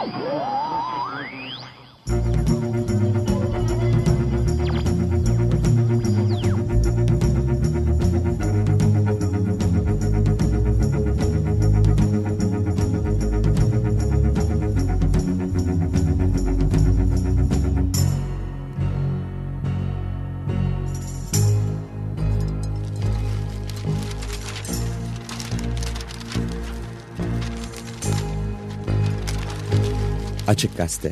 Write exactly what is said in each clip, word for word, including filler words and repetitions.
Açık Gazete.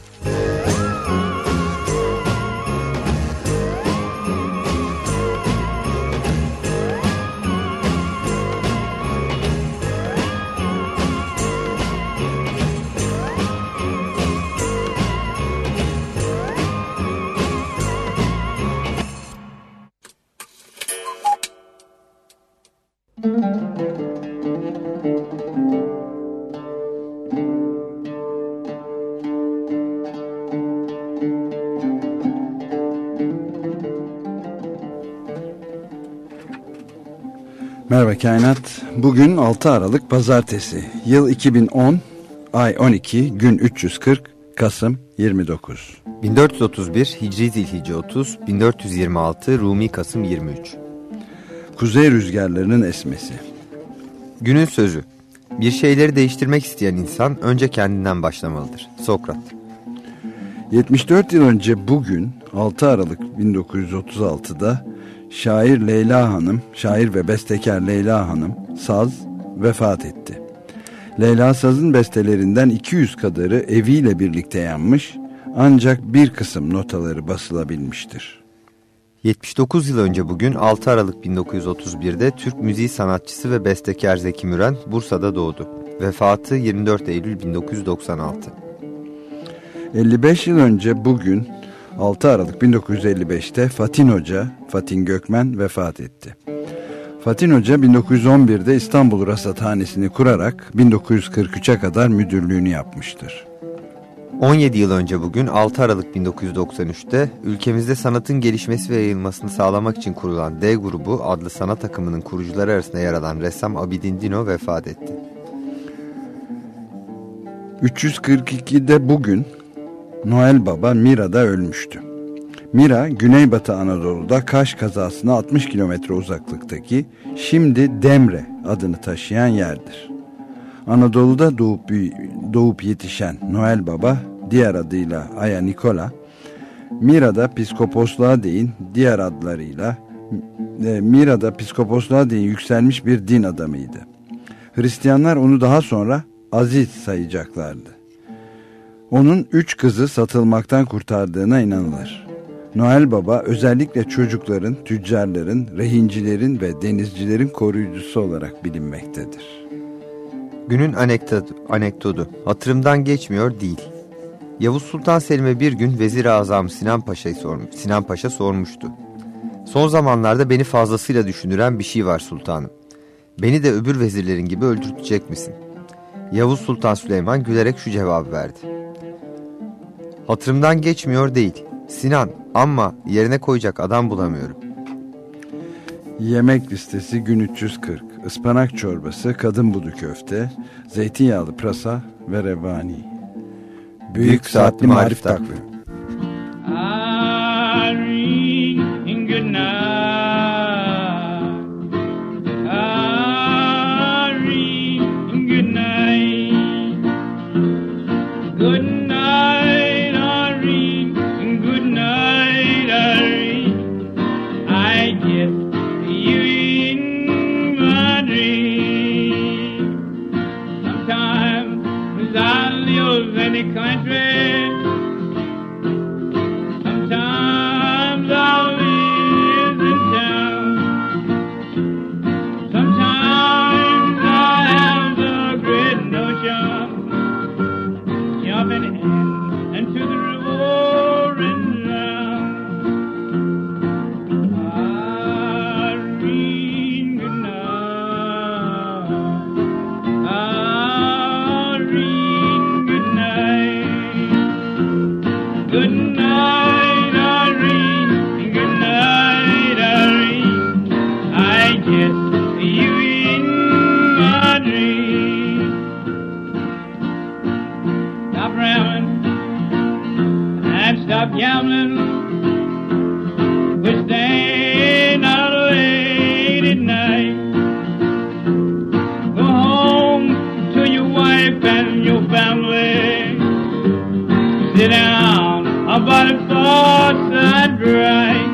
Merhaba Kainat. Bugün altı Aralık Pazartesi. Yıl iki bin on, ay on iki, gün üç yüz kırk, Kasım yirmi dokuz. bin dört yüz otuz bir Hicri Zilhicce otuz, bin dört yüz yirmi altı Rumi Kasım yirmi üç. Kuzey rüzgarlarının esmesi. Günün sözü. Bir şeyleri değiştirmek isteyen insan önce kendinden başlamalıdır. Sokrat. yetmiş dört yıl önce bugün altı Aralık bin dokuz yüz otuz altıda şair Leyla Hanım, şair ve bestekar Leyla Hanım Saz vefat etti. Leyla Saz'ın bestelerinden iki yüz kadarı eviyle birlikte yanmış, ancak bir kısım notaları basılabilmiştir. yetmiş dokuz yıl önce bugün altı Aralık bin dokuz yüz otuz birde Türk müziği sanatçısı ve bestekar Zeki Müren Bursa'da doğdu. Vefatı yirmi dört Eylül bin dokuz yüz doksan altı. elli beş yıl önce bugün altı Aralık bin dokuz yüz elli beşte Fatin Hoca, Fatin Gökmen vefat etti. Fatin Hoca bin dokuz yüz on birde İstanbul Rasathanesi'ni kurarak bin dokuz yüz kırk üçe kadar müdürlüğünü yapmıştır. on yedi yıl önce bugün altı Aralık bin dokuz yüz doksan üçte ülkemizde sanatın gelişmesi ve yayılmasını sağlamak için kurulan D Grubu adlı sanat akımının kurucuları arasında yer alan ressam Abidin Dino vefat etti. üç yüz kırk ikide bugün Noel Baba Mira'da ölmüştü. Mira, Güneybatı Anadolu'da Kaş kazasına altmış kilometre uzaklıktaki şimdi Demre adını taşıyan yerdir. Anadolu'da doğup, doğup yetişen Noel Baba, diğer adıyla Aya Nikola, Mira'da psikoposluğa değin diğer adlarıyla e, Mira'da psikoposluğa değin yükselmiş bir din adamıydı. Hristiyanlar onu daha sonra aziz sayacaklardı. Onun üç kızı satılmaktan kurtardığına inanılır. Noel Baba özellikle çocukların, tüccarların, rehincilerin ve denizcilerin koruyucusu olarak bilinmektedir. Günün anekdotu, anekdotu hatırımdan geçmiyor değil. Yavuz Sultan Selim'e bir gün Vezir-i Azam Sinan Paşa'yı sormuş, Sinan Paşa sormuştu. Son zamanlarda beni fazlasıyla düşündüren bir şey var sultanım. Beni de öbür vezirlerin gibi öldürtecek misin? Yavuz Sultan Süleyman gülerek şu cevabı verdi. Hatırımdan geçmiyor değil. Sinan, ama yerine koyacak adam bulamıyorum. Yemek listesi gün üç yüz kırk. Ispanak çorbası, kadın budu köfte, zeytinyağlı pırasa ve revani. Büyük, Büyük Saatli Marif Takvimi. frowning and stop gambling. We're staying out late at night. Go home to your wife and your family. Sit down about the fireside bright.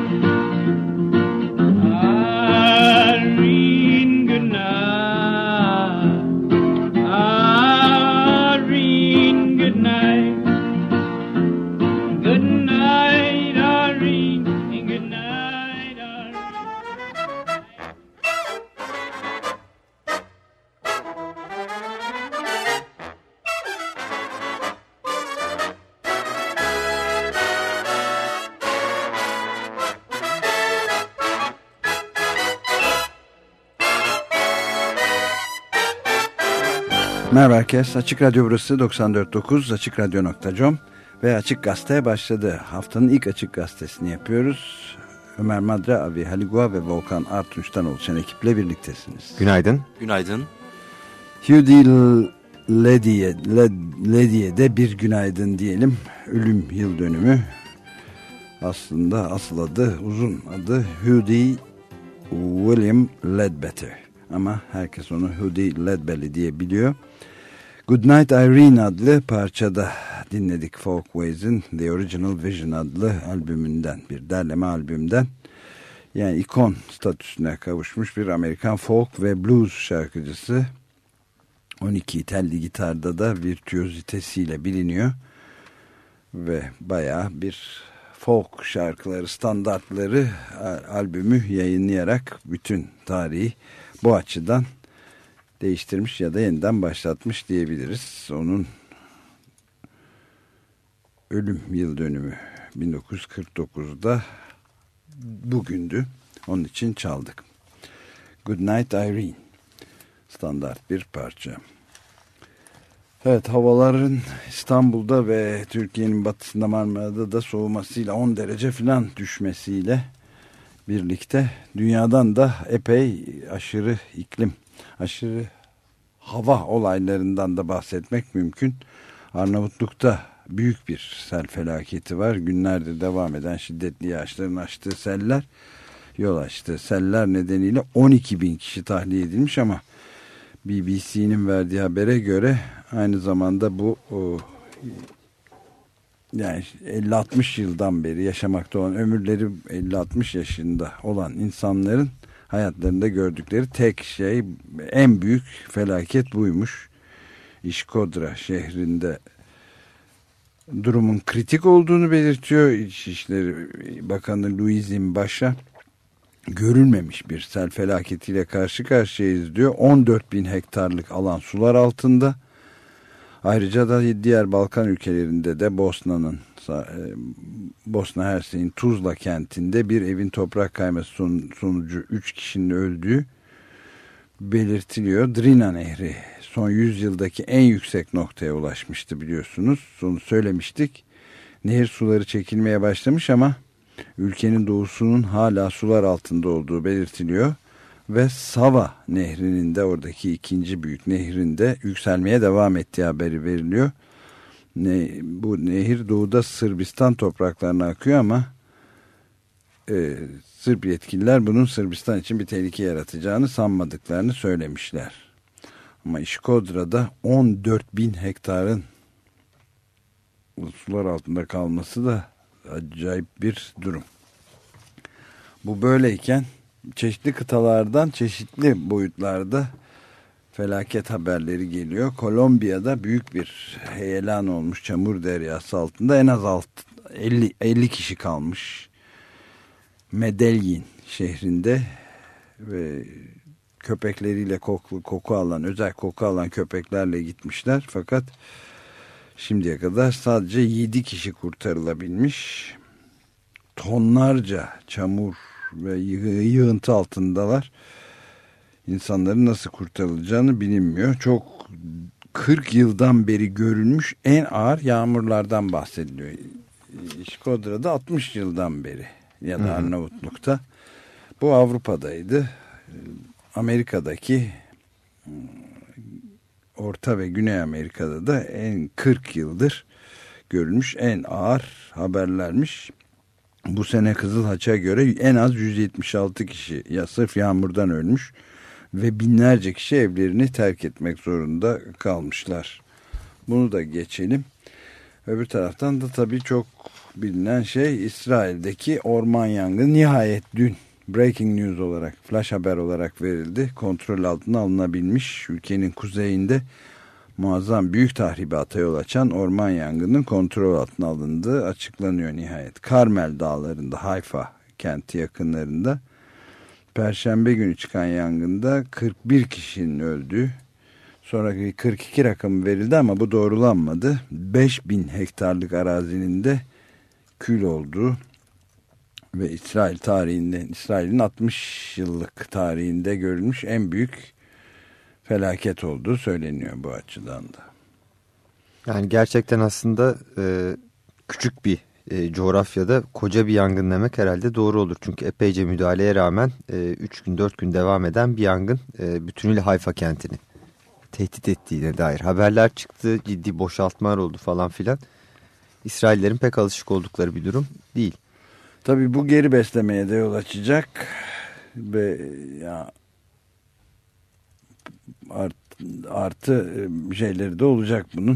Irene, good night. Irene, good night. Good night, Irene. Good night, Irene. Merhaba herkes. Açık Radyo burası doksan dört nokta dokuz açık radyo nokta com ve Açık Gazete başladı. Haftanın ilk Açık Gazetesini yapıyoruz. Ömer Madra, Avi Haligua ve Volkan Artunç'tan oluşan ekiple birliktesiniz. Günaydın. Günaydın. Judy Ledy'ye Ledy'ye de bir günaydın diyelim. Ölüm yıl dönümü. Aslında asıl adı, uzun adı Judy William Ledbetter. Ama herkes onu Judy Ledbelly diye biliyor. Goodnight Irene adlı parçada dinledik Folkways'in The Original Vision adlı albümünden, bir derleme albümden. Yani ikon statüsüne kavuşmuş bir Amerikan folk ve blues şarkıcısı. on iki telli gitarda da virtüözitesiyle biliniyor. Ve bayağı bir folk şarkıları, standartları albümü yayınlayarak bütün tarihi bu açıdan değiştirmiş ya da yeniden başlatmış diyebiliriz. Onun ölüm yıl dönümü bin dokuz yüz kırk dokuzda bugündü. Onun için çaldık. Goodnight Irene. Standart bir parça. Evet, havaların İstanbul'da ve Türkiye'nin batısında, Marmara'da da soğumasıyla on derece falan düşmesiyle birlikte dünyadan da epey aşırı iklim, aşırı hava olaylarından da bahsetmek mümkün. Arnavutluk'ta büyük bir sel felaketi var. Günlerdir devam eden şiddetli yağışların açtığı seller, yol açtığı seller nedeniyle on iki bin kişi tahliye edilmiş ama B B C'nin verdiği habere göre aynı zamanda bu o, yani elli altmış yıldan beri yaşamakta olan, ömürleri elli altmış yaşında olan insanların hayatlarında gördükleri tek şey, en büyük felaket buymuş. İşkodra şehrinde durumun kritik olduğunu belirtiyor İçişleri Bakanı Louise Mbaşa. Görülmemiş bir sel felaketiyle karşı karşıyayız diyor. on dört bin hektarlık alan sular altında. Ayrıca da diğer Balkan ülkelerinde de Bosna'nın Bosna Hersek'in Tuzla kentinde bir evin toprak kayması sonucu üç kişinin öldüğü belirtiliyor. Drina Nehri son yüz yıldaki en yüksek noktaya ulaşmıştı, biliyorsunuz. Onu söylemiştik. Nehir suları çekilmeye başlamış ama ülkenin doğusunun hala sular altında olduğu belirtiliyor. Ve Sava Nehri'nin de, oradaki ikinci büyük nehrinde yükselmeye devam ettiği haberi veriliyor. Ne, bu nehir doğuda Sırbistan topraklarına akıyor ama e, Sırp yetkililer bunun Sırbistan için bir tehlike yaratacağını sanmadıklarını söylemişler. Ama İşkodra'da on dört bin hektarın sular altında kalması da acayip bir durum. Bu böyleyken çeşitli kıtalardan çeşitli boyutlarda felaket haberleri geliyor. Kolombiya'da büyük bir heyelan olmuş çamur deryası altında, en az elli, elli kişi kalmış. Medellin şehrinde ve köpekleriyle koku, koku alan, özel koku alan köpeklerle gitmişler. Fakat şimdiye kadar sadece yedi kişi kurtarılabilmiş. Tonlarca çamur ve yığıntı altındalar. İnsanların nasıl kurtarılacağını bilinmiyor. Çok kırk yıldan beri görülmüş en ağır yağmurlardan bahsediliyor. İşkodra'da altmış yıldan beri ya da Arnavutluk'ta. Bu Avrupa'daydı. Amerika'daki, Orta ve Güney Amerika'da da en kırk yıldır görülmüş en ağır haberlermiş. Bu sene Kızıl Haç'a göre en az yüz yetmiş altı kişi ya sırf yağmurdan ölmüş ve binlerce kişi evlerini terk etmek zorunda kalmışlar. Bunu da geçelim. Öbür taraftan da tabii çok bilinen şey İsrail'deki orman yangını nihayet dün breaking news olarak, flash haber olarak verildi. Kontrol altına alınabilmiş. Ülkenin kuzeyinde muazzam büyük tahribata yol açan orman yangının kontrol altına alındığı açıklanıyor nihayet. Karmel dağlarında, Hayfa kenti yakınlarında Perşembe günü çıkan yangında kırk bir kişinin öldüğü, sonraki kırk iki rakamı verildi ama bu doğrulanmadı. beş bin hektarlık arazinin de kül olduğu ve İsrail tarihinde, İsrail'in altmış yıllık tarihinde görülmüş en büyük felaket olduğu söyleniyor bu açıdan da. Yani gerçekten aslında e, küçük bir e, coğrafyada koca bir yangın demek herhalde doğru olur. Çünkü epeyce müdahaleye rağmen üç gün dört gün devam eden bir yangın e, bütünüyle Hayfa kentini tehdit ettiğine dair haberler çıktı. Ciddi boşaltmalar oldu falan filan. İsraillerin pek alışık oldukları bir durum değil. Tabii bu geri beslemeye de yol açacak ve ya art, artı şeyleri de olacak bunun.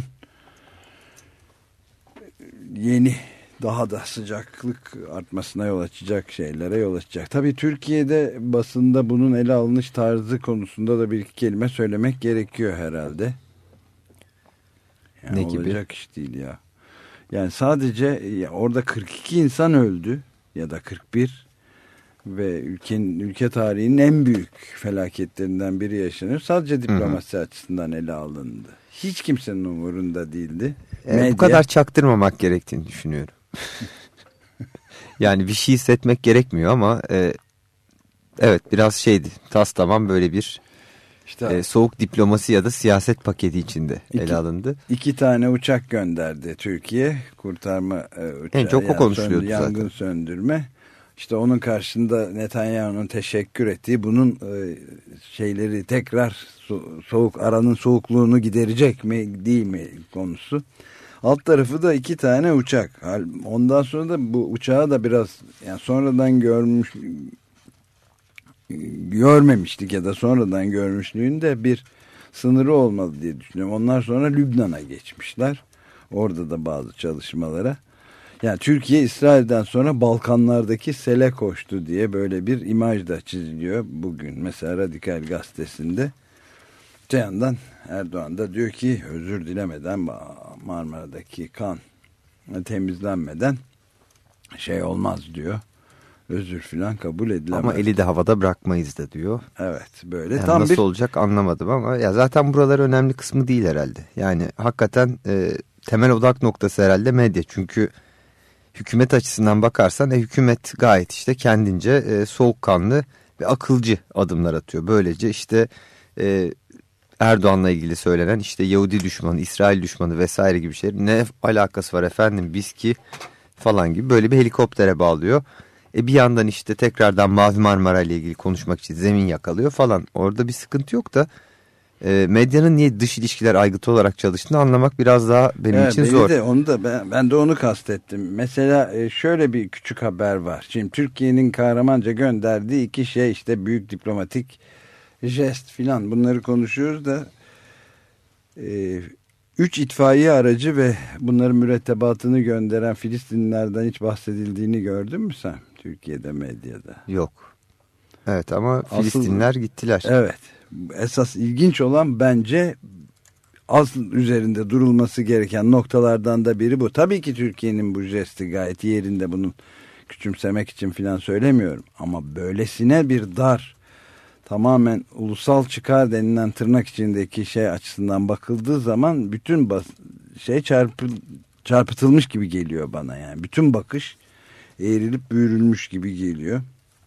Yeni daha da sıcaklık artmasına yol açacak şeylere yol açacak. Tabii Türkiye'de basında bunun ele alınış tarzı konusunda da bir iki kelime söylemek gerekiyor herhalde. Yani ne gibi? Olacak iş değil ya. Yani sadece ya orada kırk iki insan öldü ya da kırk bir ve ülkenin ülke tarihinin en büyük felaketlerinden biri yaşanıyor. Sadece diplomasi hı hı. açısından ele alındı. Hiç kimsenin umurunda değildi. E, bu kadar çaktırmamak gerektiğini düşünüyorum. Yani bir şey hissetmek gerekmiyor ama e, evet biraz şeydi. Tas tamam böyle bir işte, e, soğuk diplomasi ya da siyaset paketi içinde iki, ele alındı. İki tane uçak gönderdi Türkiye. Kurtarma e, uçağı. En çok o konuşuluyordu söndür, zaten. Yangın söndürme. İşte onun karşısında Netanyahu'nun teşekkür ettiği bunun e, şeyleri tekrar so soğuk aranın soğukluğunu giderecek mi değil mi konusu. Alt tarafı da iki tane uçak. Ondan sonra da bu uçağı da biraz yani sonradan görmüş görmemiştik ya da sonradan görmüşlüğünde bir sınırı olmalı diye düşünüyorum. Onlar sonra Lübnan'a geçmişler. Orada da bazı çalışmalara. Yani Türkiye İsrail'den sonra Balkanlardaki sele koştu diye böyle bir imaj da çiziliyor bugün. Mesela Radikal Gazetesi'nde. Öte yandan Erdoğan da diyor ki özür dilemeden Marmara'daki kan temizlenmeden şey olmaz diyor. Özür filan kabul edilemez. Ama eli de havada bırakmayız da diyor. Evet böyle. Yani tam nasıl bir... olacak anlamadım ama ya zaten buralar önemli kısmı değil herhalde. Yani hakikaten e, temel odak noktası herhalde medya. Çünkü hükümet açısından bakarsan e, hükümet gayet işte kendince e, soğukkanlı ve akılcı adımlar atıyor. Böylece işte e, Erdoğan'la ilgili söylenen işte Yahudi düşmanı, İsrail düşmanı vesaire gibi şeyler ne alakası var efendim biz ki falan gibi böyle bir helikoptere bağlıyor. E bir yandan işte tekrardan Mavi Marmara ile ilgili konuşmak için zemin yakalıyor falan. Orada bir sıkıntı yok da e, medyanın niye dış ilişkiler aygıtı olarak çalıştığını anlamak biraz daha benim evet, için zor. De, onu da ben, ben de onu kastettim. Mesela e, şöyle bir küçük haber var. Şimdi Türkiye'nin kahramanca gönderdiği iki şey işte büyük diplomatik jest filan bunları konuşuyoruz da e, üç itfaiye aracı ve bunların mürettebatını gönderen Filistinlilerden hiç bahsedildiğini gördün mü sen Türkiye'de medyada? Yok. Evet ama Filistinliler Asıl, gittiler. Evet. Esas ilginç olan bence asıl üzerinde durulması gereken noktalardan da biri bu. Tabii ki Türkiye'nin bu jesti gayet yerinde, bunun küçümsemek için filan söylemiyorum. Ama böylesine bir dar, tamamen ulusal çıkar denilen tırnak içindeki şey açısından bakıldığı zaman bütün bas şey çarpı, çarpıtılmış gibi geliyor bana yani. Bütün bakış eğrilip büyürülmüş gibi geliyor.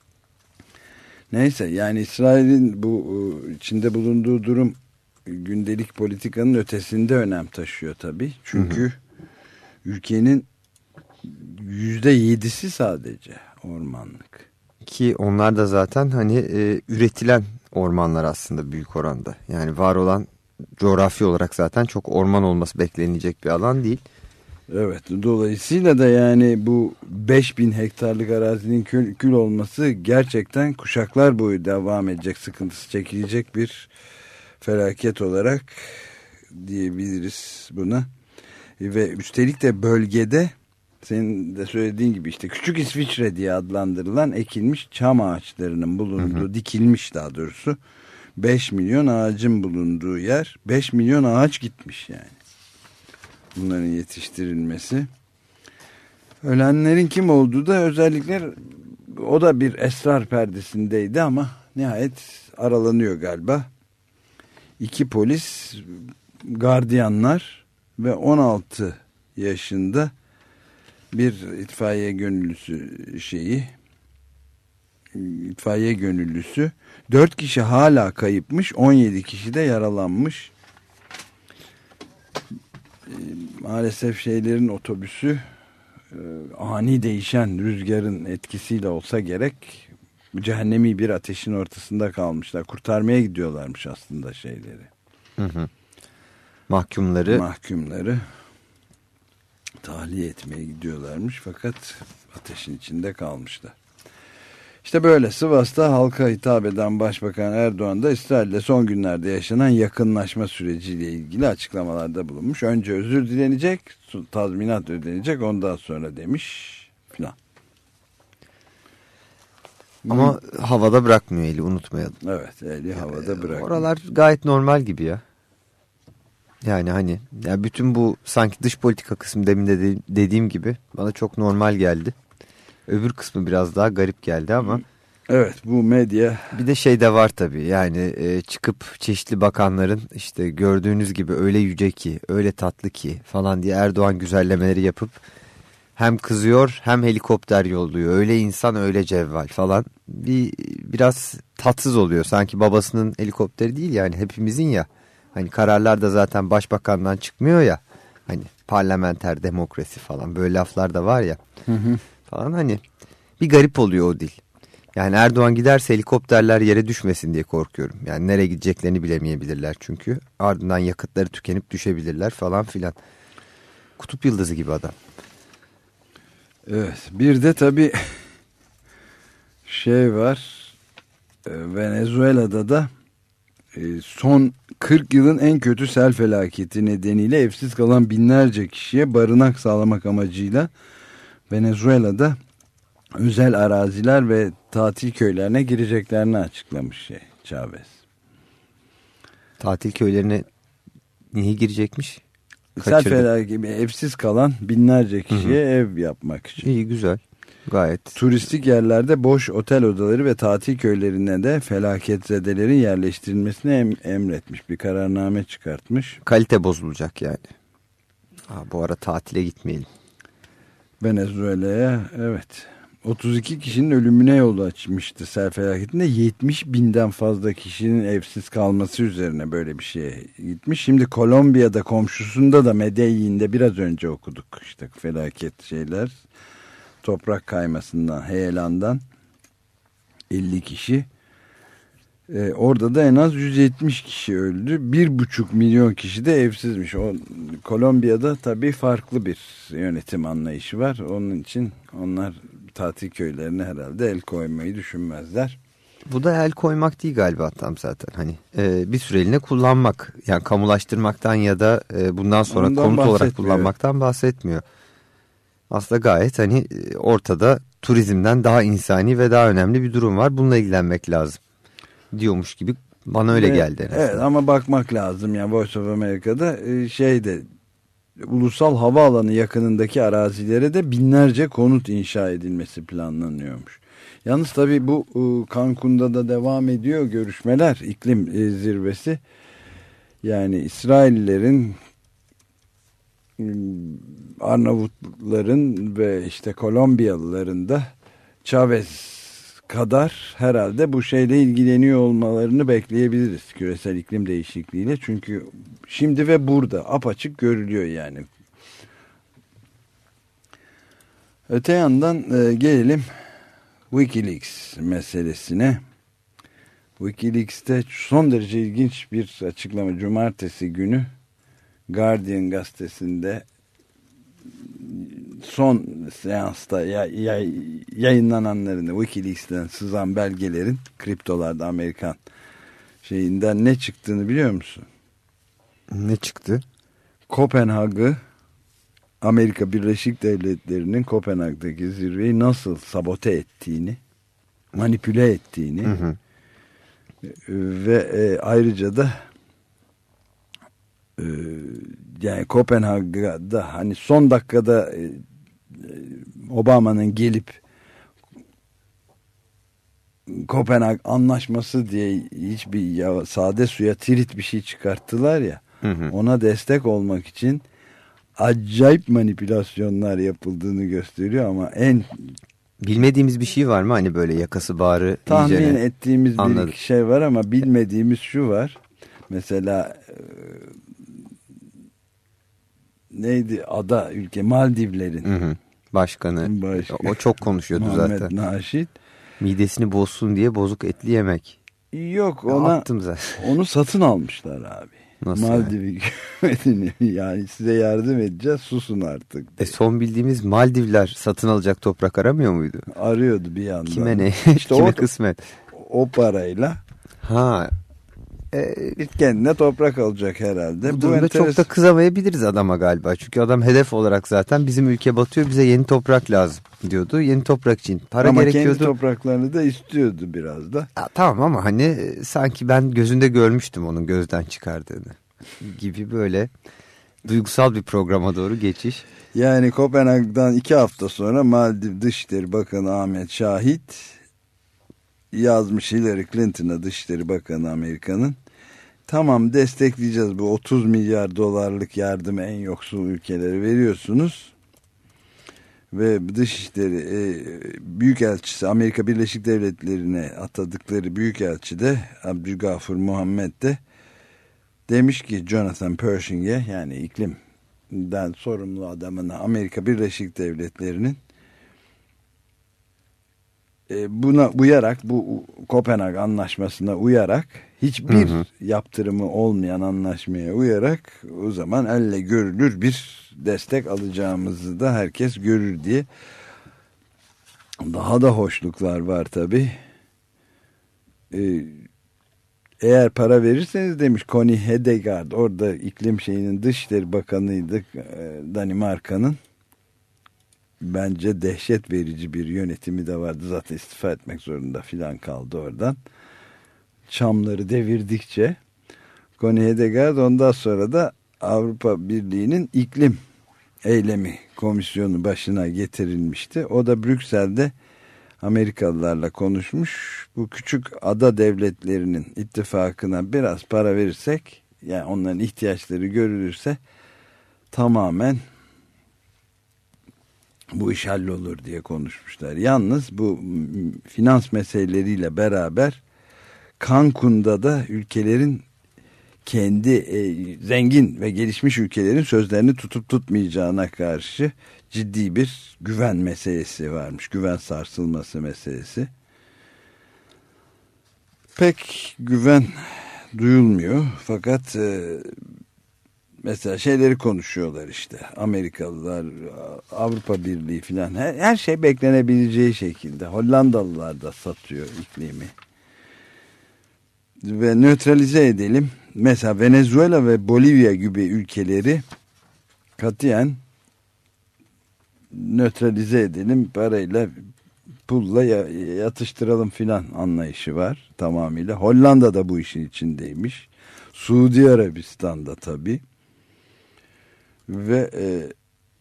Neyse yani İsrail'in bu içinde bulunduğu durum gündelik politikanın ötesinde önem taşıyor tabii. Çünkü hı hı. ülkenin yüzde yedisi sadece ormanlık. Ki onlar da zaten hani e, üretilen ormanlar aslında büyük oranda. Yani var olan coğrafi olarak zaten çok orman olması beklenilecek bir alan değil. Evet, dolayısıyla da yani bu beş bin hektarlık arazinin kül, kül olması gerçekten kuşaklar boyu devam edecek, sıkıntısı çekilecek bir felaket olarak diyebiliriz buna. Ve üstelik de bölgede senin de söylediğin gibi işte Küçük İsviçre diye adlandırılan ekilmiş çam ağaçlarının bulunduğu, hı hı. dikilmiş daha doğrusu beş milyon ağacın bulunduğu yer, beş milyon ağaç gitmiş yani. Bunların yetiştirilmesi. Ölenlerin kim olduğu da özellikle o da bir esrar perdesindeydi ama nihayet aralanıyor galiba. İki polis, gardiyanlar ve on altı yaşında bir itfaiye gönüllüsü şeyi itfaiye gönüllüsü. Dört kişi hala kayıpmış, on yedi kişi de yaralanmış. Maalesef şeylerin otobüsü ani değişen rüzgarın etkisiyle olsa gerek cehennemi bir ateşin ortasında kalmışlar. Kurtarmaya gidiyorlarmış aslında şeyleri. Hı hı. Mahkumları. Mahkumları tahliye etmeye gidiyorlarmış fakat ateşin içinde kalmışlar. İşte böyle Sivas'ta halka hitap eden Başbakan Erdoğan da İsrail'de son günlerde yaşanan yakınlaşma süreciyle ilgili açıklamalarda bulunmuş. Önce özür dilenecek, tazminat ödenecek, ondan sonra demiş filan. Ama hmm. havada bırakmıyor eli, unutmayalım. Evet, eli havada ee, bırakmıyor. Oralar gayet normal gibi ya. Yani hani ya bütün bu sanki dış politika kısmı demin de dediğim gibi bana çok normal geldi. Öbür kısmı biraz daha garip geldi ama. Evet, bu medya. Bir de şey de var tabii yani e, çıkıp çeşitli bakanların işte gördüğünüz gibi öyle yüce ki, öyle tatlı ki falan diye Erdoğan güzellemeleri yapıp hem kızıyor hem helikopter yolluyor. Öyle insan öyle cevval falan. Bir biraz tatsız oluyor. Sanki babasının helikopteri değil yani hepimizin ya. Hani kararlar da zaten başbakandan çıkmıyor ya. Hani parlamenter demokrasi falan böyle laflar da var ya. Hı hı. Falan hani bir garip oluyor o dil. Yani Erdoğan giderse helikopterler yere düşmesin diye korkuyorum. Yani nereye gideceklerini bilemeyebilirler çünkü. Ardından yakıtları tükenip düşebilirler falan filan. Kutup yıldızı gibi adam. Evet, bir de tabii şey var. Venezuela'da da son kırk yılın en kötü sel felaketi nedeniyle evsiz kalan binlerce kişiye barınak sağlamak amacıyla Venezuela'da özel araziler ve tatil köylerine gireceklerini açıklamış şey Chavez. Tatil köylerine niye girecekmiş? Sel felaketi evsiz kalan binlerce kişiye, hı hı, ev yapmak için. İyi, güzel. Gayet. Turistik yerlerde boş otel odaları ve tatil köylerine de felaketsezelerin yerleştirilmesini em emretmiş. Bir kararname çıkartmış. Kalite bozulacak yani. Ha, bu ara tatile gitmeyelim. Venezuela'ya evet. otuz iki kişinin ölümüne yol açmıştı sel felaketinde. yetmiş binden fazla kişinin evsiz kalması üzerine böyle bir şeye gitmiş. Şimdi Kolombiya'da komşusunda da Medellin'de biraz önce okuduk. İşte felaket şeyler. Toprak kaymasından, heyelandan elli kişi. Ee, orada da en az yüz yetmiş kişi öldü. Bir buçuk milyon kişi de evsizmiş. O, Kolombiya'da tabii farklı bir yönetim anlayışı var. Onun için onlar tatil köylerine herhalde el koymayı düşünmezler. Bu da el koymak değil galiba tam zaten. Hani e, bir süreliğine kullanmak. Yani kamulaştırmaktan ya da e, bundan sonra ondan konut olarak kullanmaktan bahsetmiyor. Aslında gayet hani ortada turizmden daha insani ve daha önemli bir durum var. Bununla ilgilenmek lazım diyormuş gibi bana öyle evet, geldi. Evet, ama bakmak lazım yani Voice of America'da şeyde ulusal havaalanı yakınındaki arazilere de binlerce konut inşa edilmesi planlanıyormuş. Yalnız tabii bu Cancun'da da devam ediyor görüşmeler, iklim zirvesi. Yani İsraillerin, Arnavutların ve işte Kolombiyalıların da Chavez kadar herhalde bu şeyle ilgileniyor olmalarını bekleyebiliriz küresel iklim değişikliğiyle. Çünkü şimdi ve burada apaçık görülüyor yani. Öte yandan e, gelelim WikiLeaks meselesine. WikiLeaks'te son derece ilginç bir açıklama. Cumartesi günü Guardian gazetesinde son seansta ya, ya, yayınlananların, Wikileaks'ten sızan belgelerin, kriptolarda Amerikan şeyinden ne çıktığını biliyor musun? Ne çıktı? Kopenhag'ı, Amerika Birleşik Devletleri'nin Kopenhag'daki zirveyi nasıl sabote ettiğini, manipüle ettiğini, hı hı. ve e, ayrıca da e, yani Kopenhag'da hani son dakikada e, Obama'nın gelip Kopenhag anlaşması diye hiçbir ya, sade suya tirit bir şey çıkarttılar ya, hı hı. ona destek olmak için acayip manipülasyonlar yapıldığını gösteriyor ama en bilmediğimiz bir şey var mı? Hani böyle yakası bağrı tahmin iyicene... ettiğimiz Anladım. bir şey var ama bilmediğimiz şu var. Mesela e, neydi ada ülke Maldivlerin hı hı. başkanı. Başkanı. O çok konuşuyordu Muhammed zaten. Naşit. Midesini bozsun diye bozuk etli yemek. Yok ona attım zaten. Onu satın almışlar abi. Nasıl Maldiv yani? hükümetini yani size yardım edeceğiz, susun artık. E son bildiğimiz Maldivler satın alacak toprak aramıyor muydu? Arıyordu bir yandan. Kime ne? İşte Kime o, kısmet? O parayla ha e, kendine toprak alacak herhalde. Bu, bu durumda enteres... çok da kızamayabiliriz adama galiba. Çünkü adam hedef olarak zaten bizim ülke batıyor, bize yeni toprak lazım diyordu. Yeni toprak için para ama gerekiyordu. Ama kendi topraklarını da istiyordu biraz da. Ya, tamam ama hani sanki ben gözünde görmüştüm onun gözden çıkardığını gibi, böyle duygusal bir programa doğru geçiş. Yani Kopenhag'dan iki hafta sonra Maldiv Dışişleri Bakanı Ahmet Şahit yazmış Hillary Clinton'a, Dışişleri Bakanı Amerika'nın, tamam destekleyeceğiz, bu otuz milyar dolarlık yardımı en yoksul ülkelere veriyorsunuz ve Dışişleri e, Büyükelçisi, Amerika Birleşik Devletleri'ne atadıkları Büyükelçi de Abdülgafur Muhammed de demiş ki Jonathan Pershing'e, yani iklimden sorumlu adamına, Amerika Birleşik Devletleri'nin buna uyarak, bu Kopenhag Anlaşması'na uyarak, hiçbir hı hı. yaptırımı olmayan anlaşmaya uyarak o zaman elle görülür bir destek alacağımızı da herkes görür diye. Daha da hoşluklar var tabii. Ee, eğer para verirseniz demiş Connie Hedegaard, orada iklim şeyinin Dışişleri Bakanı'ydı Danimarka'nın. Bence dehşet verici bir yönetimi de vardı. Zaten istifa etmek zorunda filan kaldı oradan. Çamları devirdikçe. Connie Hedegaard ondan sonra da Avrupa Birliği'nin iklim eylemi komisyonu başına getirilmişti. O da Brüksel'de Amerikalılarla konuşmuş. Bu küçük ada devletlerinin ittifakına biraz para verirsek, yani onların ihtiyaçları görülürse tamamen bu iş hallolur diye konuşmuşlar. Yalnız bu finans meseleleriyle beraber Cancun'da da ülkelerin kendi e, zengin ve gelişmiş ülkelerin sözlerini tutup tutmayacağına karşı ciddi bir güven meselesi varmış. Güven sarsılması meselesi. Pek güven duyulmuyor fakat e, mesela şeyleri konuşuyorlar işte. Amerikalılar, Avrupa Birliği filan, her, her şey beklenebileceği şekilde. Hollandalılar da satıyor iklimi. Ve nötralize edelim. Mesela Venezuela ve Bolivya gibi ülkeleri katiyen nötralize edelim, parayla, pulla yatıştıralım filan anlayışı var tamamıyla. Hollanda da bu işin içindeymiş. Suudi Arabistan'da tabii. Ve e,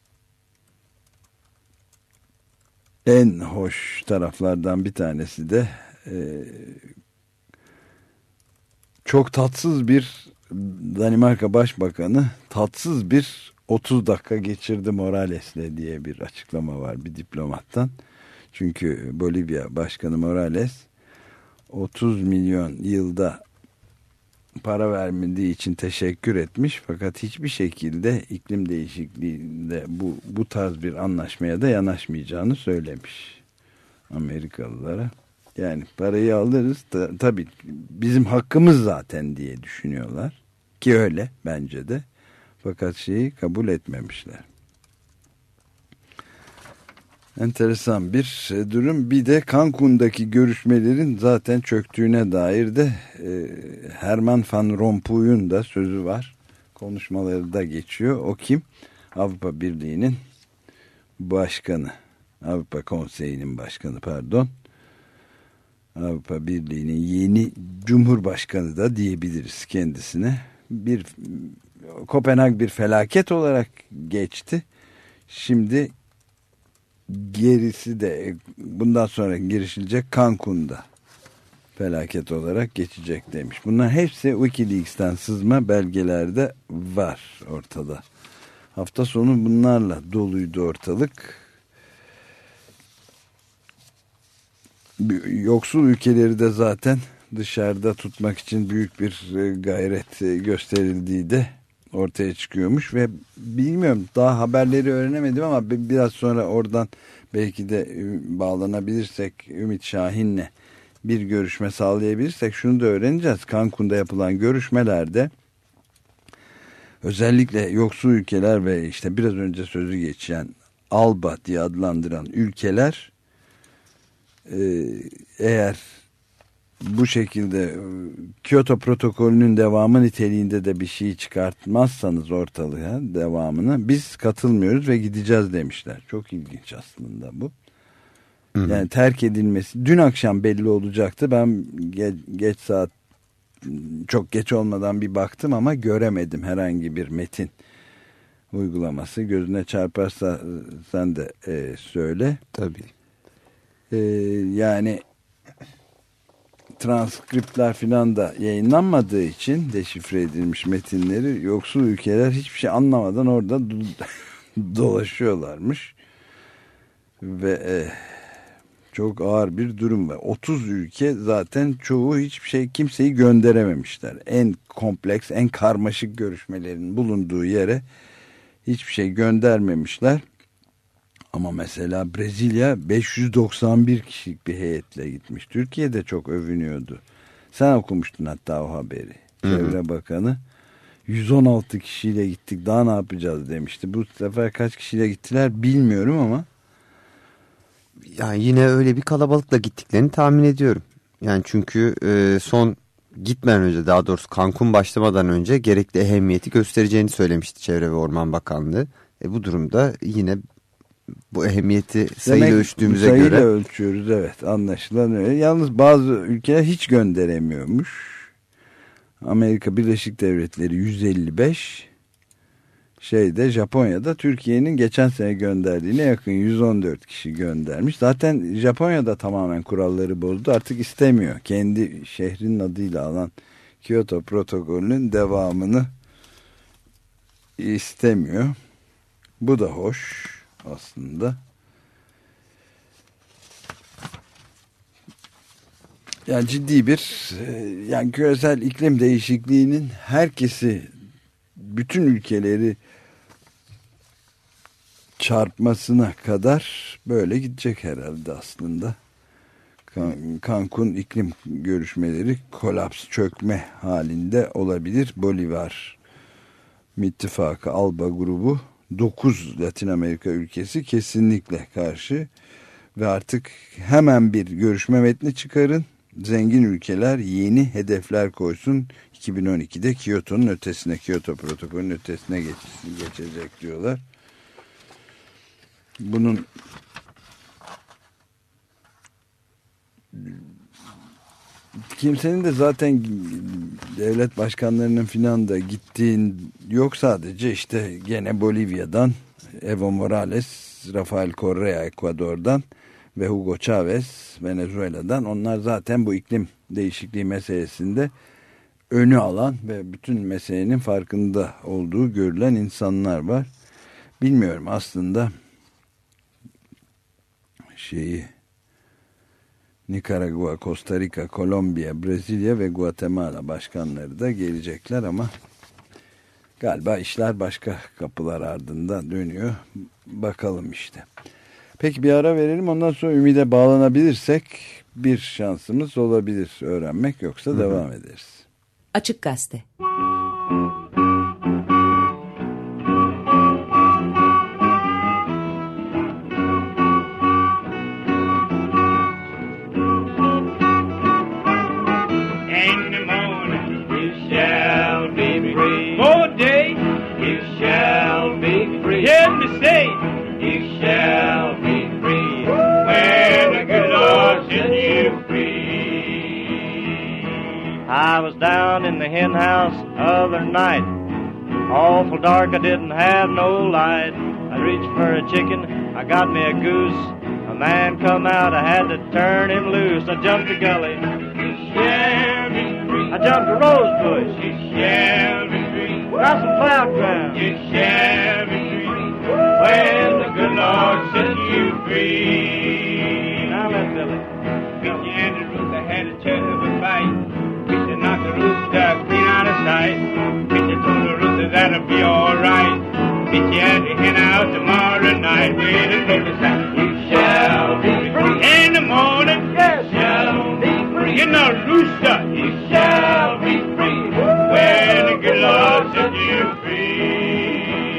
en hoş taraflardan bir tanesi de e, çok tatsız bir Danimarka Başbakanı tatsız bir otuz dakika geçirdi Morales'le diye bir açıklama var bir diplomattan. Çünkü Bolivya Başkanı Morales otuz milyon yılda para vermediği için teşekkür etmiş fakat hiçbir şekilde iklim değişikliğinde bu bu tarz bir anlaşmaya da yanaşmayacağını söylemiş Amerikalılara. Yani parayı alırız da, tabii bizim hakkımız zaten diye düşünüyorlar ki öyle bence de, fakat şeyi kabul etmemişler. Enteresan bir durum. Bir de Cancun'daki görüşmelerin zaten çöktüğüne dair de e, Herman Van Rompuy'un da sözü var. Konuşmaları da geçiyor. O kim? Avrupa Birliği'nin başkanı. Avrupa Konseyi'nin başkanı pardon. Avrupa Birliği'nin yeni Cumhurbaşkanı da diyebiliriz kendisine. Bir Kopenhag bir felaket olarak geçti. Şimdi gerisi de bundan sonra girişilecek Cancun'da felaket olarak geçecek demiş. Bunlar hepsi WikiLeaks'ten sızma belgelerde var ortada. Hafta sonu bunlarla doluydu ortalık. Yoksul ülkeleri de zaten dışarıda tutmak için büyük bir gayret gösterildiği de ortaya çıkıyormuş ve bilmiyorum, daha haberleri öğrenemedim ama biraz sonra oradan belki de bağlanabilirsek Ümit Şahin'le bir görüşme sağlayabilirsek şunu da öğreneceğiz. Cancun'da yapılan görüşmelerde özellikle yoksul ülkeler ve işte biraz önce sözü geçen ALBA diye adlandıran ülkeler eğer bu şekilde Kyoto protokolünün devamı niteliğinde de bir şey çıkartmazsanız ortalığa devamını biz katılmıyoruz ve gideceğiz demişler. Çok ilginç aslında bu. Hı hı. Yani terk edilmesi dün akşam belli olacaktı. Ben geç, geç saat çok geç olmadan bir baktım ama göremedim herhangi bir metin uygulaması. Gözüne çarparsa sen de e, söyle. Tabii. E, yani transkriptler filan da yayınlanmadığı için deşifre edilmiş metinleri yoksul ülkeler hiçbir şey anlamadan orada dolaşıyorlarmış ve e, çok ağır bir durum var. otuz ülke zaten çoğu hiçbir şey, kimseyi gönderememişler. En kompleks, en karmaşık görüşmelerin bulunduğu yere hiçbir şey göndermemişler. Ama mesela Brezilya beş yüz doksan bir kişilik bir heyetle gitmiş. Türkiye de çok övünüyordu. Sen okumuştun hatta o haberi. Hı hı. Çevre Bakanı yüz on altı kişiyle gittik, daha ne yapacağız demişti. Bu sefer kaç kişiyle gittiler bilmiyorum ama. Yani yine öyle bir kalabalıkla gittiklerini tahmin ediyorum. Yani çünkü e, son gitmeden önce, daha doğrusu Cancun başlamadan önce gerekli ehemmiyeti göstereceğini söylemişti Çevre ve Orman Bakanlığı. E, bu durumda yine bu ehemmiyeti sayıyla Demek, ölçtüğümüze sayıyla göre. Sayıyla ölçüyoruz, evet, anlaşılan öyle. Yalnız bazı ülkeler hiç gönderemiyormuş. Amerika Birleşik Devletleri yüz elli beş, şeyde Japonya'da Türkiye'nin geçen sene gönderdiğine yakın yüz on dört kişi göndermiş. Zaten Japonya'da tamamen kuralları bozdu. Artık istemiyor. Kendi şehrinin adıyla alan Kyoto protokolünün devamını istemiyor. Bu da hoş aslında. Yani ciddi bir, yani küresel iklim değişikliğinin herkesi, bütün ülkeleri çarpmasına kadar böyle gidecek herhalde aslında. Cancun iklim görüşmeleri kolaps, çökme halinde olabilir. Bolivar İttifakı, ALBA grubu, dokuz Latin Amerika ülkesi kesinlikle karşı ve artık hemen bir görüşme metni çıkarın. Zengin ülkeler yeni hedefler koysun. iki bin on ikide Kyoto'nun ötesine, Kyoto protokolünün ötesine geç, geçecek diyorlar. Bunun kimsenin de zaten devlet başkanlarının filan da gittiğin yok, sadece işte gene Bolivya'dan Evo Morales, Rafael Correa Ekvador'dan ve Hugo Chavez Venezuela'dan. Onlar zaten bu iklim değişikliği meselesinde önü alan ve bütün meselenin farkında olduğu görülen insanlar var. Bilmiyorum aslında şeyi, Nikaragua, Costa Rica, Kolombiya, Brezilya ve Guatemala başkanları da gelecekler ama galiba işler başka kapılar ardında dönüyor. Bakalım işte. Peki bir ara verelim, ondan sonra Ümit'e bağlanabilirsek bir şansımız olabilir öğrenmek, yoksa Hı-hı. devam ederiz. Açık Gazete. other night. Awful dark, I didn't have no light. I reached for a chicken, I got me a goose. A man come out, I had to turn him loose. I jumped the gully, you shall be free. I jumped a rose bush, you shall be free. Got some cloud ground, you shall be free. When the good Lord set you free. Now let's Billy. Bitchy and the rooster had a terrible fight. Bitchy knocked the rooster clean out of sight. Bitchy told the rooster that'll be alright. Bitchy had the hen out tomorrow night. With a baby sack, you shall be free. In the morning, yes, shall be free. You know, rooster, you shall be free. When the good Lord set you free.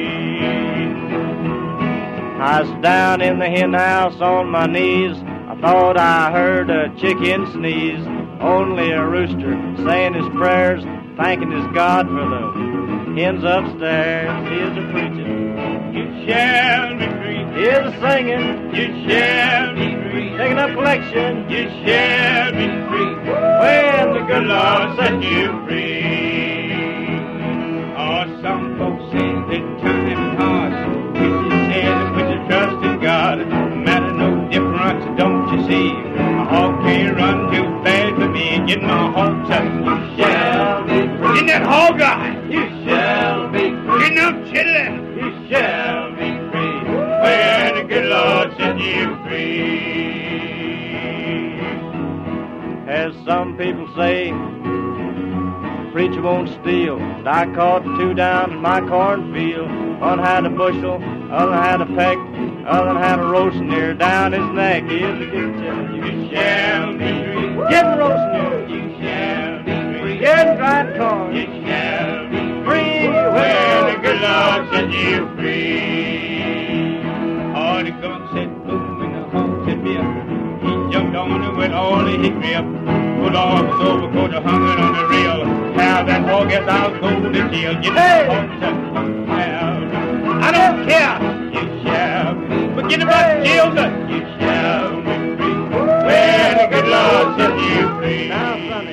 I was down in the hen house on my knees. I thought I heard a chicken sneeze. Only a rooster saying his prayers, thanking his God for the hens upstairs. Here's a preaching, you shall be free. Here's a singing, you shall be free. Taking up collection, you shall be free. When the good Lord set you free. Oh, some folks say that time is hard. Preacher says put your trust in God. No matter no difference, don't you see? A hog can't run too fast for me. Get my hog touch, you shall be free. In that hog eye, you shall be free. In them chitlin, you shall be free. When the good Lord set you free. As some people say, preacher won't steal. But I caught two down in my cornfield. One had a bushel, other had a peck, other had a roast near down his neck. Here's the good chillin', you shall be free. Getting roast near, you shall be free. Getting dried corn, you shall be free. When the good Lord set you free. Oh, the gun said boom and the hog said beer. He jumped on it with all the hickory up. Good Lord was over, go to hunging on the rail. Have that hog gets out, go to jail. Get hey! The hog touch, I don't care, you shall be. Forget about jail, but you shall be free. When the good Lord set you free. Now, Sonny.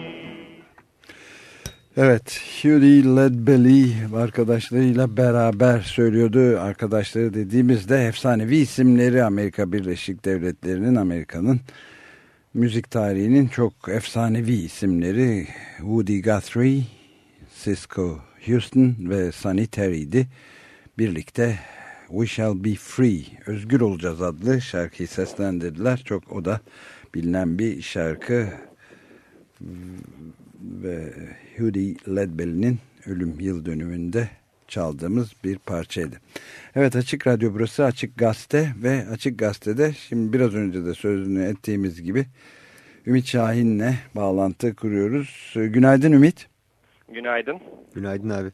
Evet, Hughie Ledbelly arkadaşlarıyla beraber söylüyordu. Arkadaşları dediğimizde efsanevi isimleri, Amerika Birleşik Devletleri'nin, Amerika'nın müzik tarihinin çok efsanevi isimleri Woody Guthrie, Cisco Houston ve Sonny Terry'di. Birlikte We Shall Be Free, Özgür Olacağız adlı şarkıyı seslendirdiler. Çok o da bilinen bir şarkı ve Hughie Ledbelly'nin ölüm yıl dönümünde çaldığımız bir parçaydı. Evet, Açık Radyo burası, Açık Gazete ve Açık Gazete'de şimdi biraz önce de sözünü ettiğimiz gibi Ümit Şahin'le bağlantı kuruyoruz. Günaydın Ümit. Günaydın. Günaydın abi.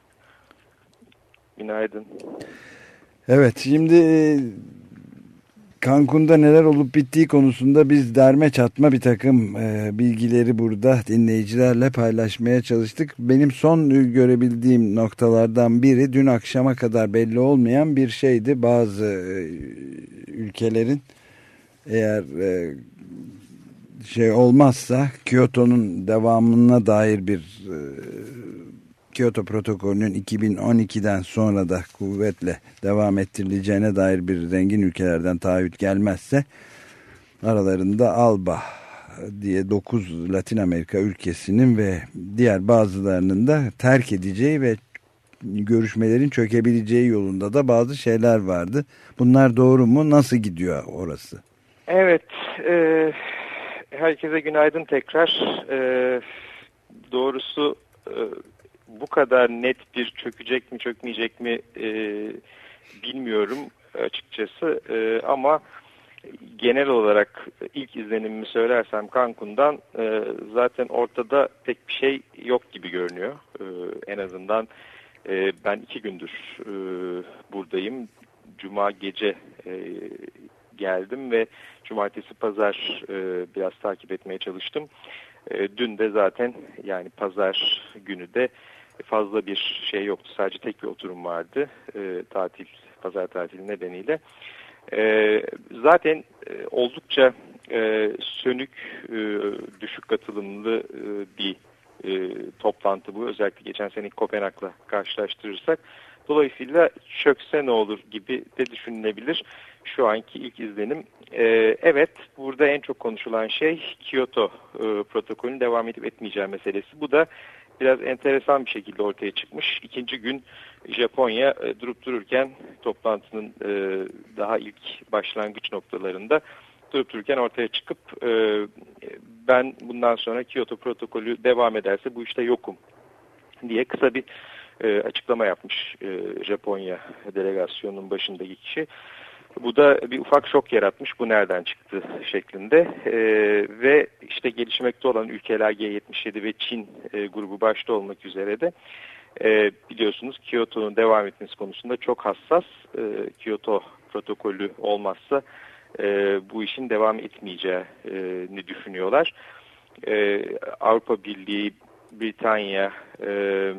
Günaydın. Evet, şimdi Cancun'da neler olup bittiği konusunda biz derme çatma bir takım e, bilgileri burada dinleyicilerle paylaşmaya çalıştık. Benim son görebildiğim noktalardan biri dün akşama kadar belli olmayan bir şeydi. Bazı e, ülkelerin eğer e, şey olmazsa Kyoto'nun devamına dair bir e, Kyoto protokolünün iki bin on ikiden sonra da kuvvetle devam ettirileceğine dair bir zengin ülkelerden taahhüt gelmezse aralarında ALBA diye dokuz Latin Amerika ülkesinin ve diğer bazılarının da terk edeceği ve görüşmelerin çökebileceği yolunda da bazı şeyler vardı. Bunlar doğru mu? Nasıl gidiyor orası? Evet. E, herkese günaydın tekrar. E, doğrusu e, bu kadar net bir çökecek mi çökmeyecek mi e, bilmiyorum açıkçası e, ama genel olarak ilk izlenimimi söylersem Cancun'dan e, zaten ortada pek bir şey yok gibi görünüyor. E, en azından e, ben iki gündür e, buradayım. Cuma gece e, geldim ve cumartesi pazar e, biraz takip etmeye çalıştım. E, dün de zaten yani pazar günü de fazla bir şey yoktu. Sadece tek bir oturum vardı. E, tatil, pazar tatili nedeniyle. E, zaten e, oldukça e, sönük, e, düşük katılımlı e, bir e, toplantı bu. Özellikle geçen seneki Kopenhag'la karşılaştırırsak. Dolayısıyla çökse ne olur gibi de düşünülebilir. Şu anki ilk izlenim. E, evet, burada en çok konuşulan şey Kyoto e, protokolünün devam edip etmeyeceği meselesi. Bu da biraz enteresan bir şekilde ortaya çıkmış. İkinci gün Japonya e, durup dururken toplantının e, daha ilk başlangıç noktalarında durup dururken ortaya çıkıp e, ben bundan sonra Kyoto protokolü devam ederse bu işte yokum diye kısa bir e, açıklama yapmış e, Japonya delegasyonunun başındaki kişi. Bu da bir ufak şok yaratmış. Bu nereden çıktı şeklinde. Ee, ve işte gelişmekte olan ülkeler G yetmiş yedi ve Çin e, grubu başta olmak üzere de e, biliyorsunuz Kyoto'nun devam etmesi konusunda çok hassas. E, Kyoto protokolü olmazsa e, bu işin devam etmeyeceğini düşünüyorlar. E, Avrupa Birliği, Britanya e,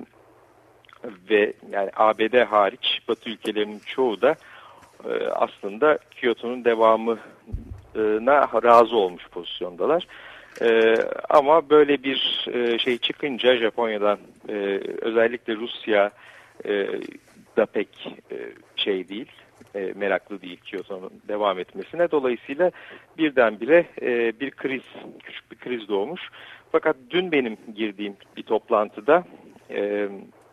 ve yani A B D hariç Batı ülkelerinin çoğu da aslında Kyoto'nun devamına razı olmuş pozisyondalar. Ee, ama böyle bir e, şey çıkınca Japonya'dan e, özellikle Rusya e, da pek e, şey değil, e, meraklı değil Kyoto'nun devam etmesine. Dolayısıyla birdenbire e, bir kriz, küçük bir kriz doğmuş. Fakat dün benim girdiğim bir toplantıda e,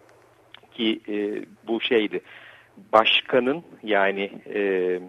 ki e, bu şeydi, başkanın yani e,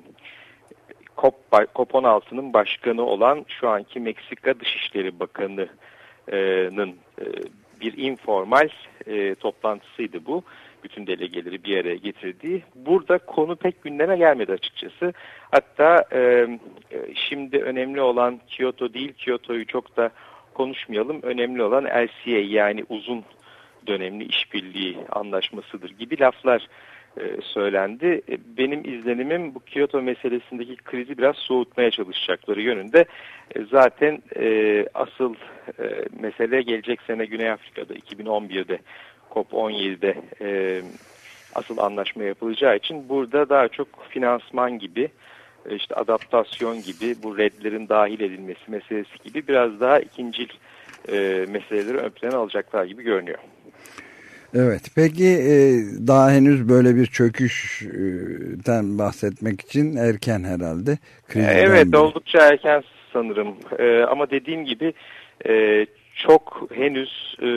COP on altı'nın başkanı olan şu anki Meksika Dışişleri Bakanı'nın e, bir informal e, toplantısıydı bu. Bütün delegeleri bir araya getirdiği. Burada konu pek gündeme gelmedi açıkçası. Hatta e, şimdi önemli olan Kyoto değil, Kyoto'yu çok da konuşmayalım. Önemli olan L C A yani uzun dönemli işbirliği anlaşmasıdır gibi laflar söylendi. Benim izlenimim bu Kyoto meselesindeki krizi biraz soğutmaya çalışacakları yönünde. Zaten e, asıl e, mesele gelecek sene Güney Afrika'da iki bin on bir'de COP on yedi'de e, asıl anlaşma yapılacağı için burada daha çok finansman gibi, işte adaptasyon gibi, bu redlerin dahil edilmesi meselesi gibi biraz daha ikincil e, meseleleri ön plana alacaklar gibi görünüyor. Evet, peki daha henüz böyle bir çöküşten bahsetmek için erken herhalde. Krizden evet, biri. oldukça erken sanırım. Ee, ama dediğim gibi e, çok henüz e,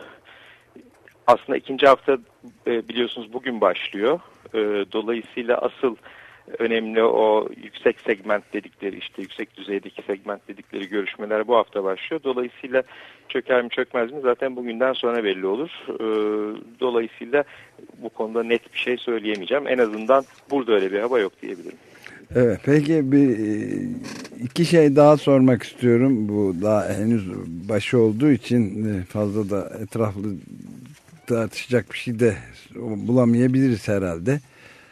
aslında ikinci hafta e, biliyorsunuz bugün başlıyor. E, dolayısıyla asıl önemli o yüksek segment dedikleri, işte yüksek düzeydeki segment dedikleri görüşmeler bu hafta başlıyor. Dolayısıyla çöker mi çökmez mi zaten bugünden sonra belli olur. Dolayısıyla bu konuda net bir şey söyleyemeyeceğim. En azından burada öyle bir hava yok diyebilirim. Evet, peki bir iki şey daha sormak istiyorum. Bu daha henüz başı olduğu için fazla da etraflı tartışacak bir şey de bulamayabiliriz herhalde.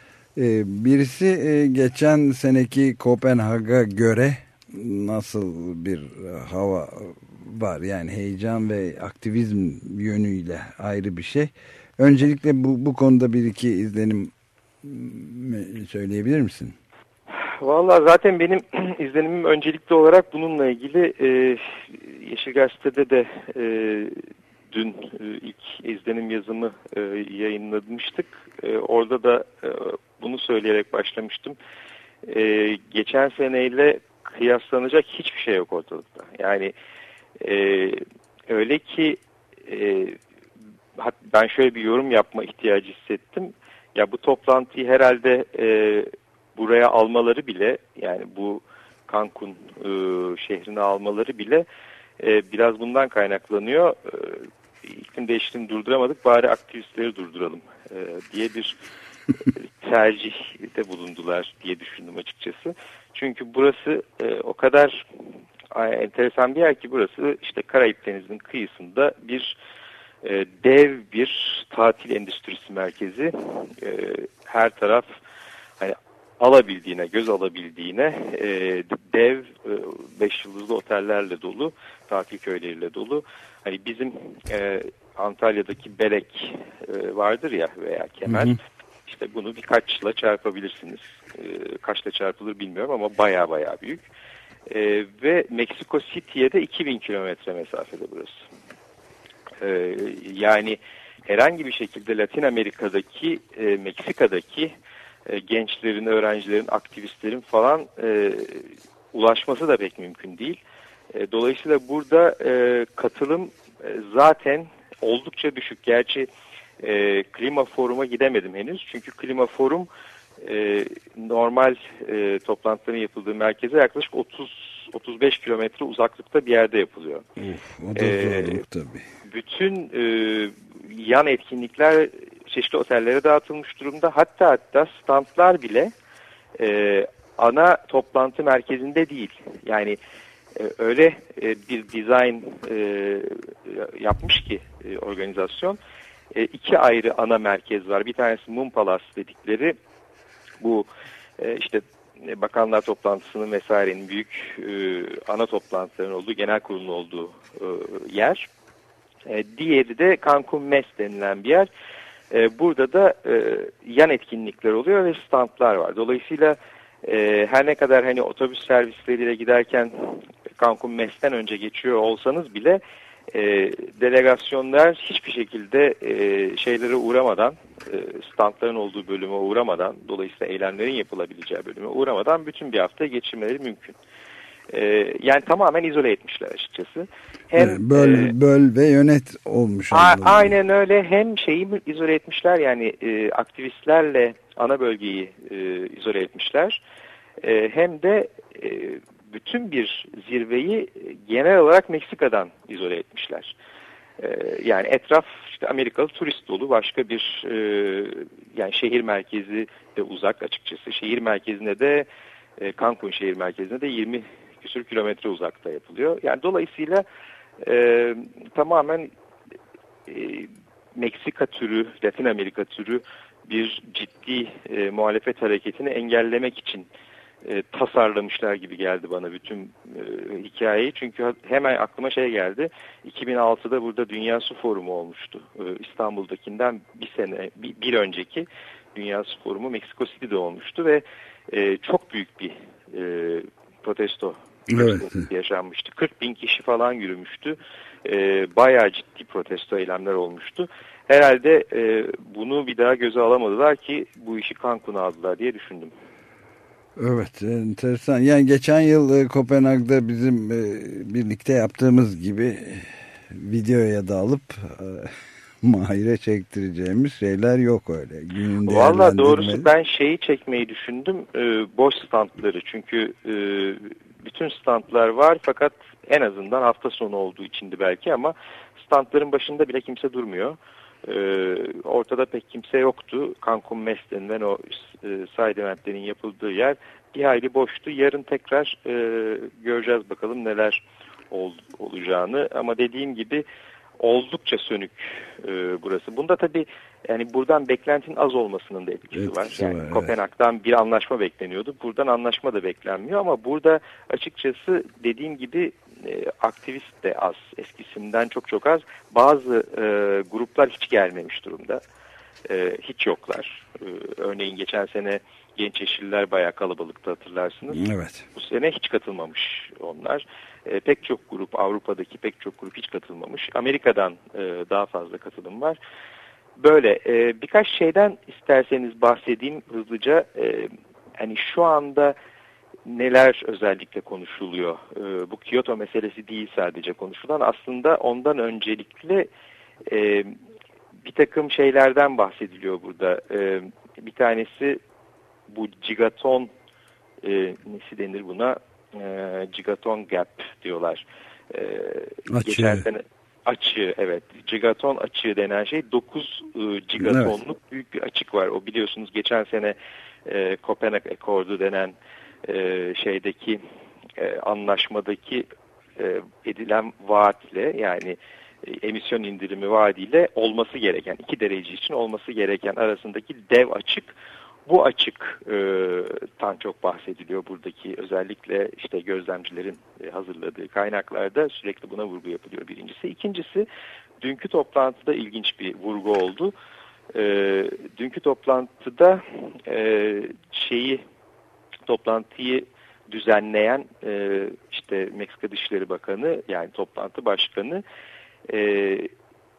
Birisi geçen seneki Kopenhag'a göre nasıl bir hava var, yani heyecan ve aktivizm yönüyle ayrı bir şey. Öncelikle bu, bu konuda bir iki izlenim söyleyebilir misin? Vallahi zaten benim izlenimim öncelikli olarak bununla ilgili e, Yeşil Gazete'de de e, dün e, ilk izlenim yazımı e, yayınlamıştık. E, orada da e, bunu söyleyerek başlamıştım. E, geçen seneyle kıyaslanacak hiçbir şey yok ortalıkta. Yani e, öyle ki e, ben şöyle bir yorum yapma ihtiyacı hissettim. Ya bu toplantıyı herhalde e, buraya almaları bile, yani bu Cancun e, şehrine almaları bile e, biraz bundan kaynaklanıyor. E, iklim değişikliğini durduramadık, bari aktivistleri durduralım e, diye bir tercihte bulundular diye düşündüm açıkçası. Çünkü burası e, o kadar enteresan bir yer ki, burası işte Karayip Denizi'nin kıyısında bir e, dev bir tatil endüstrisi merkezi. E, her taraf hani alabildiğine, göz alabildiğine e, dev e, beş yıldızlı otellerle dolu, tatil köyleriyle dolu. Hani bizim e, Antalya'daki Belek e, vardır ya, veya Kemer. Hı hı. İşte bunu birkaçla çarpabilirsiniz. E, kaçla çarpılır bilmiyorum ama baya baya büyük. E, ve Meksiko City'ye de iki bin kilometre mesafede burası. E, yani herhangi bir şekilde Latin Amerika'daki, e, Meksika'daki e, gençlerin, öğrencilerin, aktivistlerin falan e, ulaşması da pek mümkün değil. E, dolayısıyla burada e, katılım e, zaten oldukça düşük. Gerçi e, Klima Forum'a gidemedim henüz. Çünkü Klima Forum e, normal e, toplantıların yapıldığı merkeze yaklaşık otuz otuz beş kilometre uzaklıkta bir yerde yapılıyor. Of, o da zorluk e, tabii. Bütün e, yan etkinlikler çeşitli otellere dağıtılmış durumda. Hatta hatta standlar bile e, ana toplantı merkezinde değil. Yani e, öyle e, bir dizayn e, yapmış ki e, organizasyon. E, iki ayrı ana merkez var. Bir tanesi Moon Palace dedikleri, bu e, işte bakanlar toplantısının vesairenin büyük e, ana toplantıların olduğu, genel kurulun olduğu e, yer. E, diğeri de Cancun Mes denilen bir yer. E, burada da e, yan etkinlikler oluyor ve standlar var. Dolayısıyla e, her ne kadar hani otobüs servisleriyle giderken Cancun Mes'ten önce geçiyor olsanız bile e, delegasyonlar hiçbir şekilde e, şeylere uğramadan, e, standların olduğu bölüme uğramadan, dolayısıyla eylemlerin yapılabileceği bölüme uğramadan bütün bir hafta geçirmeleri mümkün. E, yani tamamen izole etmişler açıkçası. Hem böl, e, böl ve yönet olmuş. A, aynen öyle. Hem şeyi izole etmişler, yani e, aktivistlerle ana bölgeyi e, izole etmişler. E, hem de e, bütün bir zirveyi genel olarak Meksika'dan izole etmişler. E, yani etraf işte Amerikalı turist dolu, başka bir e, yani şehir merkezi de uzak açıkçası. Şehir merkezine de e, Cancun şehir merkezine de yirmi küsur kilometre uzakta yapılıyor. Yani dolayısıyla e, tamamen e, Meksika türü, Latin Amerika türü bir ciddi e, muhalefet hareketini engellemek için e, tasarlamışlar gibi geldi bana bütün e, hikayeyi. Çünkü hemen aklıma şey geldi. iki bin altıda burada Dünya Su Forumu olmuştu. E, İstanbul'dakinden bir sene, bir, bir önceki Dünya Su Forumu Meksiko City'de olmuştu ve e, çok büyük bir e, protesto evet. yaşanmıştı. kırk bin kişi falan yürümüştü. E, bayağı ciddi protesto eylemler olmuştu. Herhalde e, bunu bir daha göze alamadılar ki bu işi Cancun'a aldılar diye düşündüm. Evet, enteresan. Yani geçen yıl e, Kopenhag'da bizim e, birlikte yaptığımız gibi e, videoya da alıp e, Mahir'e çektireceğimiz şeyler yok öyle. Günün Valla doğrusu ben şeyi çekmeyi düşündüm. E, boş standları. Çünkü e, bütün standlar var fakat en azından hafta sonu olduğu içindi belki, ama standların başında bile kimse durmuyor. Ee, ortada pek kimse yoktu. Cancun Mes denilen o e, side eventlerin yapıldığı yer bir hayli boştu. Yarın tekrar e, göreceğiz bakalım neler ol, olacağını, ama dediğim gibi oldukça sönük e, burası. Bunda tabii yani buradan beklentinin az olmasının da etkisi etkisi var. Yani var, Kopenhag'dan evet. bir anlaşma bekleniyordu. Buradan anlaşma da beklenmiyor, ama burada açıkçası dediğim gibi e, aktivist de az. Eskisinden çok çok az. Bazı e, gruplar hiç gelmemiş durumda. E, hiç yoklar. E, örneğin geçen sene Genç Yeşiller bayağı kalabalıktı, hatırlarsınız. Evet. Bu sene hiç katılmamış onlar. E, pek çok grup, Avrupa'daki pek çok grup hiç katılmamış. Amerika'dan e, daha fazla katılım var. Böyle e, birkaç şeyden isterseniz bahsedeyim hızlıca. E, hani şu anda neler özellikle konuşuluyor? E, bu Kyoto meselesi değil sadece konuşulan. Aslında ondan öncelikle e, bir takım şeylerden bahsediliyor burada. E, bir tanesi bu gigaton, e, nesi denir buna? E, gigaton gap diyorlar. E, geçen sene açığı, evet. Gigaton açığı denen şey dokuz e, gigatonluk evet. büyük bir açık var. O biliyorsunuz geçen sene e, Kopenhag Accordu denen e, şeydeki e, anlaşmadaki e, edilen vaatle, yani e, emisyon indirimi vaadiyle olması gereken, iki derece için olması gereken arasındaki dev açık. Bu açıktan e, çok bahsediliyor buradaki, özellikle işte gözlemcilerin e, hazırladığı kaynaklarda sürekli buna vurgu yapılıyor birincisi. İkincisi, dünkü toplantıda ilginç bir vurgu oldu. E, dünkü toplantıda e, şeyi toplantıyı düzenleyen e, işte Meksika Dışişleri Bakanı, yani toplantı başkanı e,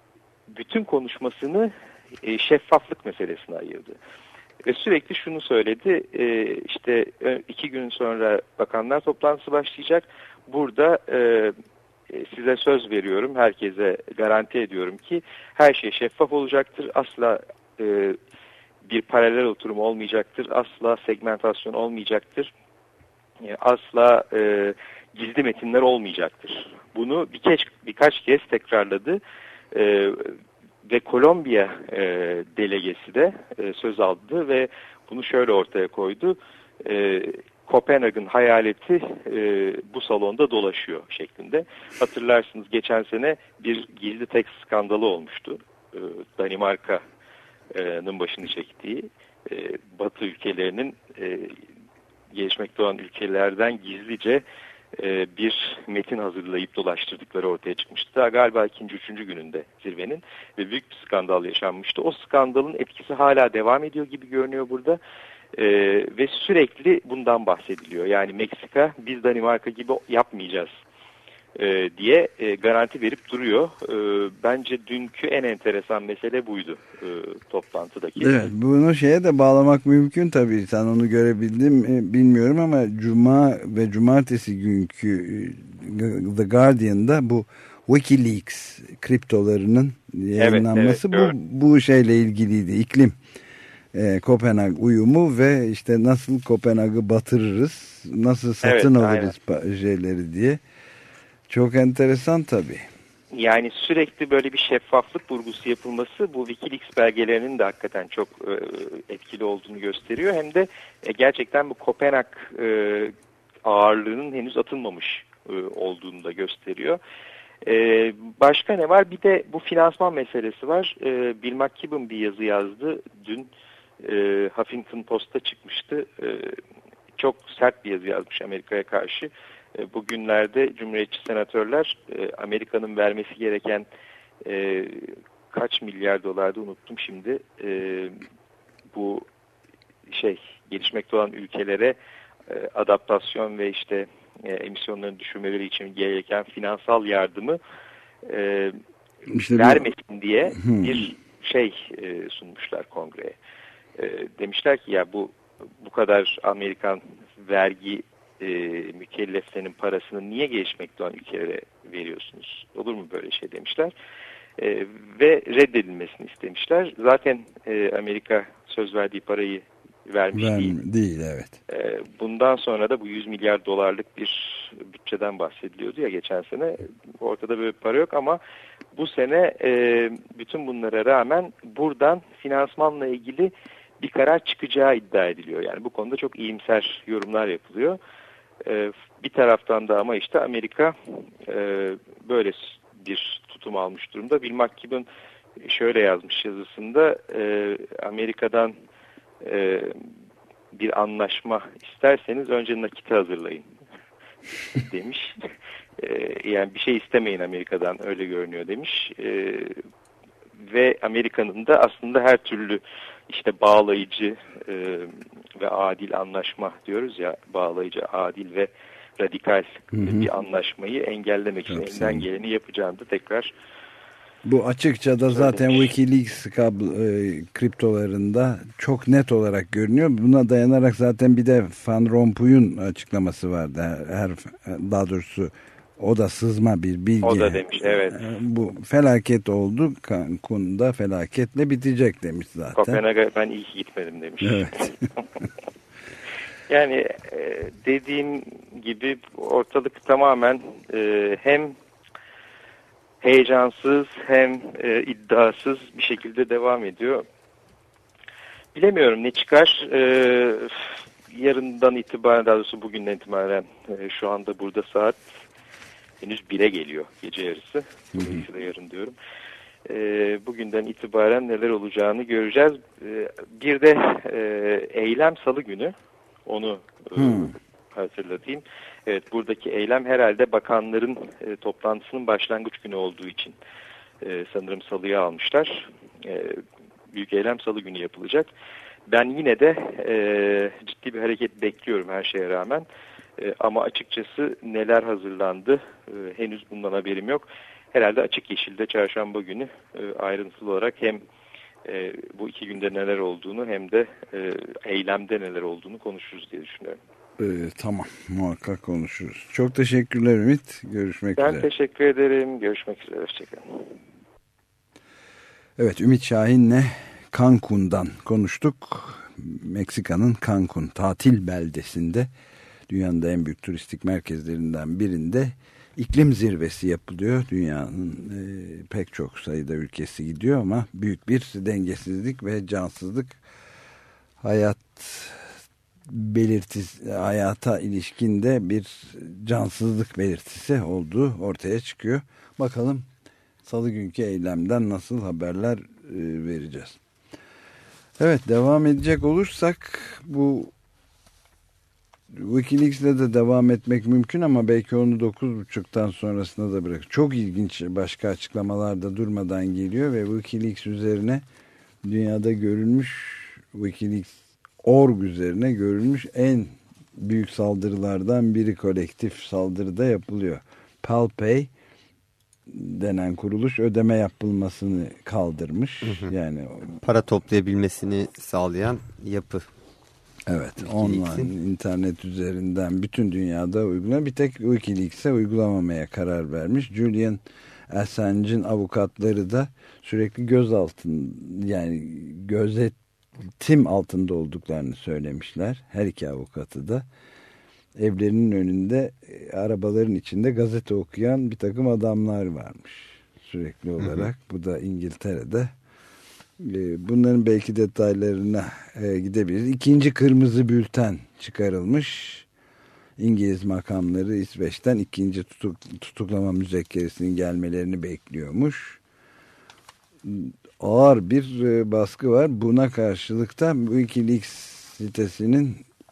bütün konuşmasını e, şeffaflık meselesine ayırdı. Ve sürekli şunu söyledi, e, işte iki gün sonra bakanlar toplantısı başlayacak. Burada e, size söz veriyorum, herkese garanti ediyorum ki her şey şeffaf olacaktır. Asla e, bir paralel oturum olmayacaktır. Asla segmentasyon olmayacaktır. E, asla e, gizli metinler olmayacaktır. Bunu birkaç, birkaç kez tekrarladı. E, ve Kolombiya e, delegesi de e, söz aldı ve bunu şöyle ortaya koydu. E, Kopenhag'ın hayaleti e, bu salonda dolaşıyor şeklinde. Hatırlarsınız geçen sene bir gizli tekst skandalı olmuştu. E, Danimarka'nın başını çektiği e, Batı ülkelerinin e, gelişmekte olan ülkelerden gizlice e, bir metin hazırlayıp dolaştırdıkları ortaya çıkmıştı. Daha galiba ikinci, üçüncü gününde zirvenin ve büyük bir skandal yaşanmıştı. O skandalın etkisi hala devam ediyor gibi görünüyor burada. Ee, ve sürekli bundan bahsediliyor. Yani Meksika biz Danimarka gibi yapmayacağız e, diye e, garanti verip duruyor. E, bence dünkü en enteresan mesele buydu e, toplantıdaki. Evet, bunu şeye de bağlamak mümkün tabii. Sen onu görebildin mi bilmiyorum ama Cuma ve Cumartesi günkü The Guardian'da bu WikiLeaks kriptolarının yayınlanması evet, evet, bu, bu şeyle ilgiliydi. İklim. E, Kopenhag uyumu ve işte nasıl Kopenhag'ı batırırız, nasıl satın evet, alırız aynen. şeyleri diye. Çok enteresan tabii. Yani sürekli böyle bir şeffaflık vurgusu yapılması bu WikiLeaks belgelerinin de hakikaten çok e, etkili olduğunu gösteriyor. Hem de e, gerçekten bu Kopenhag e, ağırlığının henüz atılmamış e, olduğunu da gösteriyor. E, başka ne var? Bir de bu finansman meselesi var. E, Bill McKibben bir yazı yazdı dün. E, Huffington Post'ta çıkmıştı. E, çok sert bir yazı yazmış Amerika'ya karşı. E, bugünlerde Cumhuriyetçi senatörler e, Amerika'nın vermesi gereken e, kaç milyar dolarda unuttum şimdi. E, bu şey gelişmekte olan ülkelere e, adaptasyon ve işte e, emisyonların düşürmeleri için gereken finansal yardımı e, işte vermesin bu... diye bir şey e, sunmuşlar kongreye. E, demişler ki ya bu bu kadar Amerikan vergi e, mükelleflerinin parasını niye gelişmekte olan ülkelere veriyorsunuz? Olur mu böyle şey demişler. E, ve reddedilmesini istemişler. Zaten e, Amerika söz verdiği parayı vermiş Verm değil. Değil evet. E, bundan sonra da bu yüz milyar dolarlık bir bütçeden bahsediliyordu ya geçen sene. Ortada böyle bir para yok ama bu sene e, bütün bunlara rağmen buradan finansmanla ilgili bir karar çıkacağı iddia ediliyor. Yani bu konuda çok iyimser yorumlar yapılıyor. Ee, bir taraftan da ama işte Amerika e, böyle bir tutum almış durumda. Bill McKibben şöyle yazmış yazısında e, Amerika'dan e, bir anlaşma isterseniz önce nakiti hazırlayın demiş. E, yani bir şey istemeyin Amerika'dan öyle görünüyor demiş. E, ve Amerika'nın da aslında her türlü işte bağlayıcı e, ve adil anlaşma diyoruz ya, bağlayıcı, adil ve radikal hı hı. bir anlaşmayı engellemek için elinden sen. geleni yapacağını da tekrar bu açıkça da zaten WikiLeaks kablo, e, kriptolarında çok net olarak görünüyor. Buna dayanarak zaten bir de Van Rompuy'un açıklaması vardı. Her, daha doğrusu o da sızma bir bilgi. O da demiş evet. Bu felaket oldu. Cancun'da felaketle bitecek demiş zaten. Kopenhag'a ben iyi ki gitmedim demiş. Evet. Yani dediğim gibi ortalık tamamen hem heyecansız hem iddiasız bir şekilde devam ediyor. Bilemiyorum ne çıkar. Yarından itibaren, daha doğrusu bugünden itibaren şu anda burada saat henüz bire geliyor gece yarısı. Dolayısıyla yarın diyorum. E, bugünden itibaren neler olacağını göreceğiz. E, bir de e, eylem salı günü. Onu e, hmm. hatırlatayım. Evet, buradaki eylem herhalde bakanların e, toplantısının başlangıç günü olduğu için e, sanırım salıya almışlar. E, büyük eylem salı günü yapılacak. Ben yine de e, ciddi bir hareket bekliyorum her şeye rağmen. E, ama açıkçası neler hazırlandı e, henüz bundan haberim yok. herhalde Açık Yeşil'de çarşamba günü e, ayrıntılı olarak hem e, bu iki günde neler olduğunu hem de e, eylemde neler olduğunu konuşuruz diye düşünüyorum. Ee, tamam, muhakkak konuşuruz. Çok teşekkürler Ümit. Görüşmek ben üzere. Ben teşekkür ederim. Görüşmek üzere. Hoşçakalın. Evet, Ümit Şahin'le Cancun'dan konuştuk. Meksika'nın Cancun tatil beldesinde, dünyanın da en büyük turistik merkezlerinden birinde iklim zirvesi yapılıyor. Dünyanın e, pek çok sayıda ülkesi gidiyor ama büyük bir dengesizlik ve cansızlık, hayat belirtisi, hayata ilişkinde bir cansızlık belirtisi olduğu ortaya çıkıyor. Bakalım salı günkü eylemden nasıl haberler e, vereceğiz. Evet, devam edecek olursak bu WikiLeaks'le de devam etmek mümkün ama belki onu dokuz buçuktan sonrasında da bırak. Çok ilginç başka açıklamalar da durmadan geliyor ve WikiLeaks üzerine dünyada görülmüş, WikiLeaks nokta org üzerine görülmüş en büyük saldırılardan biri, kolektif saldırıda yapılıyor. PalPay denen kuruluş ödeme yapılmasını kaldırmış. Hı hı. Yani para toplayabilmesini sağlayan yapı. Evet, online internet üzerinden bütün dünyada uygulanan, bir tek WikiLeaks'e uygulamamaya karar vermiş. Julian Assange'in avukatları da sürekli gözaltın, yani gözetim altında olduklarını söylemişler. Her iki avukatı da evlerinin önünde, arabaların içinde gazete okuyan bir takım adamlar varmış sürekli olarak. Hı hı. Bu da İngiltere'de. Bunların belki detaylarına gidebiliriz. İkinci kırmızı bülten çıkarılmış. İngiliz makamları İsveç'ten ikinci tutuk, tutuklama müzekkeresinin gelmelerini bekliyormuş. Ağır bir baskı var. Buna karşılık da WikiLeaks sitesinin,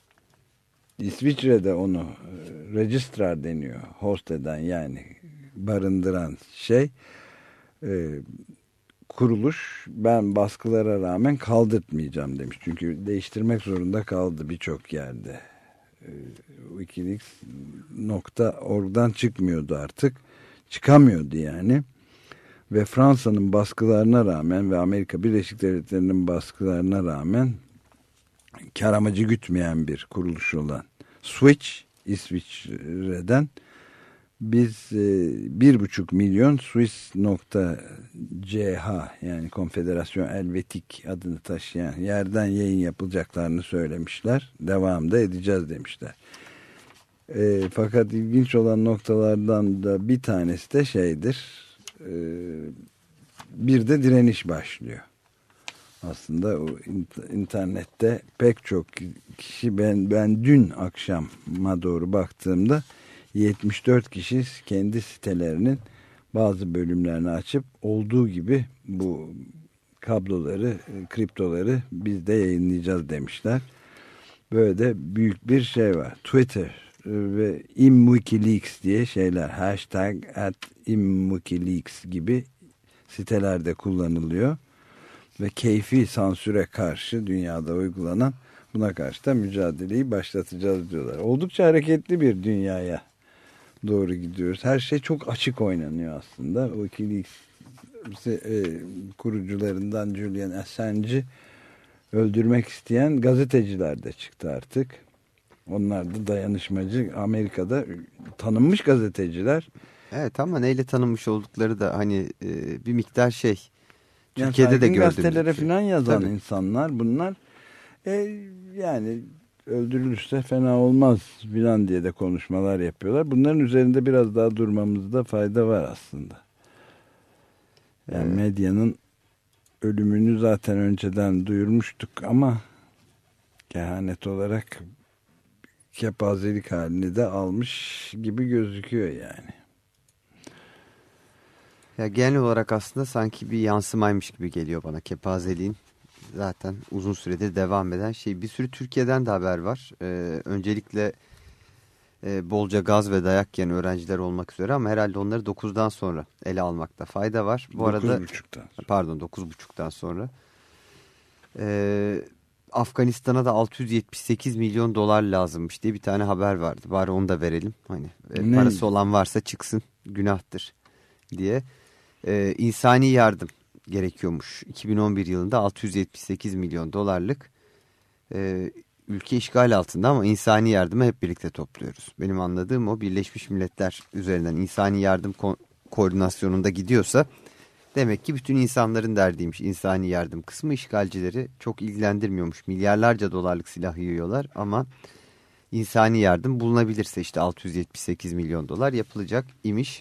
İsviçre'de onu registrar deniyor, host eden, yani barındıran şey, e, kuruluş, ben baskılara rağmen kaldırtmayacağım demiş. Çünkü değiştirmek zorunda kaldı birçok yerde. E, WikiLeaks nokta org'dan çıkmıyordu artık. Çıkamıyordu yani. Ve Fransa'nın baskılarına rağmen ve Amerika Birleşik Devletleri'nin baskılarına rağmen kar amacı gütmeyen bir kuruluş olan Switch, İsviçre'den biz e, bir buçuk milyon Swiss nokta C H, yani Konfederasyon Helvetik adını taşıyan yerden yayın yapılacaklarını söylemişler. Devamda edeceğiz demişler. E, fakat ilginç olan noktalardan da bir tanesi de şeydir. E, bir de direniş başlıyor. Aslında o internette pek çok kişi, ben ben dün akşama doğru baktığımda yetmiş dört kişi kendi sitelerinin bazı bölümlerini açıp olduğu gibi bu kabloları, kriptoları biz de yayınlayacağız demişler. Böyle de büyük bir şey var. Twitter ve imWikiLeaks diye şeyler, hashtag at imWikiLeaks gibi sitelerde kullanılıyor. Ve keyfi sansüre karşı dünyada uygulanan, buna karşı da mücadeleyi başlatacağız diyorlar. Oldukça hareketli bir dünyaya doğru gidiyoruz. Her şey çok açık oynanıyor aslında. WikiLeaks e, kurucularından Julian Assange'i öldürmek isteyen gazeteciler de çıktı artık. Onlar da dayanışmacı, Amerika'da tanınmış gazeteciler. Evet, ama neyle tanınmış oldukları da hani e, bir miktar şey. Yani Türkiye'de de gördüğümüz gazetelere şey. falan yazan Tabii. insanlar bunlar. E, yani öldürülürse fena olmaz filan diye de konuşmalar yapıyorlar. Bunların üzerinde biraz daha durmamızda fayda var aslında. Yani evet. Medyanın ölümünü zaten önceden duyurmuştuk ama kehanet olarak kepazelik halini de almış gibi gözüküyor yani. Ya genel olarak aslında sanki bir yansımaymış gibi geliyor bana kepazeliğin. Zaten uzun süredir devam eden şey. Bir sürü Türkiye'den de haber var. Ee, öncelikle e, bolca gaz ve dayak yiyen öğrenciler olmak üzere, ama herhalde onları dokuzdan sonra ele almakta fayda var. Bu arada pardon dokuz buçuktan sonra. Ee, Afganistan'a da altı yüz yetmiş sekiz milyon dolar lazımmış diye bir tane haber vardı. Bari onu da verelim. Hani e, parası olan varsa çıksın, günahtır. diye e, insani yardım gerekiyormuş. iki bin on bir yılında altı yüz yetmiş sekiz milyon dolarlık e, ülke işgal altında ama insani yardımı hep birlikte topluyoruz. Benim anladığım o, Birleşmiş Milletler üzerinden insani yardım ko koordinasyonunda gidiyorsa demek ki bütün insanların derdiymiş insani yardım kısmı. İşgalcileri çok ilgilendirmiyormuş. Milyarlarca dolarlık silah yiyorlar ama insani yardım bulunabilirse işte altı yüz yetmiş sekiz milyon dolar yapılacak imiş.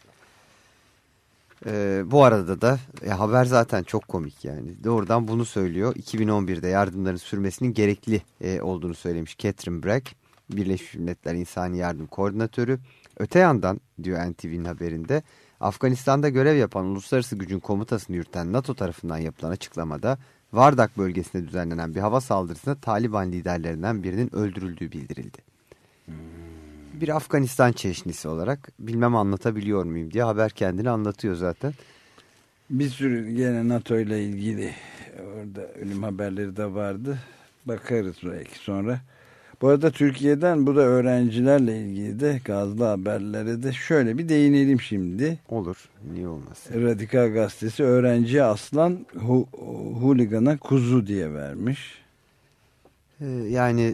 Ee, bu arada da e, haber zaten çok komik yani. Doğrudan bunu söylüyor. iki bin on birde yardımların sürmesinin gerekli e, olduğunu söylemiş Catherine Bragg, Birleşmiş Milletler İnsani Yardım Koordinatörü. Öte yandan diyor N T V'nin haberinde, Afganistan'da görev yapan uluslararası gücün komutasını yürüten NATO tarafından yapılan açıklamada Vardak bölgesinde düzenlenen bir hava saldırısında Taliban liderlerinden birinin öldürüldüğü bildirildi. Hmm. Bir Afganistan çeşnisi olarak bilmem anlatabiliyor muyum diye haber kendini anlatıyor zaten. Bir sürü gene NATO ile ilgili orada ölüm haberleri de vardı. Bakarız belki sonra. Bu arada Türkiye'den, bu da öğrencilerle ilgili de gazlı haberlere de şöyle bir değinelim şimdi. Olur, niye olmasın. Radikal Gazetesi öğrenciye aslan, hu, huligana kuzu diye vermiş. Ee, yani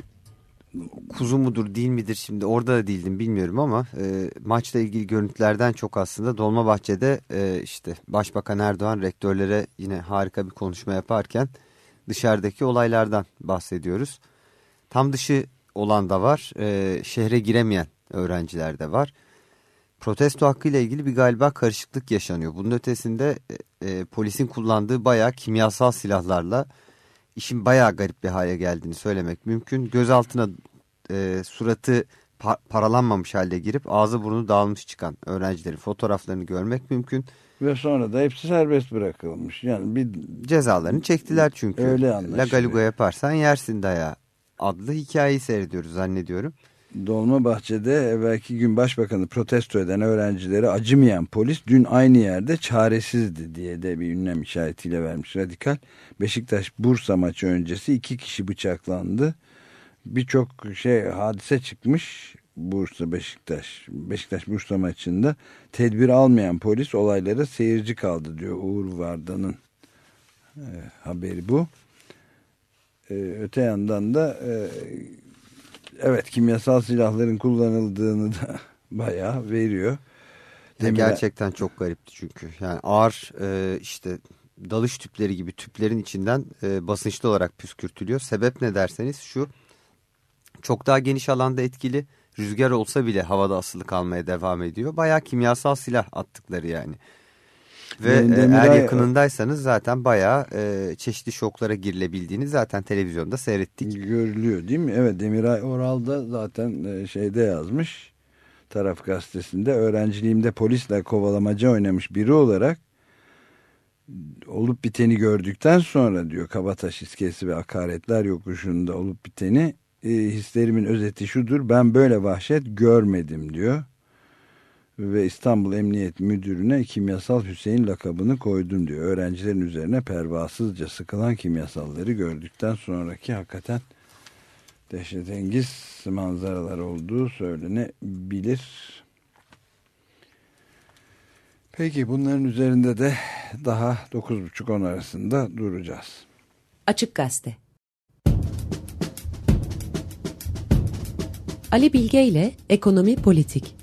kuzu mudur değil midir şimdi orada da değildim bilmiyorum ama e, maçla ilgili görüntülerden çok aslında Dolmabahçe'de e, işte Başbakan Erdoğan rektörlere yine harika bir konuşma yaparken dışarıdaki olaylardan bahsediyoruz. Tam dışı olan da var, e, şehre giremeyen öğrenciler de var. Protesto hakkıyla ilgili bir galiba karışıklık yaşanıyor. Bunun ötesinde e, e, polisin kullandığı bayağı kimyasal silahlarla işin bayağı garip bir hale geldiğini söylemek mümkün. Gözaltına e, suratı pa paralanmamış halde girip ağzı burnu dağılmış çıkan öğrencilerin fotoğraflarını görmek mümkün. Ve sonra da hepsi serbest bırakılmış. Yani bir cezalarını çektiler çünkü. Öyle anlaşılıyor. Lagaluga yaparsan yersin dayağı adlı hikayeyi seyrediyoruz zannediyorum. Dolmabahçe'de evvelki gün başbakanı protesto eden öğrencileri acımayan polis dün aynı yerde çaresizdi diye de bir ünlem işaretiyle vermiş Radikal. Beşiktaş-Bursa maçı öncesi iki kişi bıçaklandı. Birçok şey hadise çıkmış Bursa Beşiktaş Beşiktaş Bursa maçında. Tedbir almayan polis olaylara seyirci kaldı diyor Uğur Varda'nın e, haberi bu. E, öte yandan da e, evet, kimyasal silahların kullanıldığını da bayağı veriyor. Demir... Gerçekten çok garipti çünkü. Yani ağır e, işte dalış tüpleri gibi tüplerin içinden e, basınçlı olarak püskürtülüyor. Sebep ne derseniz şu: çok daha geniş alanda etkili, rüzgar olsa bile havada asılı kalmaya devam ediyor. Bayağı kimyasal silah attıkları yani. Ve yani e, eğer yakınındaysanız zaten bayağı e, çeşitli şoklara girilebildiğini zaten televizyonda seyrettik. Görülüyor değil mi? Evet, Demiray Oral da zaten e, şeyde yazmış, Taraf Gazetesi'nde, öğrenciliğimde polisle kovalamaca oynamış biri olarak olup biteni gördükten sonra diyor, Kabataş iskelesi ve hakaretler yokuşunda olup biteni, e, hislerimin özeti şudur: ben böyle vahşet görmedim diyor. Ve İstanbul Emniyet Müdürü'ne kimyasal Hüseyin lakabını koydum diyor. Öğrencilerin üzerine pervasızca sıkılan kimyasalları gördükten sonraki hakikaten dehşetengiz manzaralar olduğu söylenebilir. Peki, bunların üzerinde de daha dokuz buçuk on arasında duracağız. Açık Gazete. Ali Bilge ile Ekonomi Politik.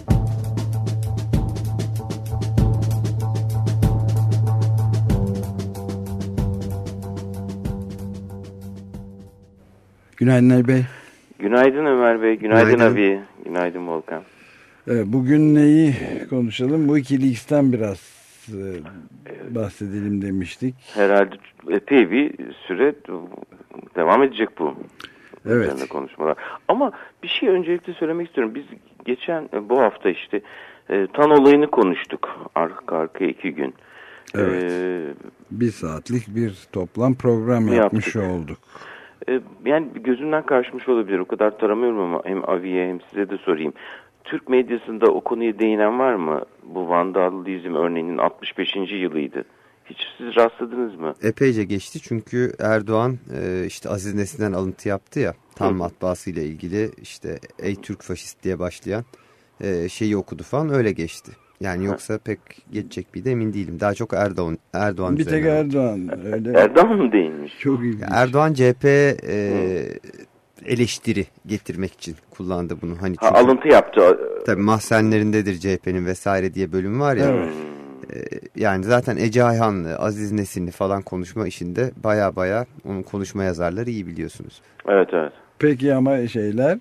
Günaydın Ali Bey. Günaydın Ömer Bey, günaydın, günaydın. Abi, günaydın Volkan. Evet, bugün neyi konuşalım? Bu Wikileaks'ten biraz e, bahsedelim demiştik. Herhalde epey bir süre devam edecek bu. Evet. Konuşmalar. Ama bir şey öncelikle söylemek istiyorum. Biz geçen bu hafta işte e, TAN olayını konuştuk. Arka arkaya iki gün. Evet. Ee, bir saatlik bir toplam program yapmış yaptık. olduk. Yani gözümden kaçmış olabilir. O kadar taramıyorum ama hem Avi'ye hem size de sorayım. Türk medyasında o konuya değinen var mı? Bu vandalizm örneğinin altmış beşinci yılıydı. Hiç siz rastladınız mı? Epeyce geçti çünkü Erdoğan işte Aziz Nesin'den alıntı yaptı ya. Tam matbaası ile ilgili işte ey Türk faşist diye başlayan şeyi okudu falan, öyle geçti. Yani yoksa pek geçecek bir de emin değilim. Daha çok Erdoğan Erdoğan bir tek üzerine. Erdoğan öyle. Erdoğan mı değinmiş? Çok ilginç. Erdoğan C H P e, eleştiri getirmek için kullandı bunu. Hani ha, alıntı yaptı. Tabii mahzenlerindedir C H P'nin vesaire diye bölüm var ya. Evet. E, yani zaten Ece Ayhanlı, Aziz Nesinli falan konuşma işinde baya baya onun konuşma yazarları iyi biliyorsunuz. Evet evet. Peki ama şeyler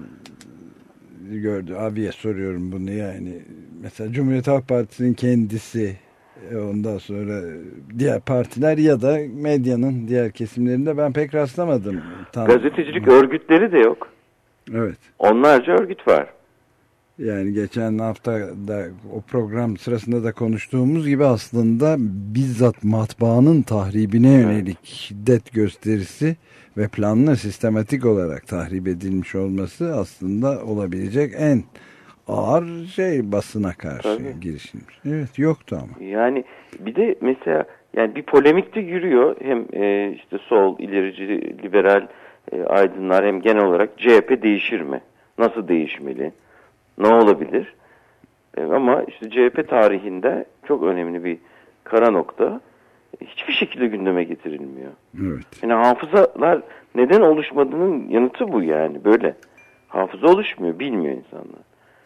gördü. Abiye soruyorum bunu yani. Mesela Cumhuriyet Halk Partisi'nin kendisi, ondan sonra diğer partiler ya da medyanın diğer kesimlerinde ben pek rastlamadım. Tam. Gazetecilik örgütleri de yok. Evet. Onlarca örgüt var. Yani geçen hafta da o program sırasında da konuştuğumuz gibi aslında bizzat matbaanın tahribine yönelik şiddet gösterisi ve planlı sistematik olarak tahrip edilmiş olması aslında olabilecek en ağır şey basına karşı Tabii. girişilmiş. Evet, yoktu ama. Yani bir de mesela yani bir polemik de yürüyor. Hem e, işte sol, ilerici, liberal e, aydınlar hem genel olarak C H P değişir mi? Nasıl değişmeli? Ne olabilir? E, ama işte C H P tarihinde çok önemli bir kara nokta hiçbir şekilde gündeme getirilmiyor. Evet. Yani hafızalar neden oluşmadığının yanıtı bu yani böyle. Hafıza oluşmuyor, bilmiyor insanlar.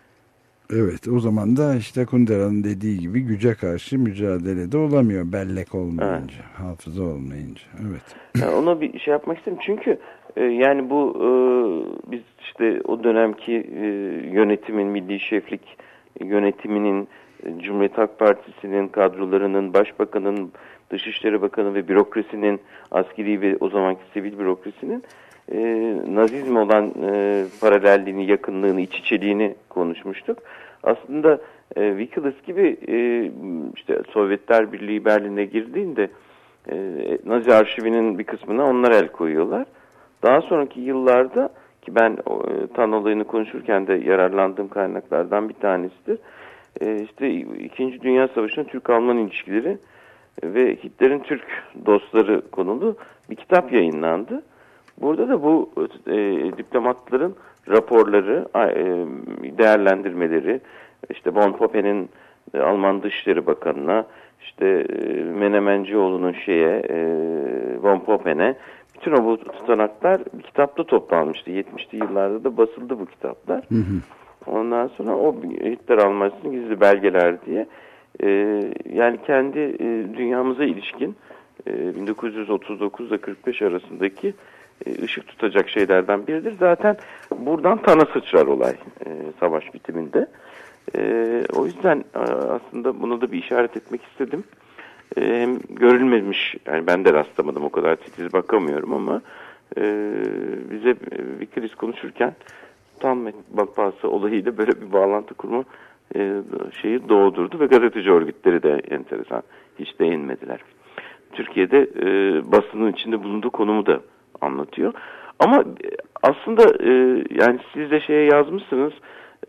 Evet, o zaman da işte Kundera'nın dediği gibi güce karşı mücadelede olamıyor bellek olmayınca, evet. Hafıza olmayınca. Evet. Yani ona bir şey yapmak istedim çünkü e, yani bu e, biz işte o dönemki e, yönetimin, milli şeflik yönetiminin, e, Cumhuriyet Halk Partisi'nin kadrolarının, Başbakanın, Dışişleri Bakanı ve bürokrasinin, askeri ve o zamanki sivil bürokrasinin e, Nazizm olan e, paralelliğini, yakınlığını, iç içeliğini konuşmuştuk. Aslında e, Wikileaks gibi e, işte Sovyetler Birliği Berlin'e girdiğinde e, Nazi arşivinin bir kısmına onlar el koyuyorlar. Daha sonraki yıllarda ki ben e, Tan olayını konuşurken de yararlandığım kaynaklardan bir tanesidir. E, işte İkinci Dünya Savaşı'nın Türk-Alman ilişkileri ve Hitler'in Türk dostları konulu bir kitap yayınlandı. Burada da bu e, diplomatların raporları, e, değerlendirmeleri, işte Von Poppen'in e, Alman Dışişleri Bakanı'na, işte e, Menemencioğlu'nun şeye, e, Von Poppen'e, bütün o bu tutanaklar bir kitapta toplanmıştı. yetmişli yıllarda da basıldı bu kitaplar. Hı hı. Ondan sonra o Hitler Almanya'sının gizli belgeler diye e, yani kendi e, dünyamıza ilişkin e, bin dokuz yüz otuz dokuz ile kırk beş arasındaki e, ışık tutacak şeylerden biridir. Zaten buradan Tan'a sıçrar olay e, savaş bitiminde. E, o yüzden e, aslında buna da bir işaret etmek istedim. E, hem görülmemiş, yani ben de rastlamadım, o kadar titiz bakamıyorum ama e, bize e, Wikileaks konuşurken Tan matbaası olayıyla böyle bir bağlantı kurma e, şeyi doğdurdu ve gazeteci örgütleri de enteresan, hiç değinmediler. Türkiye'de e, basının içinde bulunduğu konumu da anlatıyor. Ama aslında e, yani siz de şeye yazmışsınız, e,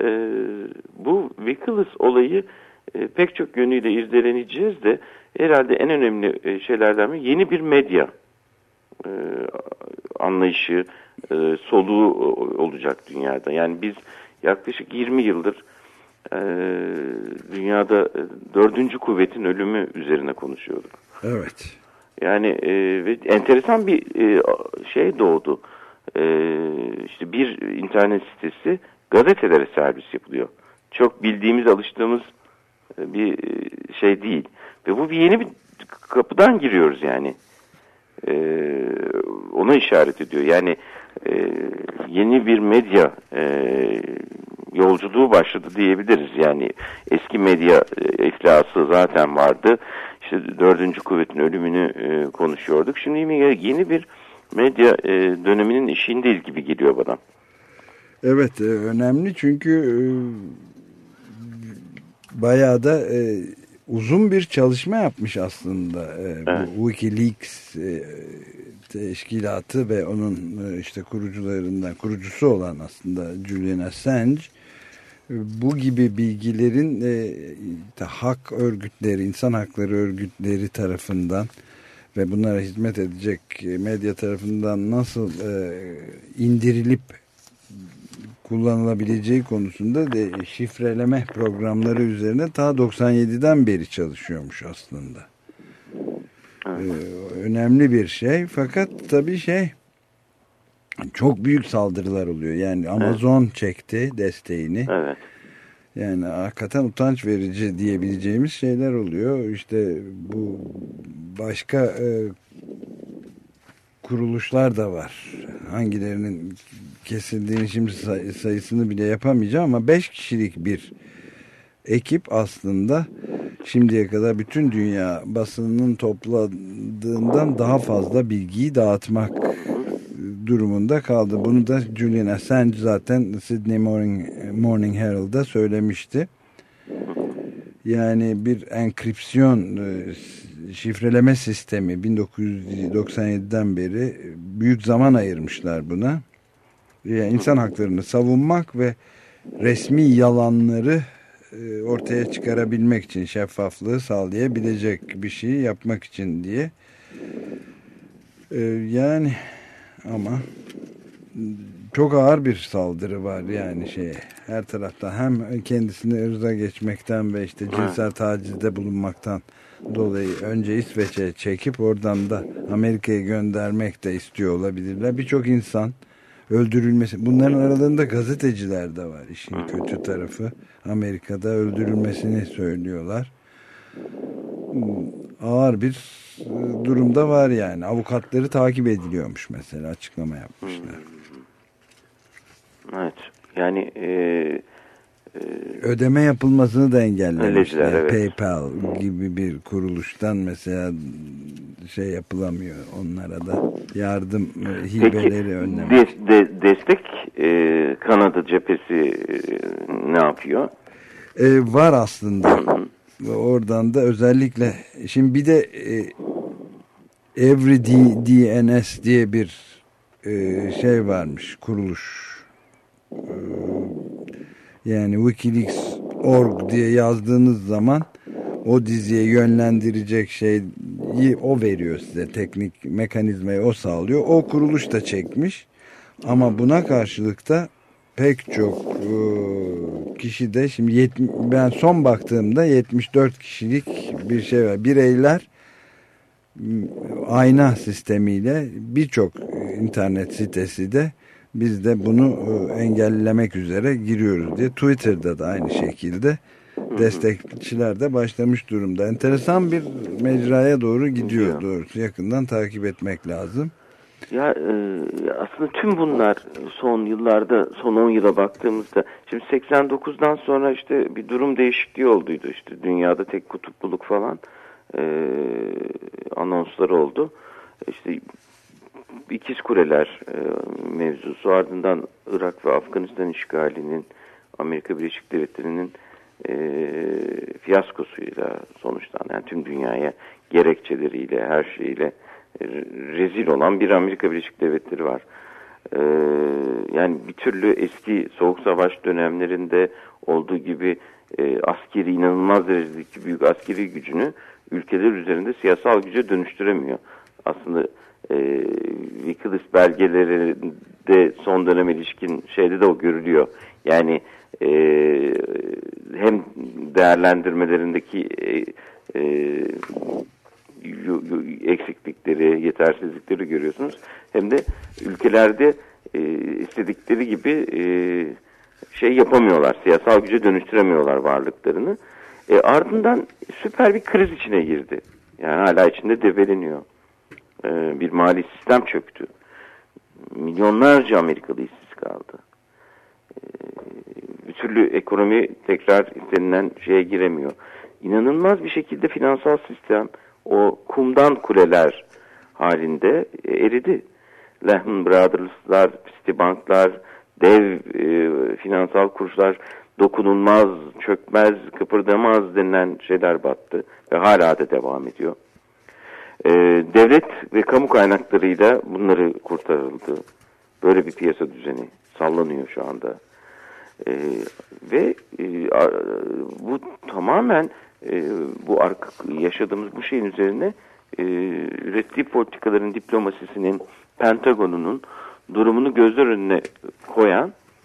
bu Wikileaks olayı e, pek çok yönüyle irdeleneceğiz de herhalde en önemli e, şeylerden biri yeni bir medya e, anlayışı, e, soluğu olacak dünyada. Yani biz yaklaşık yirmi yıldır e, dünyada dördüncü kuvvetin ölümü üzerine konuşuyorduk. Evet. Yani e, ve enteresan bir e, şey doğdu. E, işte bir internet sitesi gazetelere servis yapılıyor. Çok bildiğimiz, alıştığımız e, bir şey değil. Ve bu bir yeni bir kapıdan giriyoruz yani. E, ona işaret ediyor. Yani e, yeni bir medya e, yolculuğu başladı diyebiliriz. Yani eski medya e, iflası zaten vardı. İşte dördüncü kuvvetin ölümünü e, konuşuyorduk. Şimdi yeni bir medya e, döneminin eşiğindeyiz gibi geliyor bana. Evet, e, önemli çünkü e, bayağı da e, uzun bir çalışma yapmış aslında e, evet. Bu Wikileaks e, teşkilatı ve onun e, işte kurucularından kurucusu olan aslında Julian Assange. Bu gibi bilgilerin e, hak örgütleri, insan hakları örgütleri tarafından ve bunlara hizmet edecek medya tarafından nasıl e, indirilip kullanılabileceği konusunda de şifreleme programları üzerine ta doksan yediden beri çalışıyormuş aslında. Ee, önemli bir şey. Fakat tabii şey çok büyük saldırılar oluyor. Yani Amazon evet. çekti desteğini. Evet. Yani hakikaten utanç verici diyebileceğimiz şeyler oluyor. İşte bu başka e, kuruluşlar da var. Hangilerinin kesildiğini şimdi say- sayısını bile yapamayacağım ama beş kişilik bir ekip aslında şimdiye kadar bütün dünya basınının topladığından daha fazla bilgiyi dağıtmak durumunda kaldı. Bunu da Julian Assange zaten Sydney Morning, Morning Herald'da söylemişti. Yani bir enkripsiyon şifreleme sistemi bin dokuz yüz doksan yediden beri büyük zaman ayırmışlar buna. Yani insan haklarını savunmak ve resmi yalanları ortaya çıkarabilmek için, şeffaflığı sağlayabilecek bir şey yapmak için diye. Yani ama çok ağır bir saldırı var yani şey her tarafta, hem kendisini ırza geçmekten ve işte cinsel tacizde bulunmaktan dolayı önce İsveç'e çekip oradan da Amerika'ya göndermek de istiyor olabilirler. Birçok insan öldürülmesi, bunların aralarında gazeteciler de var, işin kötü tarafı. Amerika'da öldürülmesini söylüyorlar. Ağır bir durumda var yani. Avukatları takip ediliyormuş mesela, açıklama yapmışlar. Evet. Yani e, e, ödeme yapılmasını da engellemişler. Evet. PayPal gibi bir kuruluştan mesela şey yapılamıyor. Onlara da yardım hibeleri önlemek. De, de, destek e, Kanada cephesi e, ne yapıyor? E, var aslında. Oradan da özellikle şimdi bir de e, Every D N S diye bir e, şey varmış, kuruluş. E, yani Wikileaks nokta org diye yazdığınız zaman o diziye yönlendirecek şeyi o veriyor size, teknik mekanizmayı o sağlıyor. O kuruluş da çekmiş ama buna karşılık da pek çok e, kişi de şimdi yetmiş, ben son baktığımda yetmiş dört kişilik bir şey var. Bireyler ayna sistemiyle birçok internet sitesi de biz de bunu engellemek üzere giriyoruz diye. Twitter'da da aynı şekilde destekçiler de başlamış durumda. Enteresan bir mecraya doğru gidiyor doğrusu. Yakından takip etmek lazım. Ya e, aslında tüm bunlar son yıllarda, son on yıla baktığımızda, şimdi seksen dokuzdan sonra işte bir durum değişikliği olduydu, işte dünyada tek kutupluluk falan e, anonsları oldu. İşte İkiz Kuleler e, mevzusu, ardından Irak ve Afganistan işgalinin, Amerika Birleşik Devletleri'nin e, fiyaskosuyla sonuçlanan, yani tüm dünyaya gerekçeleriyle, her şeyiyle rezil olan bir Amerika Birleşik Devletleri var. Ee, yani bir türlü eski Soğuk Savaş dönemlerinde olduğu gibi e, askeri, inanılmaz derecedeki büyük askeri gücünü ülkeler üzerinde siyasal güce dönüştüremiyor. Aslında e, Wikileaks belgelerinde son dönem ilişkin şeyde de o görülüyor. Yani e, hem değerlendirmelerindeki e, e, eksiklikleri, yetersizlikleri görüyorsunuz. Hem de ülkelerde e, istedikleri gibi e, şey yapamıyorlar, siyasal güce dönüştüremiyorlar varlıklarını. E, ardından süper bir kriz içine girdi. Yani hala içinde debeleniyor. E, bir mali sistem çöktü. Milyonlarca Amerikalı işsiz kaldı. E, bir türlü ekonomi tekrar istenilen şeye giremiyor. İnanılmaz bir şekilde finansal sistem o kumdan kuleler halinde eridi. Lehman Brothers'lar, Citibank'lar, dev e, finansal kuruluşlar, dokunulmaz, çökmez, kıpırdamaz denilen şeyler battı ve hala da devam ediyor. E, devlet ve kamu kaynaklarıyla bunları kurtarıldı. Böyle bir piyasa düzeni sallanıyor şu anda. E, ve e, bu tamamen e, bu arka, yaşadığımız bu şeyin üzerine e, ürettiği politikaların diplomasisinin, Pentagon'unun durumunu gözler önüne koyan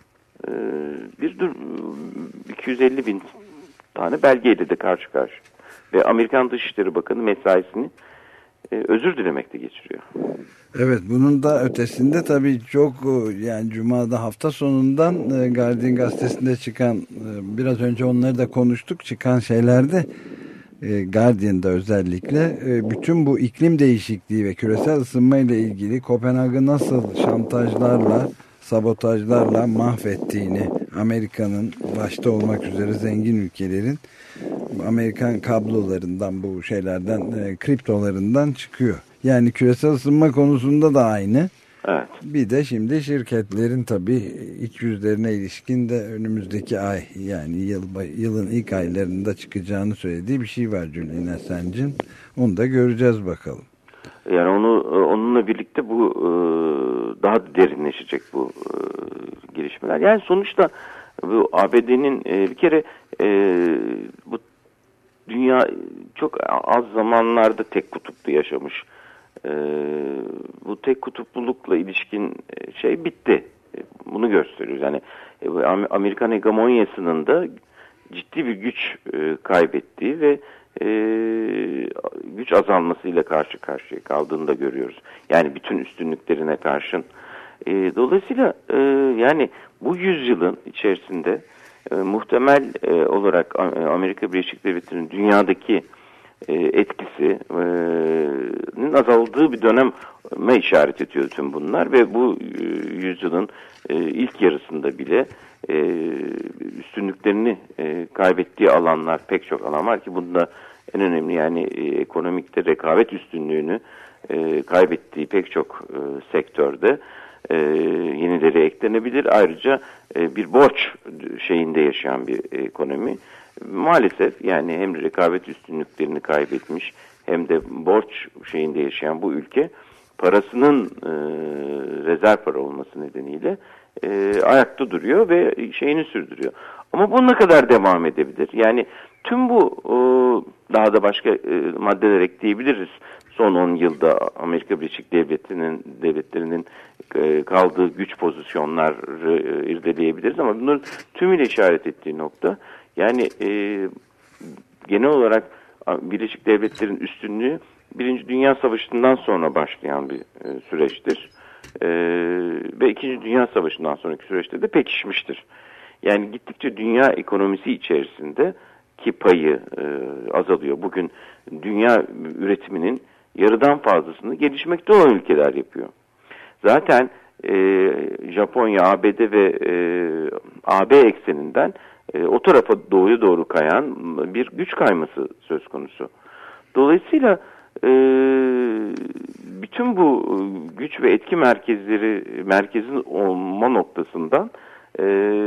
e, bir dur iki yüz elli bin tane belgeyle de karşı karşı. Ve Amerikan Dışişleri Bakanı mesaisini e, özür dilemekte geçiriyor. Evet, bunun da ötesinde tabii çok, yani Cuma'da hafta sonundan e, Guardian gazetesinde çıkan, e, biraz önce onları da konuştuk, çıkan şeylerde e, Guardian'da özellikle e, bütün bu iklim değişikliği ve küresel ısınma ile ilgili Kopenhag'ı nasıl şantajlarla, sabotajlarla mahvettiğini, Amerika'nın başta olmak üzere zengin ülkelerin Amerikan kablolarından, bu şeylerden, e, kriptolarından çıkıyor. Yani küresel ısınma konusunda da aynı. Evet. Bir de şimdi şirketlerin tabii iç yüzlerine ilişkin de önümüzdeki ay, yani yıl, yılın ilk aylarında çıkacağını söylediği bir şey var Julian Assange'in. Onu da göreceğiz bakalım. Yani onu onunla birlikte bu daha derinleşecek bu gelişmeler. Yani sonuçta bu A B D'nin bir kere bu dünya çok az zamanlarda tek kutuplu yaşamış. Bu tek kutuplulukla ilişkin şey bitti. Bunu gösteriyoruz. Yani Amerikan hegemonyasının da ciddi bir güç kaybettiği ve e, güç azalmasıyla karşı karşıya kaldığını da görüyoruz. Yani bütün üstünlüklerine karşın. E, dolayısıyla e, yani bu yüzyılın içerisinde e, muhtemel e, olarak Amerika Birleşik Devletleri'nin dünyadaki e, etkisinin azaldığı bir döneme işaret ediyor tüm bunlar ve bu e, yüzyılın e, ilk yarısında bile e, üstünlüklerini e, kaybettiği alanlar, pek çok alan var ki bunda en önemli, yani e, ekonomikte rekabet üstünlüğünü e, kaybettiği pek çok e, sektörde e, yenileri eklenebilir. Ayrıca e, bir borç şeyinde yaşayan bir ekonomi. Maalesef yani hem rekabet üstünlüklerini kaybetmiş hem de borç şeyinde yaşayan bu ülke parasının e, rezerv para olması nedeniyle e, ayakta duruyor ve şeyini sürdürüyor. Ama bu ne kadar devam edebilir? Yani tüm bu e, daha da başka e, maddeler ekleyebiliriz. Son on yılda Amerika Birleşik Devletleri'nin devletlerinin e, kaldığı güç pozisyonları e, irdeleyebiliriz ama bunların tümüyle işaret ettiği nokta, yani e, genel olarak Birleşik Devletler'in üstünlüğü Birinci Dünya Savaşı'ndan sonra başlayan bir e, süreçtir. E, ve İkinci Dünya Savaşı'ndan sonraki süreçte de pekişmiştir. Yani gittikçe dünya ekonomisi içerisinde ki payı e, azalıyor. Bugün dünya üretiminin yarıdan fazlasını gelişmekte olan ülkeler yapıyor. Zaten e, Japonya, A B D ve e, A B ekseninden e, o tarafa doğuya doğru kayan bir güç kayması söz konusu. Dolayısıyla e, bütün bu güç ve etki merkezleri merkezin olma noktasından e,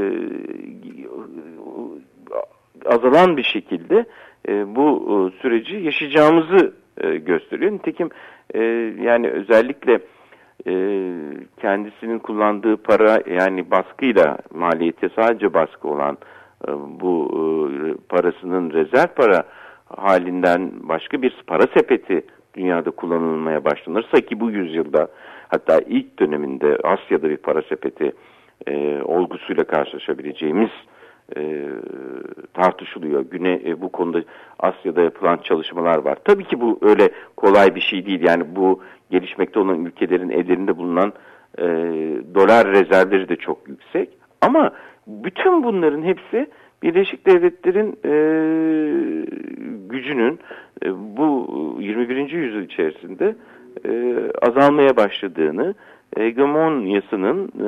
azalan bir şekilde e, bu e, süreci yaşayacağımızı e, gösteriyor. Nitekim e, yani özellikle e, kendisinin kullandığı para, yani baskıyla maliyeti sadece baskı olan e, bu e, parasının rezerv para halinden başka bir para sepeti dünyada kullanılmaya başlanırsa ki bu yüzyılda, hatta ilk döneminde Asya'da bir para sepeti e, olgusuyla karşılaşabileceğimiz e, tartışılıyor. Güne e, bu konuda Asya'da yapılan çalışmalar var. Tabii ki bu öyle kolay bir şey değil. Yani bu gelişmekte olan ülkelerin ellerinde bulunan e, dolar rezervleri de çok yüksek. Ama bütün bunların hepsi Birleşik Devletler'in e, gücünün e, bu yirmi birinci yüzyıl içerisinde e, azalmaya başladığını, hegemonyasının e,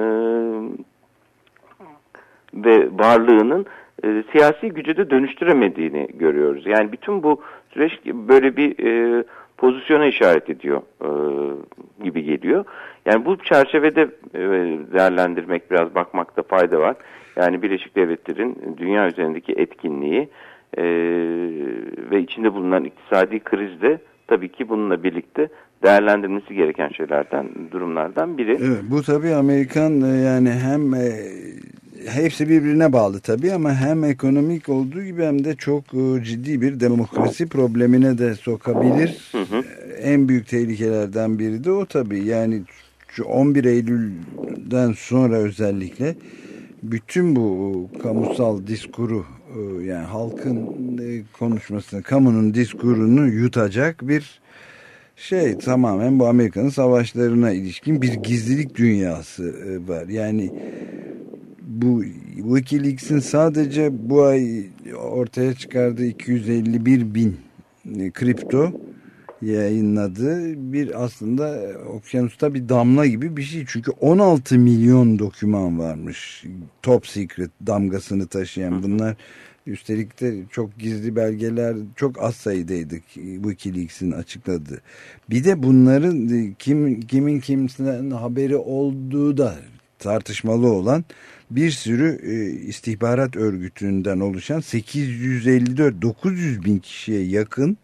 ve varlığının e, siyasi güce de dönüştüremediğini görüyoruz. Yani bütün bu süreç böyle bir e, pozisyona işaret ediyor e, gibi geliyor. Yani bu çerçevede e, değerlendirmek, biraz bakmakta fayda var. Yani Birleşik Devletler'in dünya üzerindeki etkinliği e, ve içinde bulunan iktisadi kriz de tabii ki bununla birlikte değerlendirilmesi gereken şeylerden, durumlardan biri. Evet, bu tabii Amerikan yani hem e, hepsi birbirine bağlı tabii ama hem ekonomik olduğu gibi hem de çok e, ciddi bir demokrasi problemine de sokabilir. Hı hı. En büyük tehlikelerden biri de o tabii. Yani şu on bir Eylül'den sonra özellikle bütün bu kamusal diskuru, yani halkın konuşmasını, kamunun diskurunu yutacak bir şey, tamamen bu Amerika'nın savaşlarına ilişkin bir gizlilik dünyası var. Yani bu WikiLeaks'in sadece bu ay ortaya çıkardığı iki yüz elli bir bin kripto yayınladığı bir, aslında okyanusta bir damla gibi bir şey. Çünkü on altı milyon doküman varmış. Top secret damgasını taşıyan. Bunlar üstelik de çok gizli belgeler, çok az sayıdaydı WikiLeaks'in açıkladığı. Bir de bunların kim, kimin kimsenin haberi olduğu da tartışmalı olan bir sürü e, istihbarat örgütünden oluşan sekiz yüz elli dört dokuz yüz bin kişiye yakın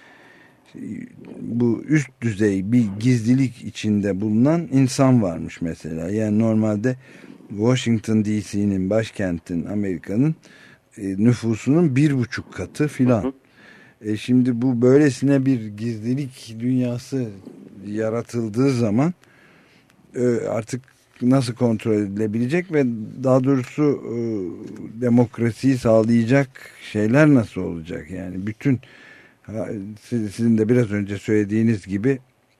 bu üst düzey bir gizlilik içinde bulunan insan varmış mesela. Yani normalde Washington D C'nin, başkentin, Amerika'nın e, nüfusunun bir buçuk katı filan. E şimdi bu böylesine bir gizlilik dünyası yaratıldığı zaman e, artık nasıl kontrol edilebilecek ve daha doğrusu e, demokrasiyi sağlayacak şeyler nasıl olacak? Yani bütün, sizin de biraz önce söylediğiniz gibi,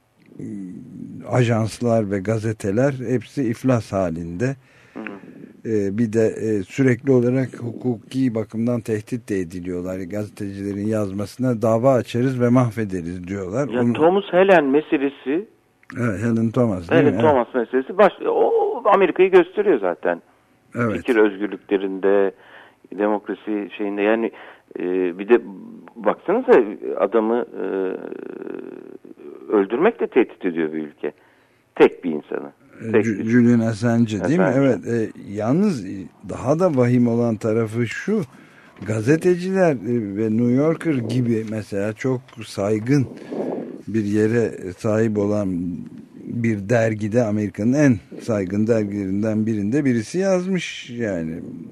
ajanslar ve gazeteler hepsi iflas halinde. Hı hı. Ee, bir de e, sürekli olarak hukuki bakımdan tehdit de ediliyorlar. Gazetecilerin yazmasına dava açarız ve mahvederiz diyorlar. Ya Onu... Thomas Helen meselesi. Evet, Helen Thomas değil Helen mi? Thomas evet. meselesi baş... o Amerika'yı gösteriyor zaten. Evet. Fikir özgürlüklerinde, demokrasi şeyinde, yani e, bir de baksanıza adamı e, öldürmekle tehdit ediyor bir ülke. Tek bir insanı. Tek bir. Julian Assange değil Assange. mi? Evet. E, yalnız daha da vahim olan tarafı şu: gazeteciler e, ve New Yorker gibi mesela çok saygın bir yere sahip olan bir dergide, Amerika'nın en saygın dergilerinden birinde birisi yazmış, yani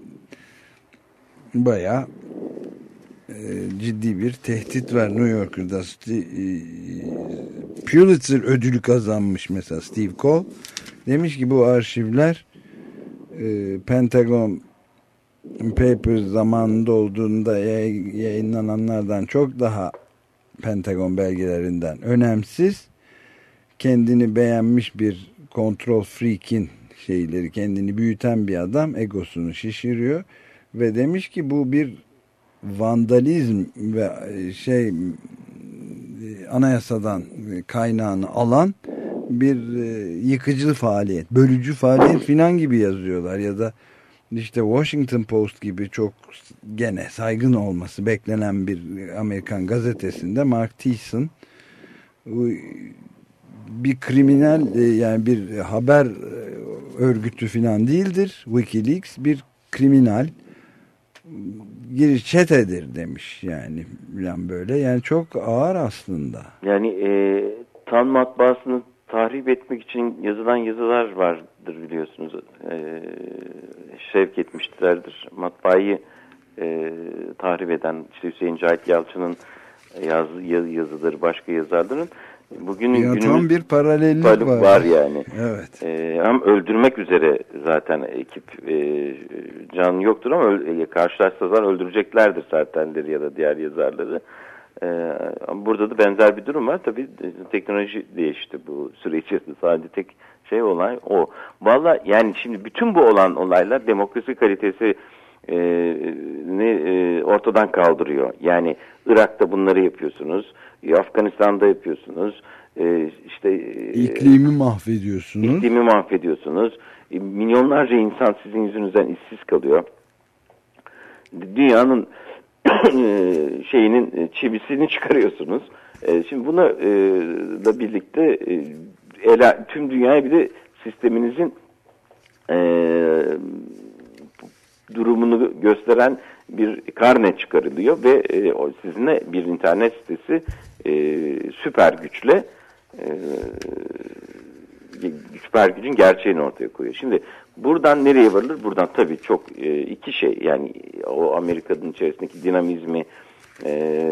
bayağı e, ciddi bir tehdit var. New Yorker'da e, Pulitzer ödülü kazanmış mesela Steve Cole. Demiş ki bu arşivler e, Pentagon Papers zamanında olduğunda yayınlananlardan çok daha, Pentagon belgelerinden önemsiz. Kendini beğenmiş bir kontrol freak'in şeyleri, kendini büyüten bir adam egosunu şişiriyor ve demiş ki bu bir vandalizm ve şey, anayasadan kaynağını alan bir yıkıcı faaliyet, bölücü faaliyet filan gibi yazıyorlar. Ya da işte Washington Post gibi çok gene saygın olması beklenen bir Amerikan gazetesinde Mark Thiessen bir kriminal, yani bir haber örgütü filan değildir. WikiLeaks bir kriminal, giriş çetedir demiş yani, falan böyle. Yani çok ağır aslında. Yani e, Tan matbaasını tahrip etmek için yazılan yazılar vardır biliyorsunuz. E, sevk etmişlerdir. Matbaayı e, tahrip eden işte Hüseyin Cahit Yalçın'ın yaz, yaz, yazıları, başka yazarların. Bugünün ya, günümüz tam bir paralellik var. var yani. Evet. Ee, hem öldürmek üzere zaten ekip, e, can yoktur ama öl, karşılaşsalar öldüreceklerdir zatenleri ya da diğer yazarları. Ee, burada da benzer bir durum var. Tabii teknoloji değişti bu süre içerisinde. Sadece tek şey olay o. Vallahi yani şimdi bütün bu olan olaylar demokrasi kalitesi e, ne e, ortadan kaldırıyor. Yani Irak'ta bunları yapıyorsunuz. Afganistan'da yapıyorsunuz. Ee, işte iklimi mahvediyorsunuz. İklimi mahvediyorsunuz. E, milyonlarca insan sizin yüzünüzden işsiz kalıyor. Dünyanın şeyinin çivisini çıkarıyorsunuz. E, şimdi buna e, da birlikte e, ele, tüm dünyaya bir de sisteminizin e, durumunu gösteren bir karne çıkarılıyor ve e, sizinle bir internet sitesi e, süper güçle e, süper gücün gerçeğini ortaya koyuyor. Şimdi buradan nereye varılır? Buradan tabii çok e, iki şey, yani o Amerika'nın içerisindeki dinamizmi, e,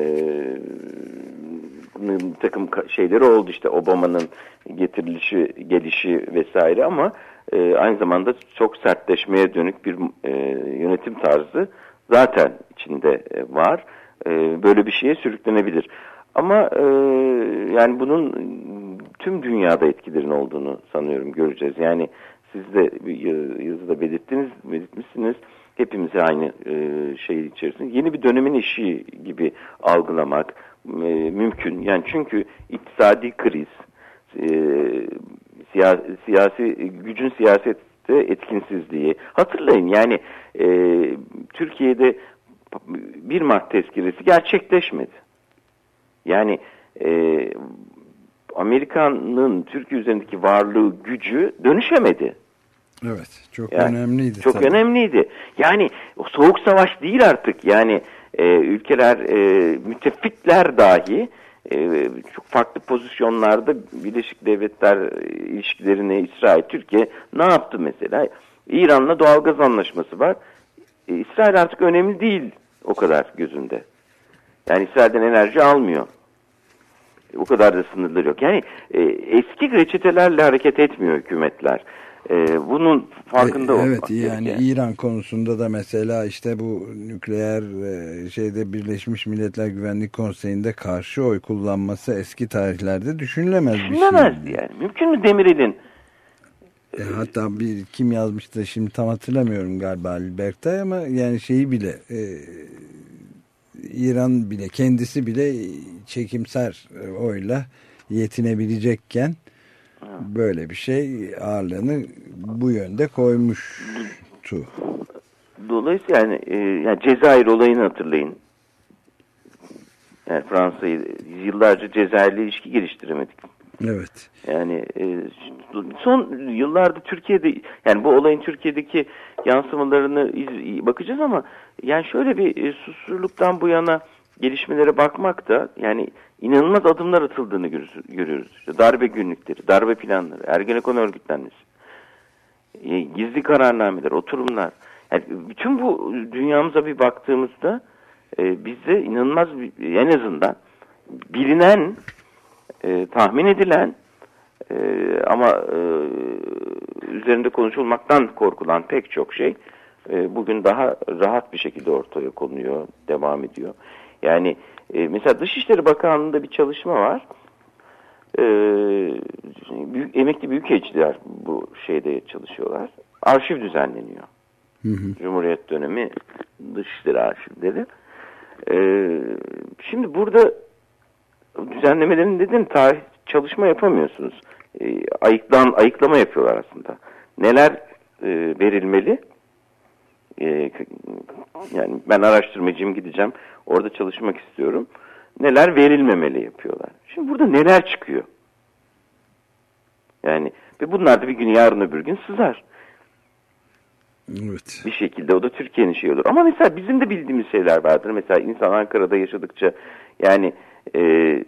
takım şeyleri oldu, işte Obama'nın getirilişi, gelişi vesaire, ama e, aynı zamanda çok sertleşmeye dönük bir e, yönetim tarzı zaten içinde e, var. E, böyle bir şeye sürüklenebilir. Ama e, yani bunun tüm dünyada etkilerin olduğunu sanıyorum göreceğiz. Yani siz de yazıda belirttiniz, belirtmişsiniz. Hepimiz aynı e, şey içerisinde. Yeni bir dönemin işi gibi algılamak e, mümkün. Yani çünkü iktisadi kriz, e, siya, siyasi gücün siyasette etkinsizliği. Hatırlayın yani e, Türkiye'de bir Mart tezkeresi gerçekleşmedi. Yani e, Amerika'nın Türkiye üzerindeki varlığı, gücü dönüşemedi. Evet, çok yani, önemliydi. Çok tabii. önemliydi. Yani soğuk savaş değil artık. Yani e, ülkeler, e, müttefikler dahi e, çok farklı pozisyonlarda Birleşik Devletler ilişkilerini, İsrail, Türkiye ne yaptı mesela? İran'la doğalgaz anlaşması var. E, İsrail artık önemli değil o kadar gözünde. Yani İsrail'den enerji almıyor. O kadar da sınırları yok. Yani e, eski reçetelerle hareket etmiyor hükümetler. E, bunun farkında olmak evet, yani gerekiyor. İran konusunda da mesela işte bu nükleer e, şeyde Birleşmiş Milletler Güvenlik Konseyi'nde karşı oy kullanması eski tarihlerde düşünülemez bir şey. Düşünülemezdi yani. Mümkün mü Demirel'in? E, hatta bir kim yazmıştı şimdi tam hatırlamıyorum galiba Ali Berktay ama yani şeyi bile e, İran bile kendisi bile çekimser oyla yetinebilecekken böyle bir şey ağırlığını bu yönde koymuştu. Dolayısıyla yani, e, yani Cezayir olayını hatırlayın. Yani Fransa'yı yıllarca Cezayir'le ilişki geliştiremedik. Evet. Yani e, son yıllarda Türkiye'de yani bu olayın Türkiye'deki yansımalarını iz, bakacağız ama yani şöyle bir e, susurluktan bu yana gelişmelere bakmak da yani inanılmaz adımlar atıldığını görüyoruz. İşte darbe günlükleri, darbe planları, Ergenekon örgütlenmesi, e, gizli kararnameler, oturumlar. Yani bütün bu dünyamıza bir baktığımızda e, bizde inanılmaz bir, en azından bilinen, e, tahmin edilen e, ama e, üzerinde konuşulmaktan korkulan pek çok şey e, bugün daha rahat bir şekilde ortaya konuyor, devam ediyor. Yani e, mesela Dışişleri Bakanlığı'nda bir çalışma var. E, büyük, emekli büyükelçiler bu şeyde çalışıyorlar. Arşiv düzenleniyor. Hı hı. Cumhuriyet dönemi Dışişleri arşivleri. E, şimdi burada düzenlemelerin dedim tarih çalışma yapamıyorsunuz. E, ayıklan, ayıklama yapıyorlar aslında. Neler e, verilmeli? E, yani ben araştırmacıyım, gideceğim. Orada çalışmak istiyorum. Neler verilmemeli yapıyorlar. Şimdi burada neler çıkıyor? Yani ve bunlar da bir gün yarın öbür gün sızar. Evet. Bir şekilde o da Türkiye'nin şeyi olur. Ama mesela bizim de bildiğimiz şeyler vardır. Mesela insan Ankara'da yaşadıkça yani e,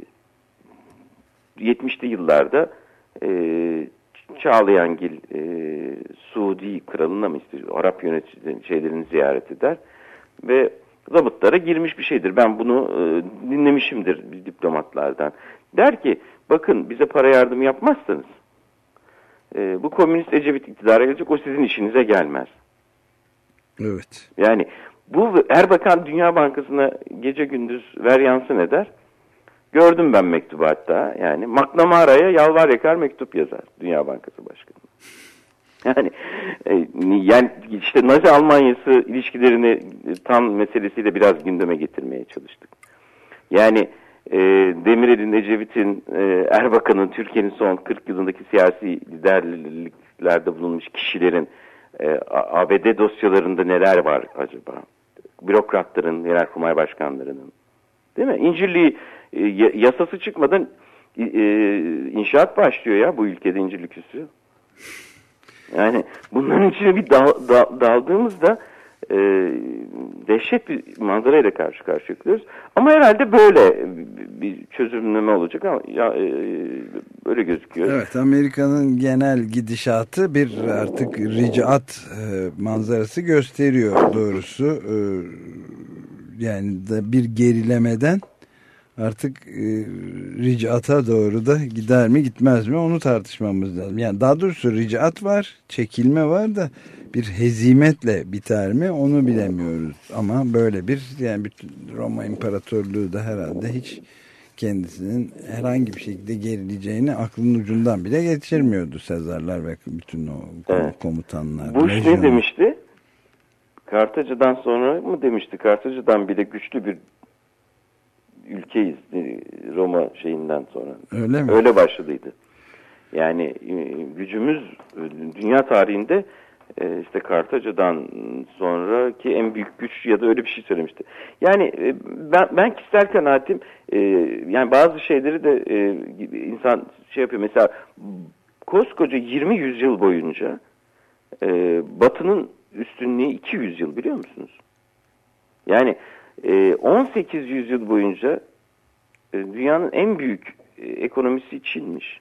yetmişli yıllarda e, Çağlayangil e, Suudi kralına mı istiyor? Arap yönetici şeylerini ziyaret eder ve zabıtlara girmiş bir şeydir. Ben bunu e, dinlemişimdir diplomatlardan. Der ki bakın bize para yardım yapmazsanız e, bu komünist Ecevit iktidara gelecek, o sizin işinize gelmez. Evet. Yani bu Erbakan Dünya Bankası'na gece gündüz ver yansın eder. Gördüm ben mektubu hatta. Yani McNamara'ya yalvar yakar mektup yazar Dünya Bankası Başkanı. Yani e, yani işte Nazi Almanyası ilişkilerini tam meselesiyle biraz gündeme getirmeye çalıştık. Yani e, Demirel'in, Ecevit'in, e, Erbakan'ın, Türkiye'nin son kırk yılındaki siyasi liderliklerde bulunmuş kişilerin e, A B D dosyalarında neler var acaba? Bürokratların, Genelkurmay Başkanlarının. Değil mi? İncirliği e, yasası çıkmadan e, inşaat başlıyor ya bu ülkede, İncirlik üssü. Yani bunların içine bir dal, dal, daldığımızda e, dehşet bir manzarayla karşı karşıya kalıyoruz. Ama herhalde böyle bir çözümleme olacak ama ya, e, böyle gözüküyor. Evet, Amerika'nın genel gidişatı bir artık ricaat e, manzarası gösteriyor doğrusu. E, yani da bir gerilemeden artık e, ricata doğru da gider mi gitmez mi onu tartışmamız lazım. Yani daha doğrusu ricat var, çekilme var da bir hezimetle biter mi onu bilemiyoruz. Ama böyle bir, yani bütün Roma İmparatorluğu da herhalde hiç kendisinin herhangi bir şekilde gerileceğini aklının ucundan bile geçirmiyordu Sezarlar ve bütün o Evet. komutanlar. Bush lejyon. ne demişti? Kartaca'dan sonra mı demişti? Kartaca'dan bile güçlü bir ülkeyiz Roma şeyinden sonra. Öyle mi? Öyle başladıydı. Yani gücümüz dünya tarihinde işte Kartaca'dan sonraki en büyük güç ya da öyle bir şey söylemişti. Yani ben, ben kişisel kanaatim yani bazı şeyleri de insan şey yapıyor. Mesela koskoca yirmi yüzyıl boyunca Batı'nın üstünlüğü iki yüz yıl, biliyor musunuz? Yani on sekiz yüzyıl boyunca dünyanın en büyük ekonomisi Çin'miş.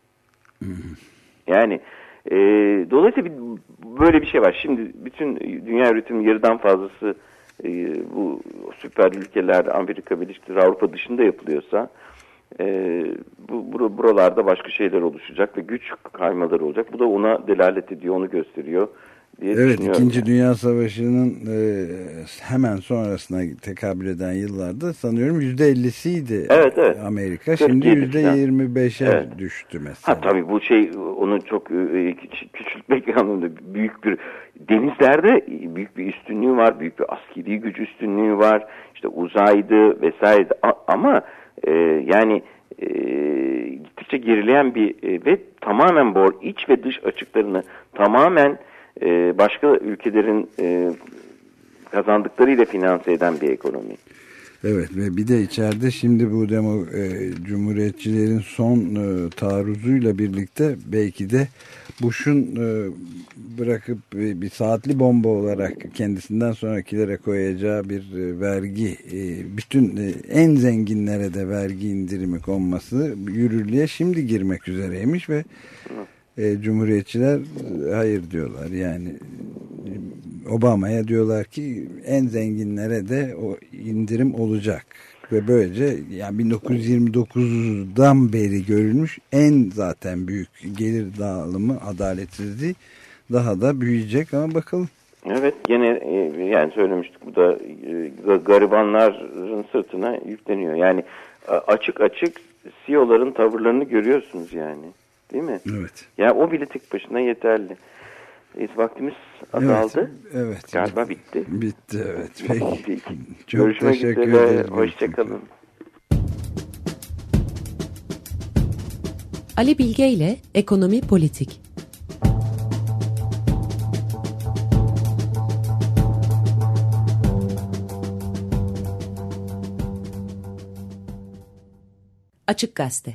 Yani e, dolayısıyla bir, böyle bir şey var. Şimdi bütün dünya üretimi yarıdan fazlası e, bu süper ülkeler, Amerika Birleşik Devletleri, Avrupa dışında yapılıyorsa e, bu bur buralarda başka şeyler oluşacak ve güç kaymaları olacak. Bu da ona delalet ediyor, onu gösteriyor diye Evet, düşünüyorum. İkinci Dünya Savaşı'nın e, hemen sonrasına tekabül eden yıllarda sanıyorum yüzde ellisiydi evet, evet. Amerika. Şimdi yüzde yirmi beşe evet. düştü mesela. Ha, tabii bu şey onu çok e, küçültmek anlamında büyük bir, denizlerde büyük bir üstünlüğü var. Büyük bir askeri güç üstünlüğü var. İşte uzaydı vesaire ama e, yani e, gittikçe gerileyen bir e, ve tamamen bor iç ve dış açıklarını tamamen Ee, başka ülkelerin e, kazandıklarıyla finanse eden bir ekonomi. Evet ve bir de içeride şimdi bu demo e, cumhuriyetçilerin son e, taarruzuyla birlikte belki de Bush'un e, bırakıp e, bir saatli bomba olarak kendisinden sonrakilere koyacağı bir e, vergi, e, bütün e, en zenginlere de vergi indirimi konması yürürlüğe şimdi girmek üzereymiş ve E, Cumhuriyetçiler hayır diyorlar. Yani Obama'ya diyorlar ki en zenginlere de o indirim olacak. Ve böylece yani bin dokuz yüz yirmi dokuzdan beri görülmüş en zaten büyük gelir dağılımı, adaletsizliği daha da büyüyecek ama bakalım. Evet, gene yani söylemiştik, bu da garibanların sırtına yükleniyor. Yani açık açık C E O'ların tavırlarını görüyorsunuz yani. Değil mi? Evet. Ya o bile tek başına yeterli. E, vaktimiz azaldı. Evet. evet. Galiba bitti. Bitti evet. Peki. Peki. Çok Görüşmek teşekkür üzere. ederim. Hoşçakalın. Ali Bilge ile Ekonomi Politik. Açık Gazete.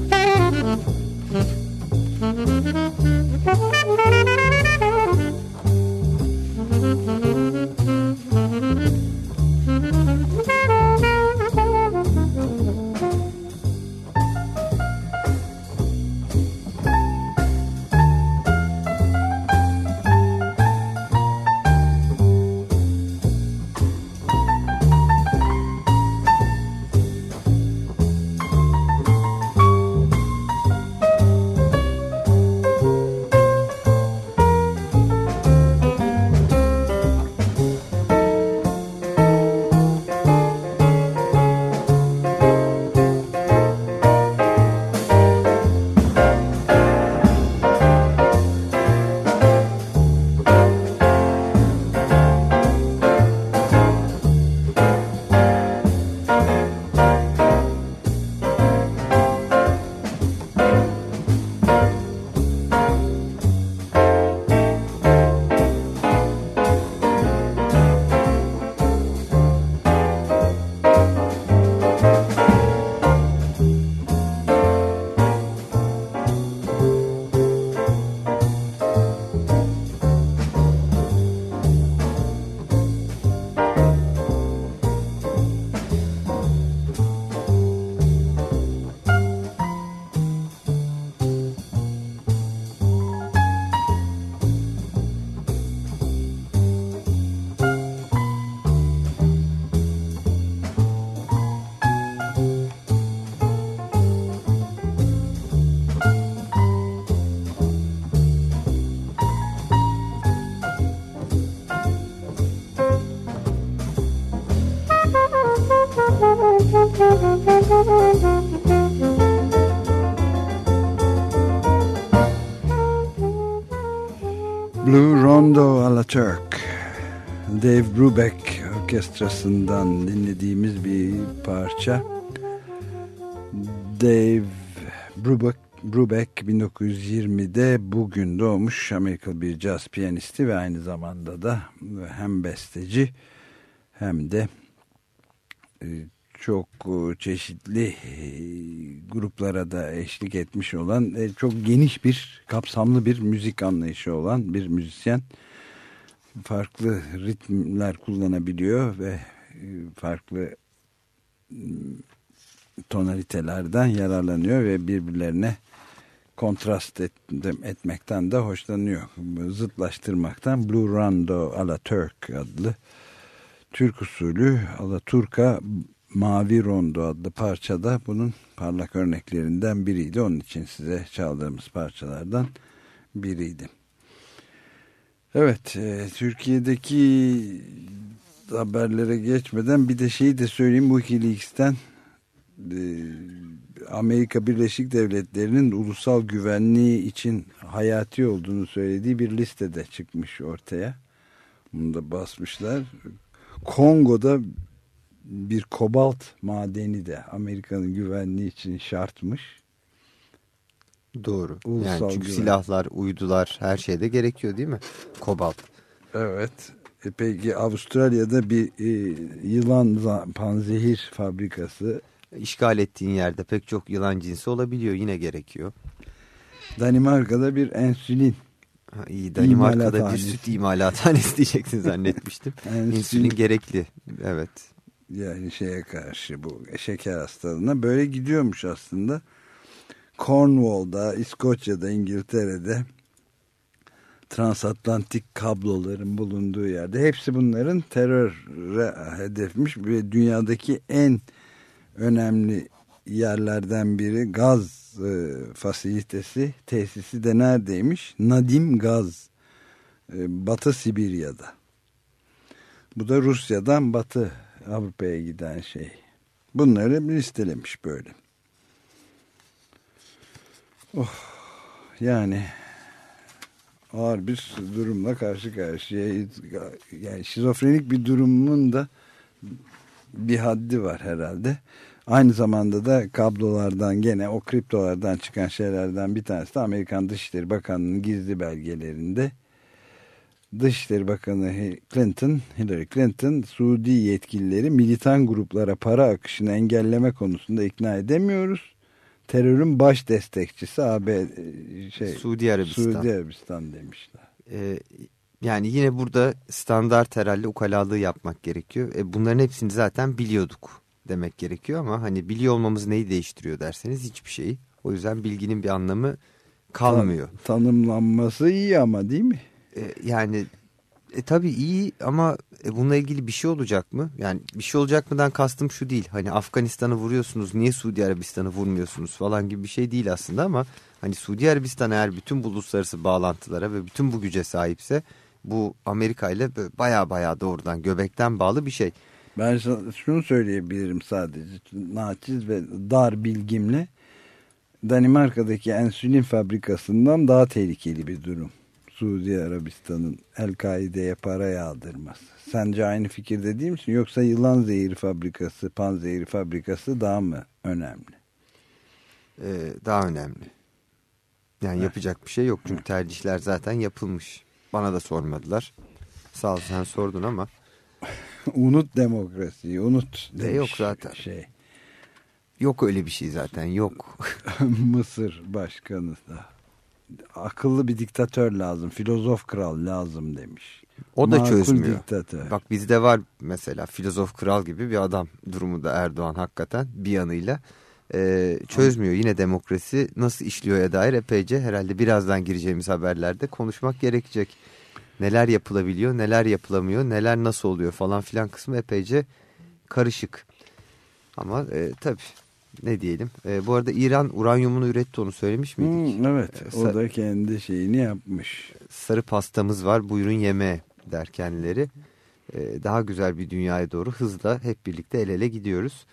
Blue Rondo à la Turk, Dave Brubeck orkestrasından dinlediğimiz bir parça. Dave Brubeck, Brubeck bin dokuz yüz yirmide bugün doğmuş Amerikalı bir caz piyanisti ve aynı zamanda da hem besteci hem de çok çeşitli gruplara da eşlik etmiş olan, çok geniş bir, kapsamlı bir müzik anlayışı olan bir müzisyen. Farklı ritmler kullanabiliyor ve farklı tonalitelerden yararlanıyor ve birbirlerine kontrast et, etmekten de hoşlanıyor. Zıtlaştırmaktan. Blue Rondo à la Turk adlı Türk usulü Alaturka Mavi Rondo adlı parçada bunun parlak örneklerinden biriydi. Onun için size çaldığımız parçalardan biriydi. Evet, e, Türkiye'deki haberlere geçmeden bir de şeyi de söyleyeyim. WikiLeaks'ten e, Amerika Birleşik Devletleri'nin ulusal güvenliği için hayati olduğunu söylediği bir listede çıkmış ortaya. Bunu da basmışlar. Kongo'da bir kobalt madeni de Amerika'nın güvenliği için şartmış. Doğru. Ulusal yani çünkü güven. silahlar, uydular, her şeyde gerekiyor değil mi? Kobalt. Evet. E peki Avustralya'da bir e, yılan panzehir fabrikası. İşgal ettiğin yerde pek çok yılan cinsi olabiliyor. Yine gerekiyor. Danimarka'da bir ensülin. Ha, iyi. Danimarka'da bir İmalathanesi. süt imalathanesi diyeceksin zannetmiştim. İnsülin gerekli. Evet. Yani şeye karşı, bu şeker hastalığına böyle gidiyormuş aslında. Cornwall'da, İskoçya'da, İngiltere'de transatlantik kabloların bulunduğu yerde hepsi bunların teröre hedefmiş ve dünyadaki en önemli yerlerden biri gaz e, fasilitesi, tesisi de neredeymiş? Nadim Gaz, e, Batı Sibirya'da. Bu da Rusya'dan Batı Avrupa'ya giden şey. Bunları listelemiş böyle. Oh, yani ağır bir durumla karşı karşıyayız. Yani şizofrenik bir durumun da bir haddi var herhalde. Aynı zamanda da kablolardan, gene o kriptolardan çıkan şeylerden bir tanesi de Amerikan Dışişleri Bakanı'nın gizli belgelerinde. Dışişleri Bakanı Clinton, Hillary Clinton, Suudi yetkilileri militan gruplara para akışını engelleme konusunda ikna edemiyoruz. terörün baş destekçisi A B şey Suudi Arabistan. Suudi Arabistan demişler. Ee, yani yine burada standart herhalde ukalalığı yapmak gerekiyor. E, bunların hepsini zaten biliyorduk demek gerekiyor ama hani biliyor olmamız neyi değiştiriyor derseniz hiçbir şeyi. O yüzden bilginin bir anlamı kalmıyor. Tan tanımlanması iyi ama değil mi? Ee, yani e, tabii iyi ama e, bununla ilgili bir şey olacak mı? Yani bir şey olacak mıdan kastım şu değil. Hani Afganistan'ı vuruyorsunuz, niye Suudi Arabistan'ı vurmuyorsunuz falan gibi bir şey değil aslında ama hani Suudi Arabistan eğer bütün bu uluslararası bağlantılara ve bütün bu güce sahipse bu Amerika ile baya baya doğrudan göbekten bağlı bir şey. Ben şunu söyleyebilirim sadece naçiz ve dar bilgimle, Danimarka'daki ensülin fabrikasından daha tehlikeli bir durum Suudi Arabistan'ın El-Kaide'ye para yağdırması. Sence aynı fikirde değil misin? Yoksa yılan zehiri fabrikası, panzehiri fabrikası daha mı önemli? Ee, daha önemli. Yani evet. Yapacak bir şey yok çünkü evet. Tercihler zaten yapılmış. Bana da sormadılar. Sağ ol sen sordun ama. Unut demokrasiyi, unut. E yok zaten. Şey. Yok öyle bir şey zaten, yok. Mısır başkanı da. Akıllı bir diktatör lazım, filozof kral lazım demiş. O da Makul çözmüyor. Diktatör. Bak bizde var mesela filozof kral gibi bir adam durumu da Erdoğan hakikaten bir yanıyla. Ee, çözmüyor. Yine demokrasi nasıl işliyorya dair epeyce herhalde birazdan gireceğimiz haberlerde konuşmak gerekecek. Neler yapılabiliyor, neler yapılamıyor, neler nasıl oluyor falan filan kısmı epeyce karışık. Ama e, tabii ne diyelim. E, bu arada İran uranyumunu üretti, onu söylemiş miydik? Hmm, evet e, o da kendi şeyini yapmış. Sarı pastamız var, buyurun yemeğe der kendileri. E, daha güzel bir dünyaya doğru hızla hep birlikte el ele gidiyoruz.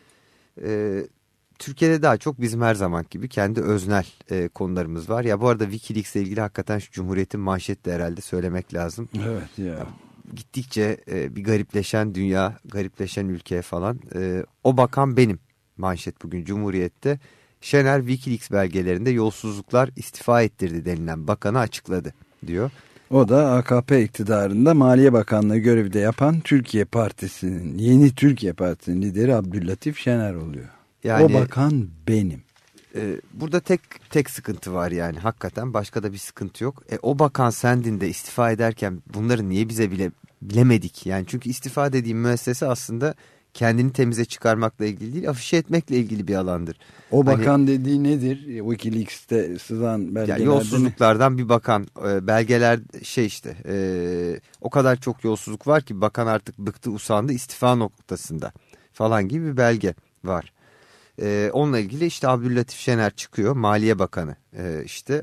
Evet. Türkiye'de daha çok bizim her zaman gibi kendi öznel e, konularımız var. Ya bu arada Wikileaks ile ilgili hakikaten şu Cumhuriyet'in manşeti de herhalde söylemek lazım. Evet ya. ya gittikçe e, bir garipleşen dünya, garipleşen ülke falan. E, o bakan benim manşet bugün Cumhuriyet'te. Şener Wikileaks belgelerinde yolsuzluklar istifa ettirdi denilen bakanı açıkladı diyor. O da A K P iktidarında Maliye Bakanlığı görevde yapan Türkiye Partisi'nin, yeni Türkiye Partisi'nin lideri Abdüllatif Şener oluyor. Yani, o bakan benim. E, burada tek tek sıkıntı var yani hakikaten başka da bir sıkıntı yok. E, o bakan sendin de istifa ederken bunları niye bize bile bilemedik? Yani çünkü istifa dediğim müessese aslında kendini temize çıkarmakla ilgili değil, afişe etmekle ilgili bir alandır. O bakan hani, dediği nedir? Wikileaks'te sızan belgelerde. Yani yolsuzluklardan bir bakan. E, belgeler şey işte e, o kadar çok yolsuzluk var ki bakan artık bıktı usandı istifa noktasında falan gibi bir belge var. Ee, onunla ilgili işte Abdüllatif Şener çıkıyor, Maliye Bakanı ee, işte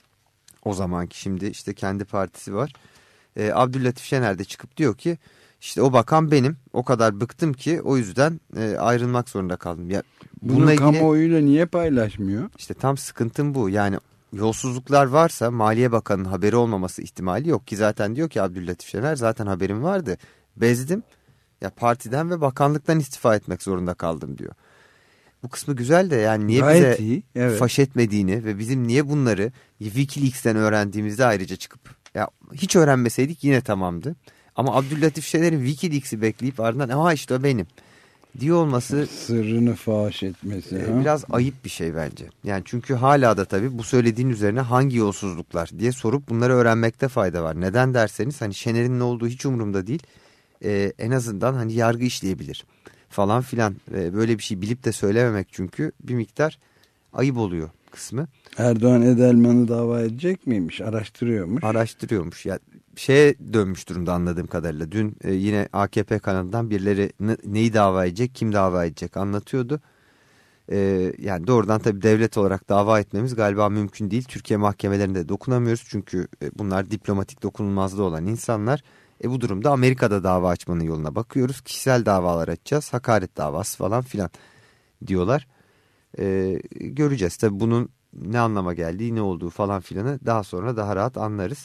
o zamanki, şimdi işte kendi partisi var. Ee, Abdüllatif Şener de çıkıp diyor ki işte o bakan benim, o kadar bıktım ki o yüzden e, ayrılmak zorunda kaldım. Ya, bunu ilgili, kamuoyuyla niye paylaşmıyor? İşte tam sıkıntım bu yani yolsuzluklar varsa Maliye Bakanı'nın haberi olmaması ihtimali yok ki zaten diyor ki Abdüllatif Şener zaten haberim vardı, bezdim ya partiden ve bakanlıktan istifa etmek zorunda kaldım diyor. Bu kısmı güzel de yani niye gayet bize iyi, evet. faş etmediğini ve bizim niye bunları Wikileaks'ten öğrendiğimizde ayrıca çıkıp ya hiç öğrenmeseydik yine tamamdı. Ama Abdüllatif Şener'in Wikileaks'i bekleyip ardından ama işte o benim diyor olması, sırrını faş etmesi e, biraz ayıp bir şey bence. Yani çünkü hala da tabii bu söylediğin üzerine hangi yolsuzluklar diye sorup bunları öğrenmekte fayda var. Neden derseniz hani Şener'in ne olduğu hiç umurumda değil. E, en azından hani yargı işleyebilir falan filan, böyle bir şey bilip de söylememek çünkü bir miktar ayıp oluyor kısmı. Erdoğan Edelman'ı dava edecek miymiş? Araştırıyormuş. Araştırıyormuş. Ya şeye dönmüş durumda anladığım kadarıyla. Dün e, yine A K P kanalından birileri ne, neyi dava edecek, kim dava edecek anlatıyordu. E, yani doğrudan tabii devlet olarak dava etmemiz galiba mümkün değil. Türkiye mahkemelerinde dokunamıyoruz çünkü e, bunlar diplomatik dokunulmazlığı olan insanlar. E bu durumda Amerika'da dava açmanın yoluna bakıyoruz. Kişisel davalar açacağız. Hakaret davası falan filan diyorlar. E, göreceğiz. Tabii bunun ne anlama geldiği, ne olduğu falan filanı daha sonra daha rahat anlarız.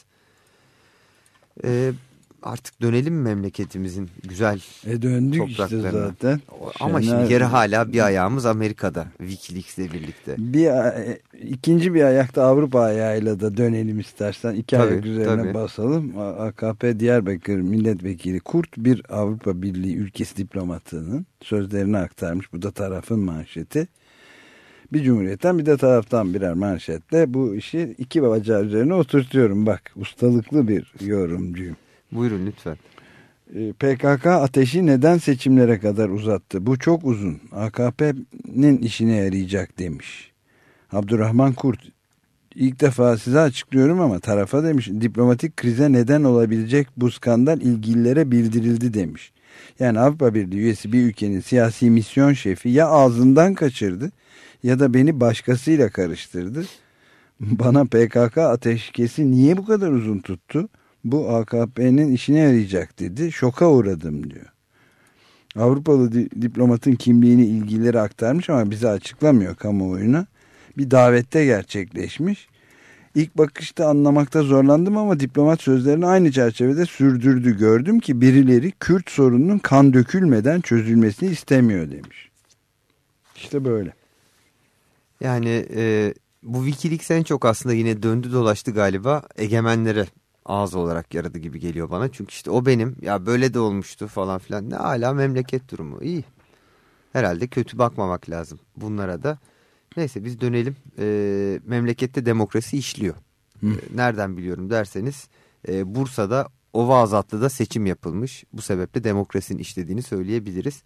E, artık dönelim mi memleketimizin güzel e döndük topraklarına? Işte zaten. Ama Şener... şimdi yeri hala bir ayağımız Amerika'da. Wikileaks'le birlikte. Bir, ikinci bir ayakta Avrupa ayağıyla da dönelim istersen. İki tabii, ayak üzerine tabii. basalım. A K P Diyarbakır Milletvekili Kurt bir Avrupa Birliği ülkesi diplomatının sözlerini aktarmış. Bu da tarafın manşeti. Bir Cumhuriyet'ten bir de taraftan birer manşetle bu işi iki bacağı üzerine oturtuyorum. Bak, ustalıklı bir yorumcuyum. Buyurun lütfen. P K K ateşi neden seçimlere kadar uzattı? Bu çok uzun. A K P'nin işine yarayacak demiş. Abdurrahman Kurt, ilk defa size açıklıyorum ama tarafa demiş. Diplomatik krize neden olabilecek bu skandal ilgililere bildirildi demiş. Yani Avrupa Birliği üyesi bir ülkenin siyasi misyon şefi ya ağzından kaçırdı ya da beni başkasıyla karıştırdı. Bana P K K ateşkesi niye bu kadar uzun tuttu? Bu A K P'nin işine yarayacak dedi. Şoka uğradım diyor. Avrupalı di- diplomatın kimliğini ilgililere aktarmış ama bize açıklamıyor kamuoyuna. Bir davette gerçekleşmiş. İlk bakışta anlamakta zorlandım ama diplomat sözlerini aynı çerçevede sürdürdü. Gördüm ki birileri Kürt sorununun kan dökülmeden çözülmesini istemiyor demiş. İşte böyle. Yani e, bu Wikileaks en çok aslında yine döndü dolaştı galiba egemenlere ağız olarak yaradı gibi geliyor bana. Çünkü işte o benim, ya böyle de olmuştu falan filan. Ne hala memleket durumu iyi. Herhalde kötü bakmamak lazım bunlara da. Neyse biz dönelim. E, memlekette demokrasi işliyor. E, nereden biliyorum derseniz e, Bursa'da Ova Azatlı'da seçim yapılmış. Bu sebeple demokrasinin işlediğini söyleyebiliriz.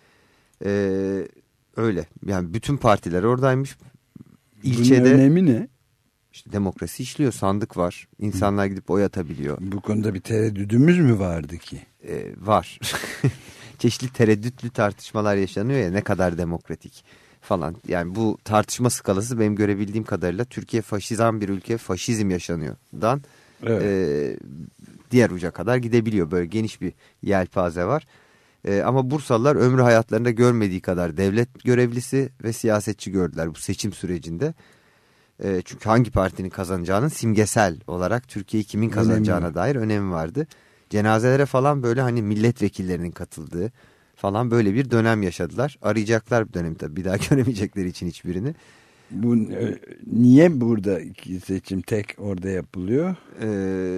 E, öyle. Yani bütün partiler oradaymış. İlçede, bunun önemi ne? İşte demokrasi işliyor. Sandık var. İnsanlar gidip oy atabiliyor. Bu konuda bir tereddüdümüz mü vardı ki? Ee, var. Çeşitli tereddütlü tartışmalar yaşanıyor ya, ne kadar demokratik falan. Yani bu tartışma skalası benim görebildiğim kadarıyla Türkiye faşizan bir ülke, faşizm yaşanıyordan evet. e, diğer uca kadar gidebiliyor. Böyle geniş bir yelpaze var. E, ama Bursalılar ömrü hayatlarında görmediği kadar devlet görevlisi ve siyasetçi gördüler bu seçim sürecinde. E, çünkü hangi partinin kazanacağının simgesel olarak Türkiye'yi kimin kazanacağına önemli. Dair önemi vardı. Cenazelere falan böyle hani milletvekillerinin katıldığı falan böyle bir dönem yaşadılar. Arayacaklar bir dönem tabii, bir daha göremeyecekleri için hiçbirini. Bu niye burada iki seçim tek orada yapılıyor? E,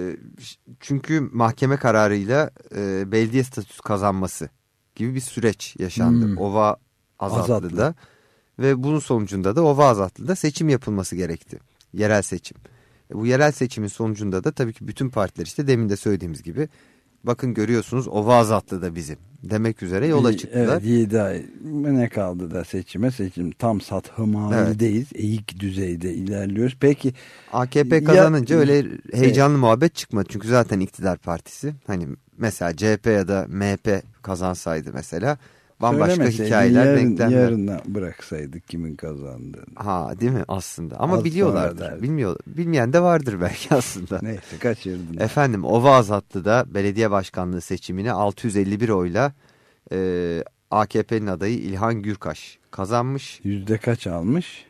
çünkü mahkeme kararıyla e, belediye statüsü kazanması gibi bir süreç yaşandı. Hmm. Ova Azatlı'da. Azatlı. Ve bunun sonucunda da Ova Azatlı'da seçim yapılması gerekti. Yerel seçim. Bu yerel seçimin sonucunda da tabii ki bütün partiler işte demin de söylediğimiz gibi bakın görüyorsunuz Ova Azatlı'da bizim demek üzere yola çıktılar. Evet, yedi ay ne kaldı da seçime seçim tam sathım halindeyiz. Evet. Eğik düzeyde ilerliyoruz. Peki A K P kazanınca ya, öyle heyecanlı evet. muhabbet çıkmadı. Çünkü zaten iktidar partisi. Hani mesela C H P ya da M H P kazansaydı mesela bambaşka hikayeler, yarın, denklemler. Yarına bıraksaydık kimin kazandığını. Ha değil mi aslında? Ama az biliyorlardır. Bilmiyor, bilmeyen de vardır belki aslında. Neyse kaçırdın. Efendim Ova Azatlı'da belediye başkanlığı seçimini altı yüz elli bir oyla e, A K P'nin adayı İlhan Gürkaş kazanmış. Yüzde kaç almış?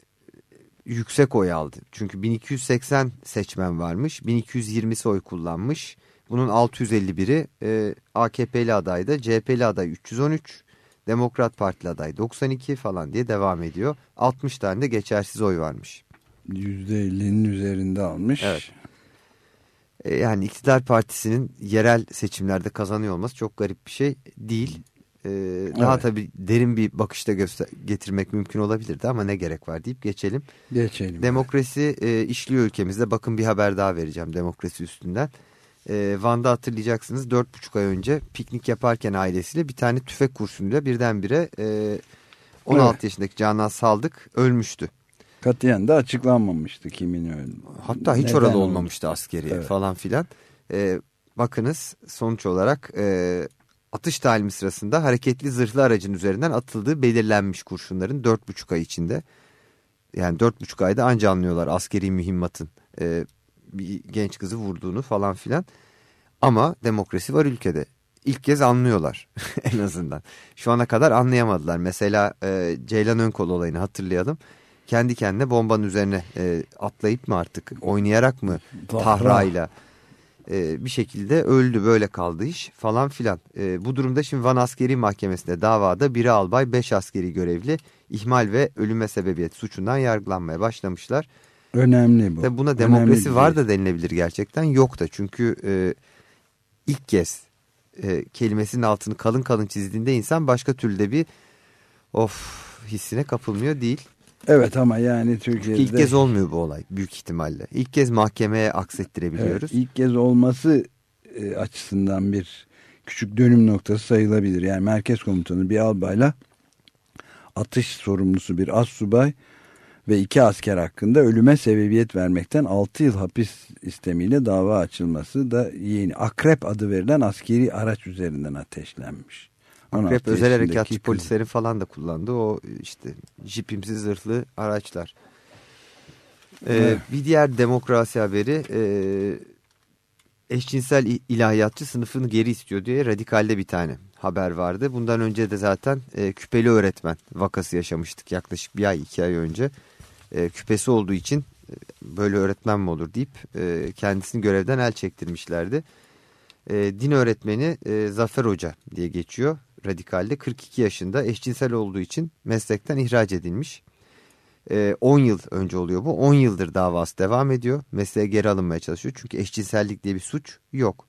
Yüksek oy aldı. Çünkü bin iki yüz seksen seçmen varmış. bin iki yüz yirmisi oy kullanmış. Bunun altı yüz elli biri e, A K P'li adayda, C H P'li aday üç yüz on üç, Demokrat Partili aday doksan iki falan diye devam ediyor. altmış tane de geçersiz oy varmış. yüzde ellinin üzerinde almış. Evet. E, yani iktidar partisinin yerel seçimlerde kazanıyor olması çok garip bir şey değil. E, daha evet. Tabii derin bir bakışta göster getirmek mümkün olabilirdi ama ne gerek var deyip geçelim. Geçelim. Demokrasi e, işliyor ülkemizde. Bakın bir haber daha vereceğim demokrasi üstünden. E, Van'da hatırlayacaksınız dört buçuk ay önce piknik yaparken ailesiyle bir tane tüfek kurşunuyla birdenbire e, on altı evet. yaşındaki Canan Saldık ölmüştü. Katiyen de açıklanmamıştı kimin öldü. Hatta hiç Neden oralı olmamıştı askeriye evet. falan filan. E, bakınız sonuç olarak e, atış talimi sırasında hareketli zırhlı aracın üzerinden atıldığı belirlenmiş kurşunların dört buçuk ay içinde. Yani dört buçuk ayda anca anlıyorlar askeri mühimmatın e, bir genç kızı vurduğunu falan filan. Ama demokrasi var ülkede. İlk kez anlıyorlar en azından. Şu ana kadar anlayamadılar. Mesela e, Ceylan Önkol olayını hatırlayalım. Kendi kendine bombanın üzerine e, atlayıp mı artık oynayarak mı tahrayla e, bir şekilde öldü, böyle kaldı iş falan filan. E, bu durumda şimdi Van Askeri Mahkemesi'nde davada biri albay beş askeri görevli ihmal ve ölüme sebebiyet suçundan yargılanmaya başlamışlar. Önemli bu. Tabii buna demokrasi var da denilebilir gerçekten, yok da çünkü e, ilk kez e, kelimesinin altını kalın kalın çizdiğinde insan başka türlü de bir of hissine kapılmıyor değil. Evet ama yani Türkiye'de... İlk kez olmuyor bu olay büyük ihtimalle. İlk kez mahkemeye aksettirebiliyoruz. Evet, ilk kez olması e, açısından bir küçük dönüm noktası sayılabilir. Yani merkez komutanı bir albayla atış sorumlusu bir astsubay ve iki asker hakkında ölüme sebebiyet vermekten altı yıl hapis istemiyle dava açılması da yeni Akrep adı verilen askeri araç üzerinden ateşlenmiş. Akrep özel harekatçı polislerin falan da kullandığı o işte jipimsi zırhlı araçlar. Ee, evet. Bir diğer demokrasi haberi e, eşcinsel ilahiyatçı sınıfını geri istiyor diye Radikal'de bir tane haber vardı. Bundan önce de zaten e, küpeli öğretmen vakası yaşamıştık yaklaşık bir ay iki ay önce. E, küpesi olduğu için e, böyle öğretmen mi olur deyip e, kendisini görevden el çektirmişlerdi. E, din öğretmeni e, Zafer Hoca diye geçiyor Radikal'de, kırk iki yaşında, eşcinsel olduğu için meslekten ihraç edilmiş. E, on yıl önce oluyor bu. on yıldır davası devam ediyor. Mesleğe geri alınmaya çalışıyor. Çünkü eşcinsellik diye bir suç yok.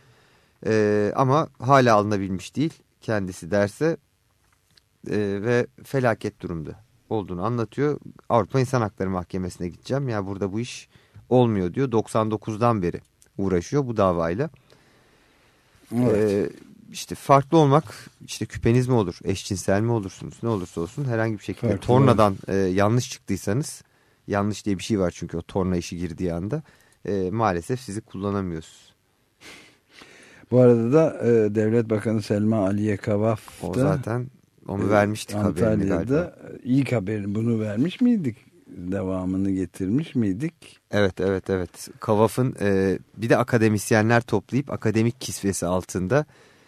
E, ama hala alınabilmiş değil. Kendisi derse e, ve felaket durumda olduğunu anlatıyor. Avrupa İnsan Hakları Mahkemesi'ne gideceğim. Ya burada bu iş olmuyor diyor. doksan dokuzdan beri uğraşıyor bu davayla. Evet. Ee, işte farklı olmak, işte küpeniz mi olur, eşcinsel mi olursunuz, ne olursa olsun herhangi bir şekilde farklı tornadan e, yanlış çıktıysanız, yanlış diye bir şey var çünkü o torna işi girdiği anda e, maalesef sizi kullanamıyoruz. Bu arada da e, Devlet Bakanı Selma Aliye Kavaf da o zaten onu e, vermiştik haberini galiba. Antalya'da ilk haberini bunu vermiş miydik? Devamını getirmiş miydik? Evet evet evet. Kavaf'ın e, bir de akademisyenler toplayıp akademik kisvesi altında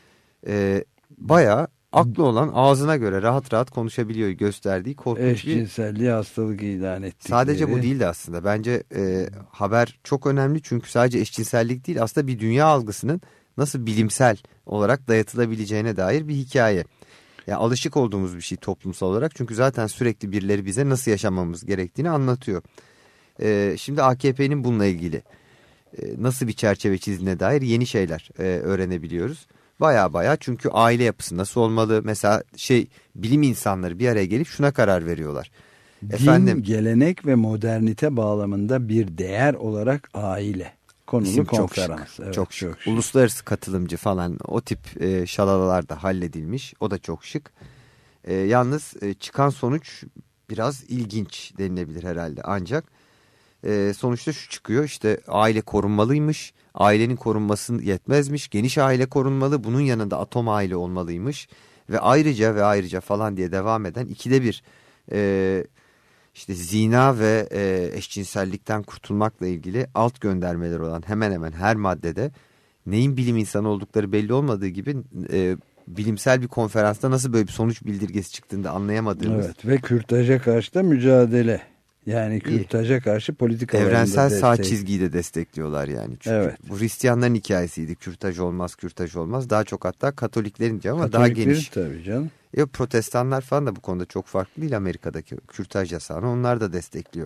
e, bayağı aklı olan, ağzına göre rahat rahat konuşabiliyor gösterdiği korkunç bir... Eşcinselliği hastalık ilan ettikleri. Sadece bu değil de aslında. Bence e, haber çok önemli çünkü sadece eşcinsellik değil, aslında bir dünya algısının nasıl bilimsel olarak dayatılabileceğine dair bir hikaye. Yani alışık olduğumuz bir şey toplumsal olarak. Çünkü zaten sürekli birileri bize nasıl yaşamamız gerektiğini anlatıyor. Ee, şimdi A K P'nin bununla ilgili e, nasıl bir çerçeve çizdiğine dair yeni şeyler e, öğrenebiliyoruz. Baya baya, çünkü aile yapısı nasıl olmalı? Mesela şey, bilim insanları bir araya gelip şuna karar veriyorlar. Din, Efendim, gelenek ve modernite bağlamında bir değer olarak aile konulu konferans. Çok şık, evet, çok şık. Çok şık. Uluslararası katılımcı falan, o tip e, şalalalar da halledilmiş. O da çok şık. E, yalnız e, çıkan sonuç biraz ilginç denilebilir herhalde. Ancak e, sonuçta şu çıkıyor: işte aile korunmalıymış. Ailenin korunması yetmezmiş. Geniş aile korunmalı. Bunun yanında atom aile olmalıymış. Ve ayrıca ve ayrıca falan diye devam eden ikide bir e, işte zina ve e, eşcinsellikten kurtulmakla ilgili alt göndermeler olan hemen hemen her maddede neyin bilim insanı oldukları belli olmadığı gibi e, bilimsel bir konferansta nasıl böyle bir sonuç bildirgesi çıktığını da anlayamadığımız. Evet, ve kürtaja karşı da mücadele. Yani kürtaja karşı politikalarında evrensel destek. sağ çizgiyi de destekliyorlar yani. Çünkü evet. bu Hristiyanların hikayesiydi. Kürtaj olmaz, kürtaj olmaz. Daha çok hatta Katoliklerin ama Katoliklerin daha geniş. Tabii canım. Ya protestanlar falan da bu konuda çok farklı değil, Amerika'daki kürtaj yasağını onlar da destekliyor.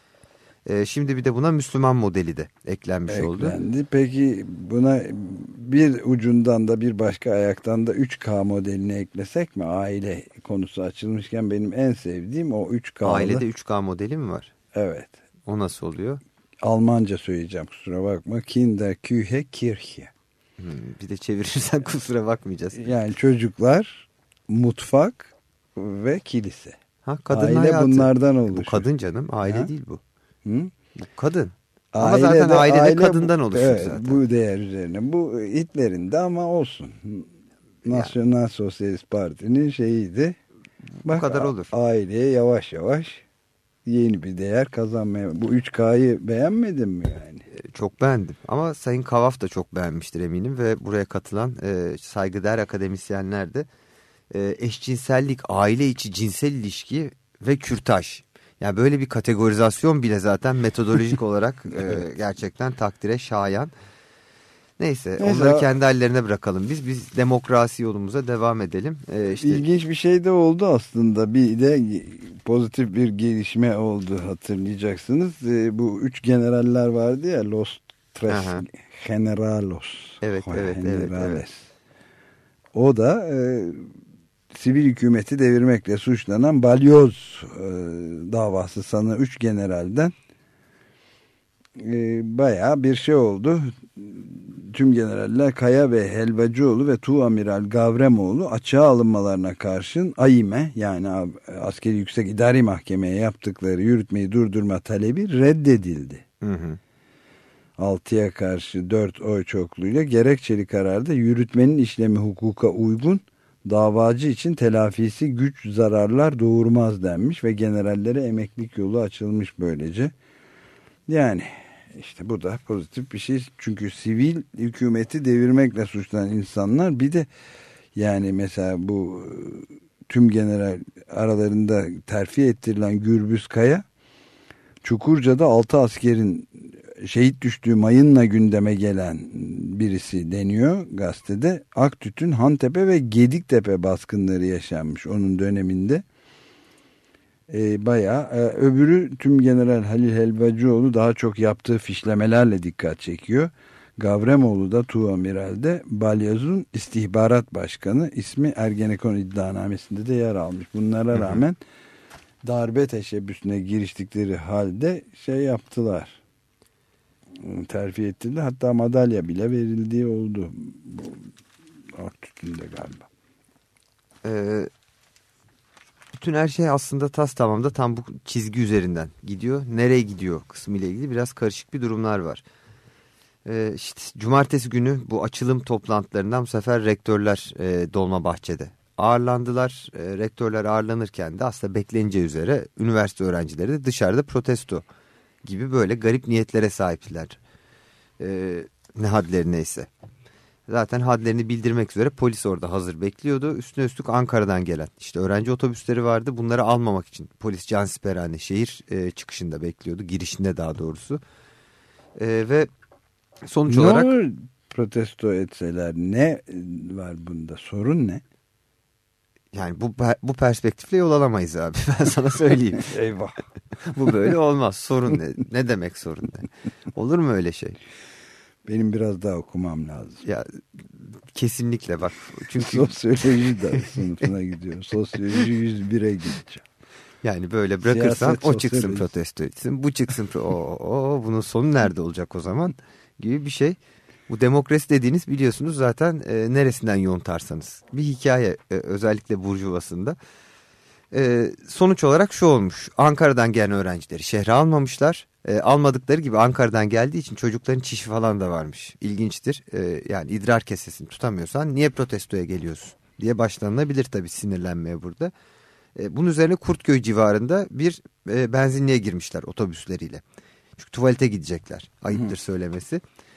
Ee, şimdi bir de buna Müslüman modeli de eklenmiş Eklendi. oldu. Peki buna bir ucundan da bir başka ayaktan da üç K modelini eklesek mi? Aile konusu açılmışken benim en sevdiğim o üç K'lı. Ailede üç K modeli mi var? Evet. O nasıl oluyor? Almanca söyleyeceğim, kusura bakma. Kinder, Küche, Kirche. Hmm, bir de çevirirsen kusura bakmayacağız. Yani çocuklar, mutfak ve kilise. Ha, kadın aile hayatı. bunlardan oluşuyor. Bu kadın canım, aile ha? değil bu. Hı? Bu kadın. Aile ama zaten de, ailede aile kadından bu, oluşuyor evet, zaten. Bu değer üzerine. Bu Hitler'in de ama olsun. Nasyonal yani. Sosyalist Parti'nin şeyiydi. Bak, bu kadar olur. Aileye yavaş yavaş yeni bir değer kazanmaya. Bu üç K'yı beğenmedin mi yani? Çok beğendim. Ama Sayın Kavaf da çok beğenmiştir eminim ve buraya katılan e, saygıdeğer akademisyenler de e, eşcinsellik, aile içi cinsel ilişki ve kürtaj. Yani böyle bir kategorizasyon bile zaten metodolojik olarak e, gerçekten takdire şayan. Neyse, Neyse onları kendi hallerine bırakalım. Biz biz demokrasi yolumuza devam edelim. Ee, işte... İlginç bir şey de oldu aslında. Bir de pozitif bir gelişme oldu, hatırlayacaksınız. Ee, bu üç generaller vardı ya, Los Tres Aha. Generalos. Evet, evet, evet, evet. O da e, sivil hükümeti devirmekle suçlanan balyoz e, davası sanığı üç generalden e, bayağı bir şey oldu. Tüm generaller Kaya ve Helvacıoğlu ve Tuğamiral Gavremoğlu açığa alınmalarına karşın A İ M E yani Askeri Yüksek İdari Mahkeme'ye yaptıkları yürütmeyi durdurma talebi reddedildi. Hı hı. altıya karşı dört oy çokluğuyla gerekçeli kararda yürütmenin işlemi hukuka uygun, davacı için telafisi güç zararlar doğurmaz denmiş ve generallere emeklilik yolu açılmış böylece. Yani işte bu da pozitif bir şey. Çünkü sivil hükümeti devirmekle suçlanan insanlar, bir de yani mesela bu tüm general aralarında terfi ettirilen Gürbüz Kaya, Çukurca'da altı askerin şehit düştüğü mayınla gündeme gelen birisi deniyor gazetede. Aktüt'ün Hantepe ve Gediktepe baskınları yaşanmış onun döneminde. E, bayağı e, öbürü tüm general Halil Helvacıoğlu daha çok yaptığı fişlemelerle dikkat çekiyor. Gavremoğlu da Tuğamiral'de Balyoz'un istihbarat başkanı, ismi Ergenekon iddianamesinde de yer almış. Bunlara rağmen darbe teşebbüsüne giriştikleri halde şey yaptılar, terfi ettiler, hatta madalya bile verildiği oldu Aktüt'ünde galiba. Ee, bütün her şey aslında tas tamam da tam bu çizgi üzerinden gidiyor. Nereye gidiyor kısmı ile ilgili biraz karışık bir durumlar var. Ee, işte cumartesi günü bu açılım toplantılarından bu sefer rektörler e, Dolmabahçe'de ağırlandılar. E, rektörler ağırlanırken de aslında bekleneceği üzere üniversite öğrencileri de dışarıda protesto gibi böyle garip niyetlere sahiptiler. E, ne hadleri neyse. Zaten hadlerini bildirmek üzere polis orada hazır bekliyordu. Üstüne üstlük Ankara'dan gelen işte öğrenci otobüsleri vardı. Bunları almamak için polis cansiperane şehir e, çıkışında bekliyordu. Girişinde daha doğrusu. E, ve sonuç ne olarak... olur protesto etseler ne var bunda? Sorun ne? Yani bu bu perspektifle yol alamayız abi. Ben sana söyleyeyim. Eyvah. Bu böyle olmaz. Sorun ne? Ne demek sorun ne? Olur mu öyle şey? Benim biraz daha okumam lazım. Ya kesinlikle bak. Çünkü sosyoloji da sınıfına gidiyorum. Sosyoloji yüz bire gideceğim. Yani böyle bırakırsan Siyaset, o çıksın sosyoloji. protesto etsin. Bu çıksın. O, o bunun sonu nerede olacak o zaman? Gibi bir şey. Bu demokrasi dediğiniz biliyorsunuz zaten e, neresinden yontarsanız. Bir hikaye e, özellikle Burjuvası'nda. E, sonuç olarak şu olmuş. Ankara'dan gelen öğrencileri şehre almamışlar. E, almadıkları gibi Ankara'dan geldiği için çocukların çişi falan da varmış. İlginçtir. E, yani idrar kesesini tutamıyorsan niye protestoya geliyorsun diye başlanılabilir tabii sinirlenmeye burada. E, bunun üzerine Kurtköy civarında bir e, benzinliğe girmişler otobüsleriyle. Çünkü tuvalete gidecekler. Ayıptır söylemesi.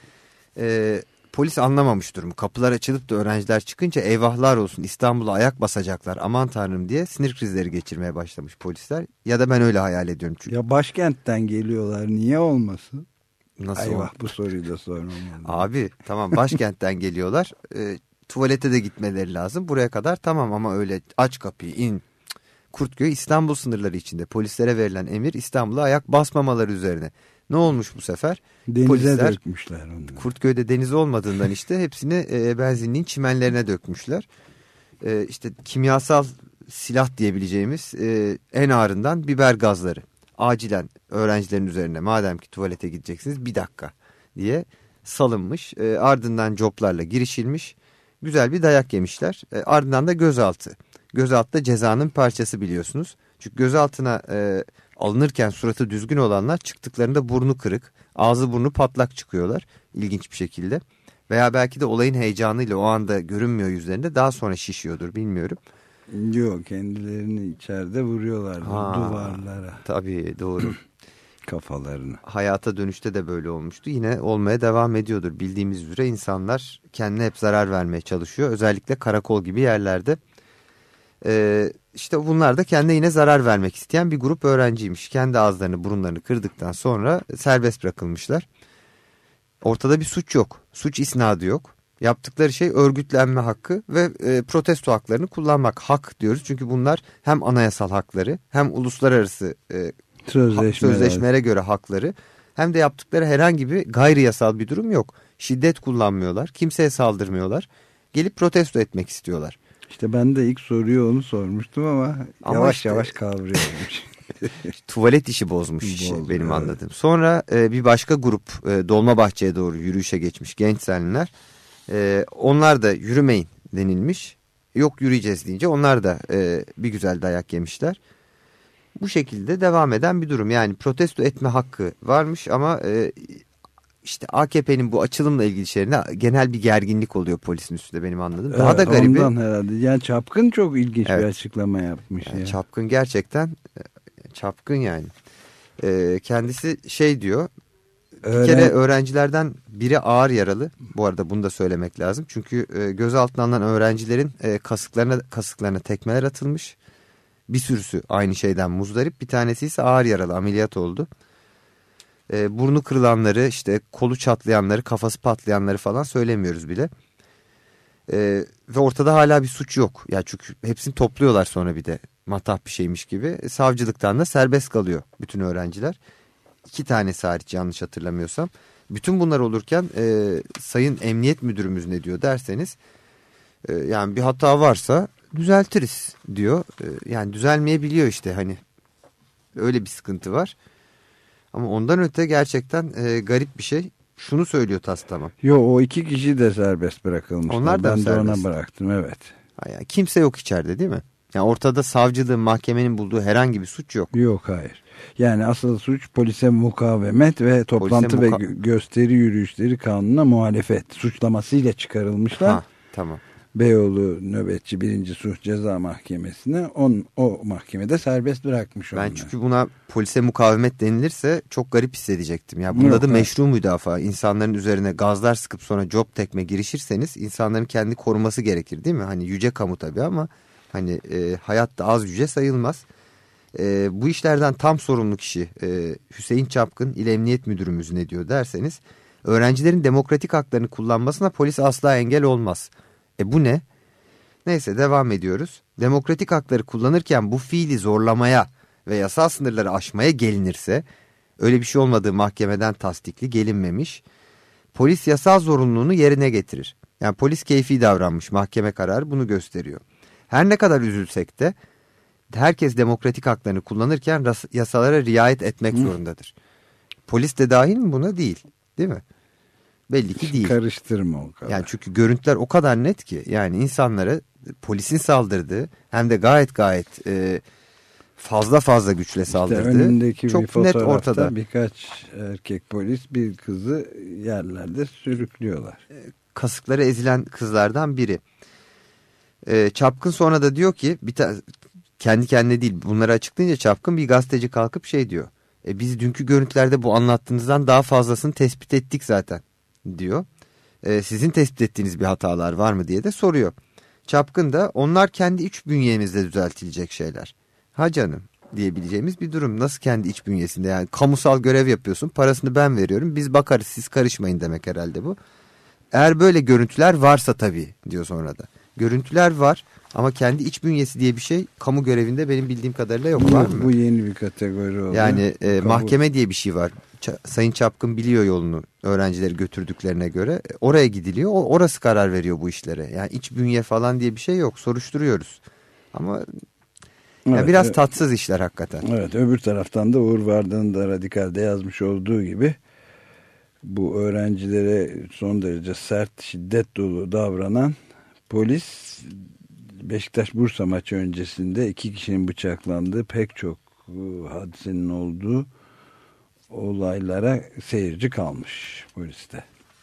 E, polis anlamamış durumu. Kapılar açılıp da öğrenciler çıkınca eyvahlar olsun İstanbul'a ayak basacaklar aman tanrım diye sinir krizleri geçirmeye başlamış polisler. Ya da ben öyle hayal ediyorum çünkü. Ya başkentten geliyorlar, niye olmasın? Nasıl Eyvah oldu? bu soruyu da sormam. Abi tamam başkentten geliyorlar. E, tuvalete de gitmeleri lazım. Buraya kadar tamam ama öyle aç kapıyı in. Kurtköy İstanbul sınırları içinde. Polislere verilen emir İstanbul'a ayak basmamaları üzerine. Ne olmuş bu sefer? Denize Polisler, dökmüşler onu. Kurtköy'de deniz olmadığından işte hepsini e, benzinliğin çimenlerine dökmüşler. E, işte kimyasal silah diyebileceğimiz e, en ağırından biber gazları. Acilen öğrencilerin üzerine madem ki tuvalete gideceksiniz bir dakika diye salınmış. E, ardından coplarla girişilmiş. Güzel bir dayak yemişler. E, ardından da gözaltı. Gözaltı da cezanın parçası biliyorsunuz. Çünkü gözaltına e, alınırken suratı düzgün olanlar çıktıklarında burnu kırık, ağzı burnu patlak çıkıyorlar ilginç bir şekilde. Veya belki de olayın heyecanıyla o anda görünmüyor yüzlerinde, daha sonra şişiyordur bilmiyorum. Yok, kendilerini içeride vuruyorlar duvarlara. Tabii doğru. Kafalarını. Hayata dönüşte de böyle olmuştu. Yine olmaya devam ediyordur. Bildiğimiz üzere insanlar kendine hep zarar vermeye çalışıyor. Özellikle karakol gibi yerlerde. Ee, işte bunlar da kendine yine zarar vermek isteyen bir grup öğrenciymiş. Kendi ağızlarını burunlarını kırdıktan sonra serbest bırakılmışlar. Ortada bir suç yok. Suç isnadı yok. Yaptıkları şey örgütlenme hakkı ve e, protesto haklarını kullanmak. Hak diyoruz çünkü bunlar hem anayasal hakları hem uluslararası e, Sözleşmeler. sözleşmelere göre hakları, hem de yaptıkları herhangi bir gayri yasal bir durum yok. Şiddet kullanmıyorlar, kimseye saldırmıyorlar. Gelip protesto etmek istiyorlar. İşte ben de ilk soruyu onu sormuştum ama, ama yavaş işte, yavaş kavruyorum. Tuvalet işi bozmuş işi Bozdu, benim evet. anladığım. Sonra e, bir başka grup e, Dolmabahçe'ye doğru yürüyüşe geçmiş gençler. E, onlar da yürümeyin denilmiş. Yok yürüyeceğiz deyince onlar da e, bir güzel dayak yemişler. Bu şekilde devam eden bir durum. Yani protesto etme hakkı varmış ama e, işte A K P'nin bu açılımla ilgili şeylerinde genel bir gerginlik oluyor polisin üstünde benim anladığım. Daha evet, da garibi. Ondan herhalde. Yani Çapkın çok ilginç evet. bir açıklama yapmış. Yani ya. Çapkın gerçekten çapkın yani. E, kendisi şey diyor. Öğren... Bir kere öğrencilerden biri ağır yaralı. Bu arada bunu da söylemek lazım. Çünkü e, gözaltına alınan öğrencilerin e, kasıklarına kasıklarına tekmeler atılmış. Bir sürüsü aynı şeyden muzdarip. Bir tanesi ise ağır yaralı, ameliyat oldu. E, burnu kırılanları, işte kolu çatlayanları, kafası patlayanları falan söylemiyoruz bile. E, ve ortada hala bir suç yok. Ya çünkü hepsini topluyorlar sonra bir de matah bir şeymiş gibi. E, savcılıktan da serbest kalıyor bütün öğrenciler. İki tanesi hariç yanlış hatırlamıyorsam. Bütün bunlar olurken e, Sayın Emniyet Müdürümüz ne diyor derseniz, e, yani bir hata varsa düzeltiriz diyor. E, yani düzelmeyebiliyor işte, hani öyle bir sıkıntı var. Ama ondan öte gerçekten e, garip bir şey. Şunu söylüyor TASS tamam. Yo, o iki kişi de serbest bırakılmışlar. Onlar da ben serbest. de ona bıraktım evet. Yani kimse yok içeride değil mi? Yani ortada savcılığın, mahkemenin bulduğu herhangi bir suç yok. Yok, hayır. Yani asıl suç polise mukavemet ve toplantı muka- ve gö- gösteri yürüyüşleri kanununa muhalefet suçlamasıyla çıkarılmışlar. Ha, tamam. Beyoğlu Nöbetçi birinci Sulh Ceza Mahkemesi'ne on, o mahkemede serbest bırakmış ben onlar. Ben çünkü buna polise mukavemet denilirse çok garip hissedecektim. Ya bunun adı meşru müdafaa. İnsanların üzerine gazlar sıkıp sonra cop tekme girişirseniz insanların kendi koruması gerekir değil mi? Hani yüce kamu tabii ama hani e, hayatta az yüce sayılmaz. E, bu işlerden tam sorumlu kişi e, Hüseyin Çapkın İl Emniyet Müdürümüz ne diyor derseniz, öğrencilerin demokratik haklarını kullanmasına polis asla engel olmaz. E bu ne? Neyse devam ediyoruz. Demokratik hakları kullanırken bu fiili zorlamaya ve yasal sınırları aşmaya gelinirse, öyle bir şey olmadığı mahkemeden tasdikli gelinmemiş. Polis yasal zorunluluğunu yerine getirir. Yani polis keyfi davranmış, mahkeme kararı bunu gösteriyor. Her ne kadar üzülsek de herkes demokratik haklarını kullanırken yasalara riayet etmek Hı. zorundadır. Polis de dahil mi buna? Değil. Değil mi? Belli ki değil. Karıştırma o kadar. Yani çünkü görüntüler o kadar net ki, yani insanlara polisin saldırdığı, hem de gayet gayet e, fazla fazla güçle saldırdığı işte önündeki çok bir net ortada. Birkaç erkek polis bir kızı yerlerde sürüklüyorlar. Kasıkları ezilen kızlardan biri. E, Çapkın sonra da diyor ki, bir ta- kendi kendine değil, bunları açıklayınca Çapkın, bir gazeteci kalkıp şey diyor. E, biz dünkü görüntülerde bu anlattığınızdan daha fazlasını tespit ettik zaten diyor. E, sizin tespit ettiğiniz bir hatalar var mı diye de soruyor. Çapkın da onlar kendi iç bünyemizde düzeltilecek şeyler. Ha canım diyebileceğimiz bir durum. Nasıl kendi iç bünyesinde, yani kamusal görev yapıyorsun, parasını ben veriyorum, biz bakarız, siz karışmayın demek herhalde bu. Eğer böyle görüntüler varsa tabii diyor sonra da. Görüntüler var ama kendi iç bünyesi diye bir şey kamu görevinde benim bildiğim kadarıyla yok, var mı? Bu yeni bir kategori oldu. Yani e, mahkeme diye bir şey var. Ç- Sayın Çapkın biliyor yolunu, öğrencileri götürdüklerine göre. Oraya gidiliyor, orası karar veriyor bu işlere. Yani iç bünye falan diye bir şey yok, soruşturuyoruz. Ama evet, biraz evet. tatsız işler hakikaten. Evet, öbür taraftan da Uğur Vardan'ın da Radikal'de yazmış olduğu gibi bu öğrencilere son derece sert, şiddet dolu davranan polis, Beşiktaş Bursa maçı öncesinde iki kişinin bıçaklandığı, pek çok hadisenin olduğu olaylara seyirci kalmış poliste.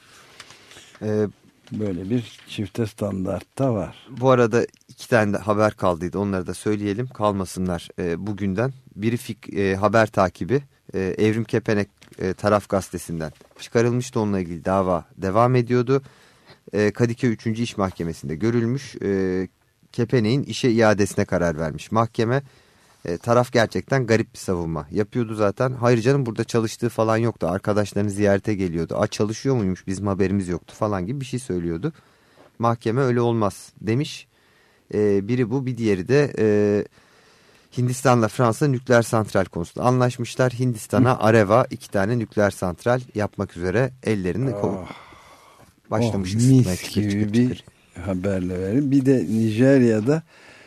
Ee, Böyle bir çifte standart da var. Bu arada iki tane de haber kaldıydı, onları da söyleyelim, kalmasınlar e, bugünden. Biri fik, e, haber takibi, e, Evrim Kepenek e, Taraf Gazetesi'nden çıkarılmıştı, onunla ilgili dava devam ediyordu. E, Kadıköy üçüncü İş Mahkemesi'nde görülmüş. E, Kepenek'in işe iadesine karar vermiş mahkeme. E, taraf gerçekten garip bir savunma yapıyordu zaten. Hayır canım, burada çalıştığı falan yoktu, arkadaşlarını ziyarete geliyordu. A çalışıyor muymuş, bizim haberimiz yoktu falan gibi bir şey söylüyordu. Mahkeme öyle olmaz demiş. E, biri bu, bir diğeri de e, Hindistan'la Fransa nükleer santral konusunda anlaşmışlar. Hindistan'a Areva iki tane nükleer santral yapmak üzere ellerini oh. başlamış oh, ısıtmaya. Mis gibi bir haberle verin. Bir de Nijerya'da,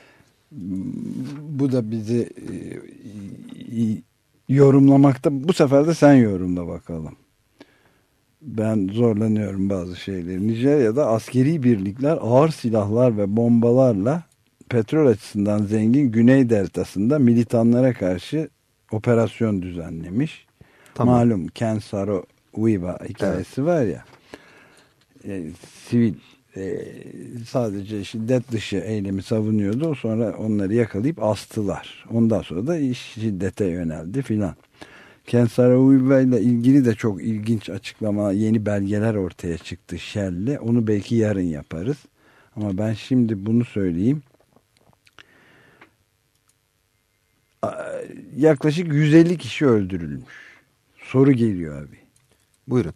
bu da bizi e, yorumlamakta, bu sefer de sen yorumla bakalım. Ben zorlanıyorum bazı şeyleri. Nijerya'da askeri birlikler ağır silahlar ve bombalarla petrol açısından zengin Güney Deltası'nda militanlara karşı operasyon düzenlemiş. Tamam. Malum Ken Saro-Wiwa hikayesi evet. var ya. E, sivil e, sadece şiddet dışı eylemi savunuyordu. Sonra onları yakalayıp astılar. Ondan sonra da iş şiddete yöneldi filan. Ken Saro-Wiwa ile ilgili de çok ilginç açıklama, yeni belgeler ortaya çıktı Shell'le. Onu belki yarın yaparız. Ama ben şimdi bunu söyleyeyim. Yaklaşık yüz elli kişi öldürülmüş. Soru geliyor abi. Buyurun.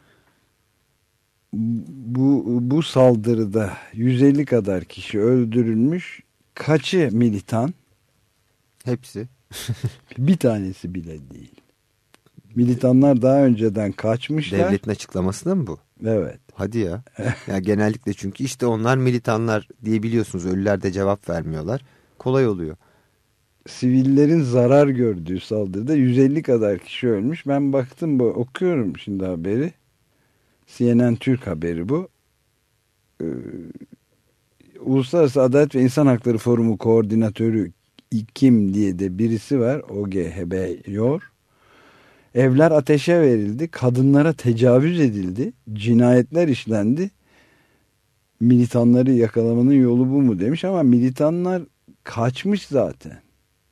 Bu, bu saldırıda yüz elli kadar kişi öldürülmüş. Kaçı militan? Hepsi. Bir tanesi bile değil. Militanlar daha önceden kaçmışlar. Devletin açıklaması da mı bu? Evet. Hadi ya. Ya genellikle çünkü işte onlar militanlar diyebiliyorsunuz. Ölüler de cevap vermiyorlar. Kolay oluyor. Sivillerin zarar gördüğü saldırıda yüz elli kadar kişi ölmüş. Ben baktım, bu okuyorum şimdi haberi. C N N Türk haberi bu. Ee, Uluslararası Adalet ve İnsan Hakları Forumu koordinatörü İkim diye de birisi var. O G H B yor. Evler ateşe verildi. Kadınlara tecavüz edildi. Cinayetler işlendi. Militanları yakalamanın yolu bu mu demiş, ama militanlar kaçmış zaten.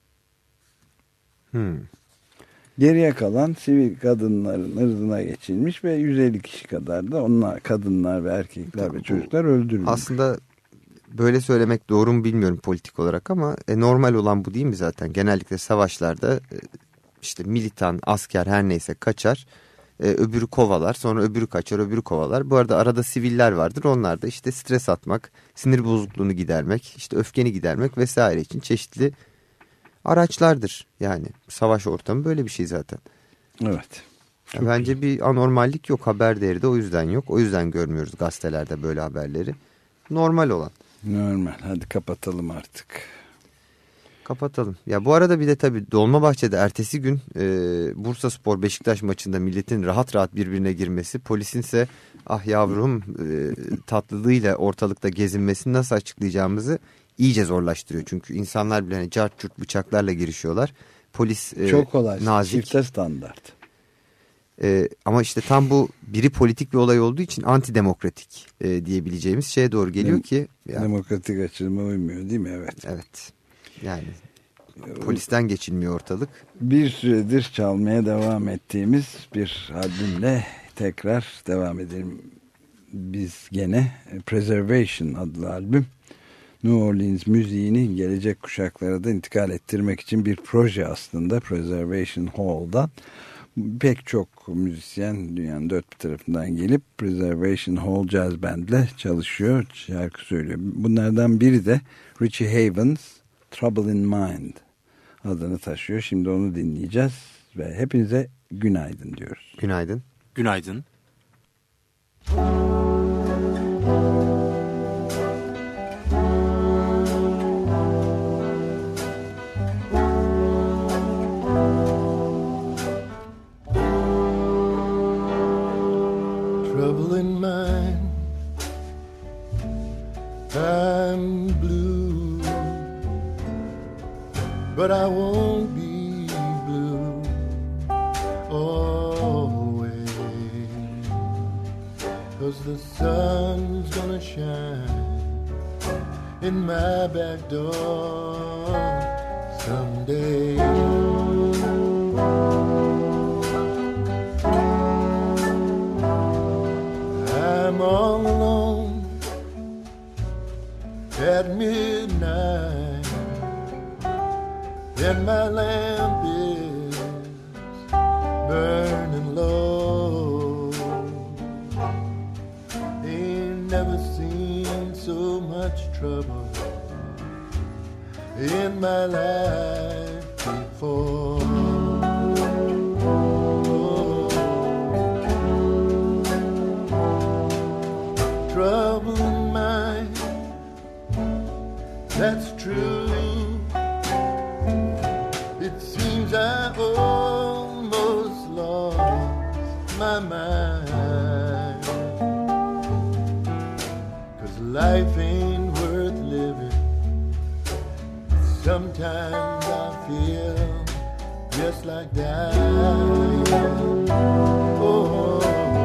Hmm. Geriye kalan sivil kadınların ırzına geçilmiş ve yüz elli kişi kadar da onlar, kadınlar ve erkekler ve çocuklar öldürülmüş. Aslında böyle söylemek doğru mu bilmiyorum politik olarak, ama e, normal olan bu değil mi zaten? Genellikle savaşlarda e, işte militan, asker her neyse kaçar, e, öbürü kovalar, sonra öbürü kaçar, öbürü kovalar. Bu arada arada siviller vardır. Onlar da işte stres atmak, sinir bozukluğunu gidermek, işte öfkeni gidermek vesaire için çeşitli araçlardır. Yani savaş ortamı böyle bir şey zaten. Evet. Yani bence iyi. Bir anormallik yok. Haber değeri de o yüzden yok. O yüzden görmüyoruz gazetelerde böyle haberleri. Normal olan. Normal. Hadi kapatalım artık. Kapatalım. Ya bu arada bir de tabii Dolmabahçe'de ertesi gün e, Bursaspor Beşiktaş maçında milletin rahat rahat birbirine girmesi, polisinse ah yavrum e, tatlılığıyla ortalıkta gezinmesini nasıl açıklayacağımızı iyice zorlaştırıyor. Çünkü insanlar bile hani cart curt bıçaklarla girişiyorlar. Polis e, çok kolay. Nazik. Çifte standart. E, ama işte tam bu biri politik bir olay olduğu için antidemokratik e, diyebileceğimiz şeye doğru geliyor Dem ki. Ya, demokratik açılıma uymuyor değil mi? Evet. Evet. Yani polisten geçilmiyor ortalık. Bir süredir çalmaya devam ettiğimiz bir albümle tekrar devam edelim. Biz gene Preservation adlı albüm. New Orleans müziğini gelecek kuşaklara da intikal ettirmek için bir proje aslında. Preservation Hall'dan pek çok müzisyen dünyanın dört bir tarafından gelip Preservation Hall Jazz Band'le çalışıyor, şarkı söylüyor. Bunlardan biri de Richie Havens, Trouble in Mind adını taşıyor. Şimdi onu dinleyeceğiz ve hepinize günaydın diyoruz. Günaydın. Günaydın. Trouble in mind, I'm blue, but I won't be blue always, 'cause the sun's gonna shine in my back door someday. I'm all alone at midnight, and my lamp is burning low. Ain't never seen so much trouble in my life before. Trouble in mind, my mind. 'Cause life ain't worth living. Sometimes I feel just like dying. Oh,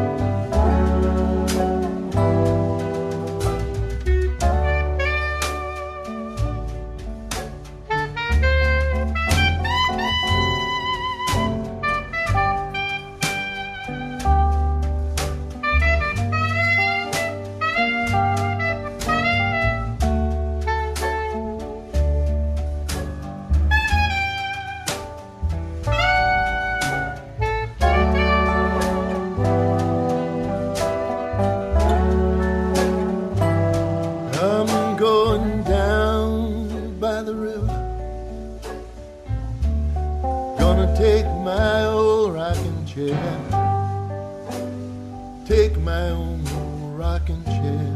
take my own rocking chair,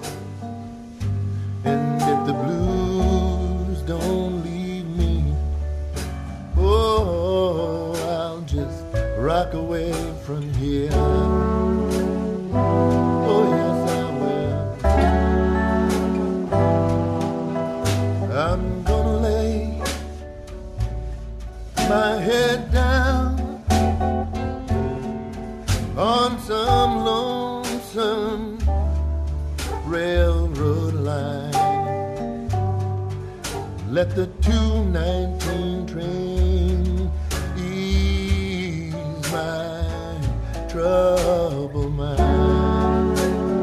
and if the blues don't leave me, oh, I'll just rock away from here. Oh yes, I will. I'm gonna lay my head down on some lonesome railroad line. Let the two nineteen train ease my troubled mind.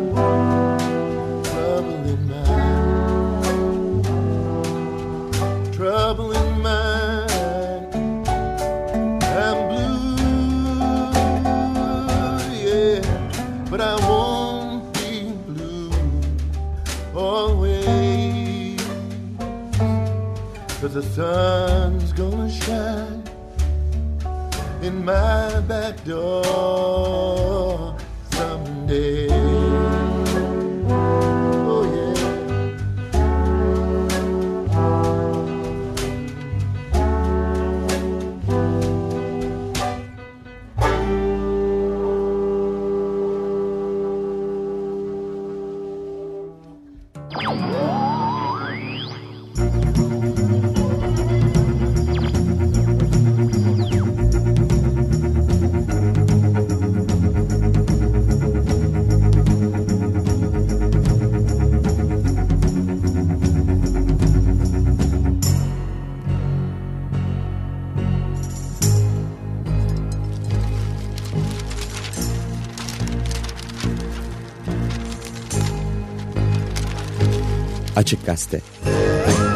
Troubling mind. Troubling mind. I'm blue, yeah, but I won't be blue always. 'Cause the sun's gonna shine in my back door someday. Oh yeah. Açık Gazete.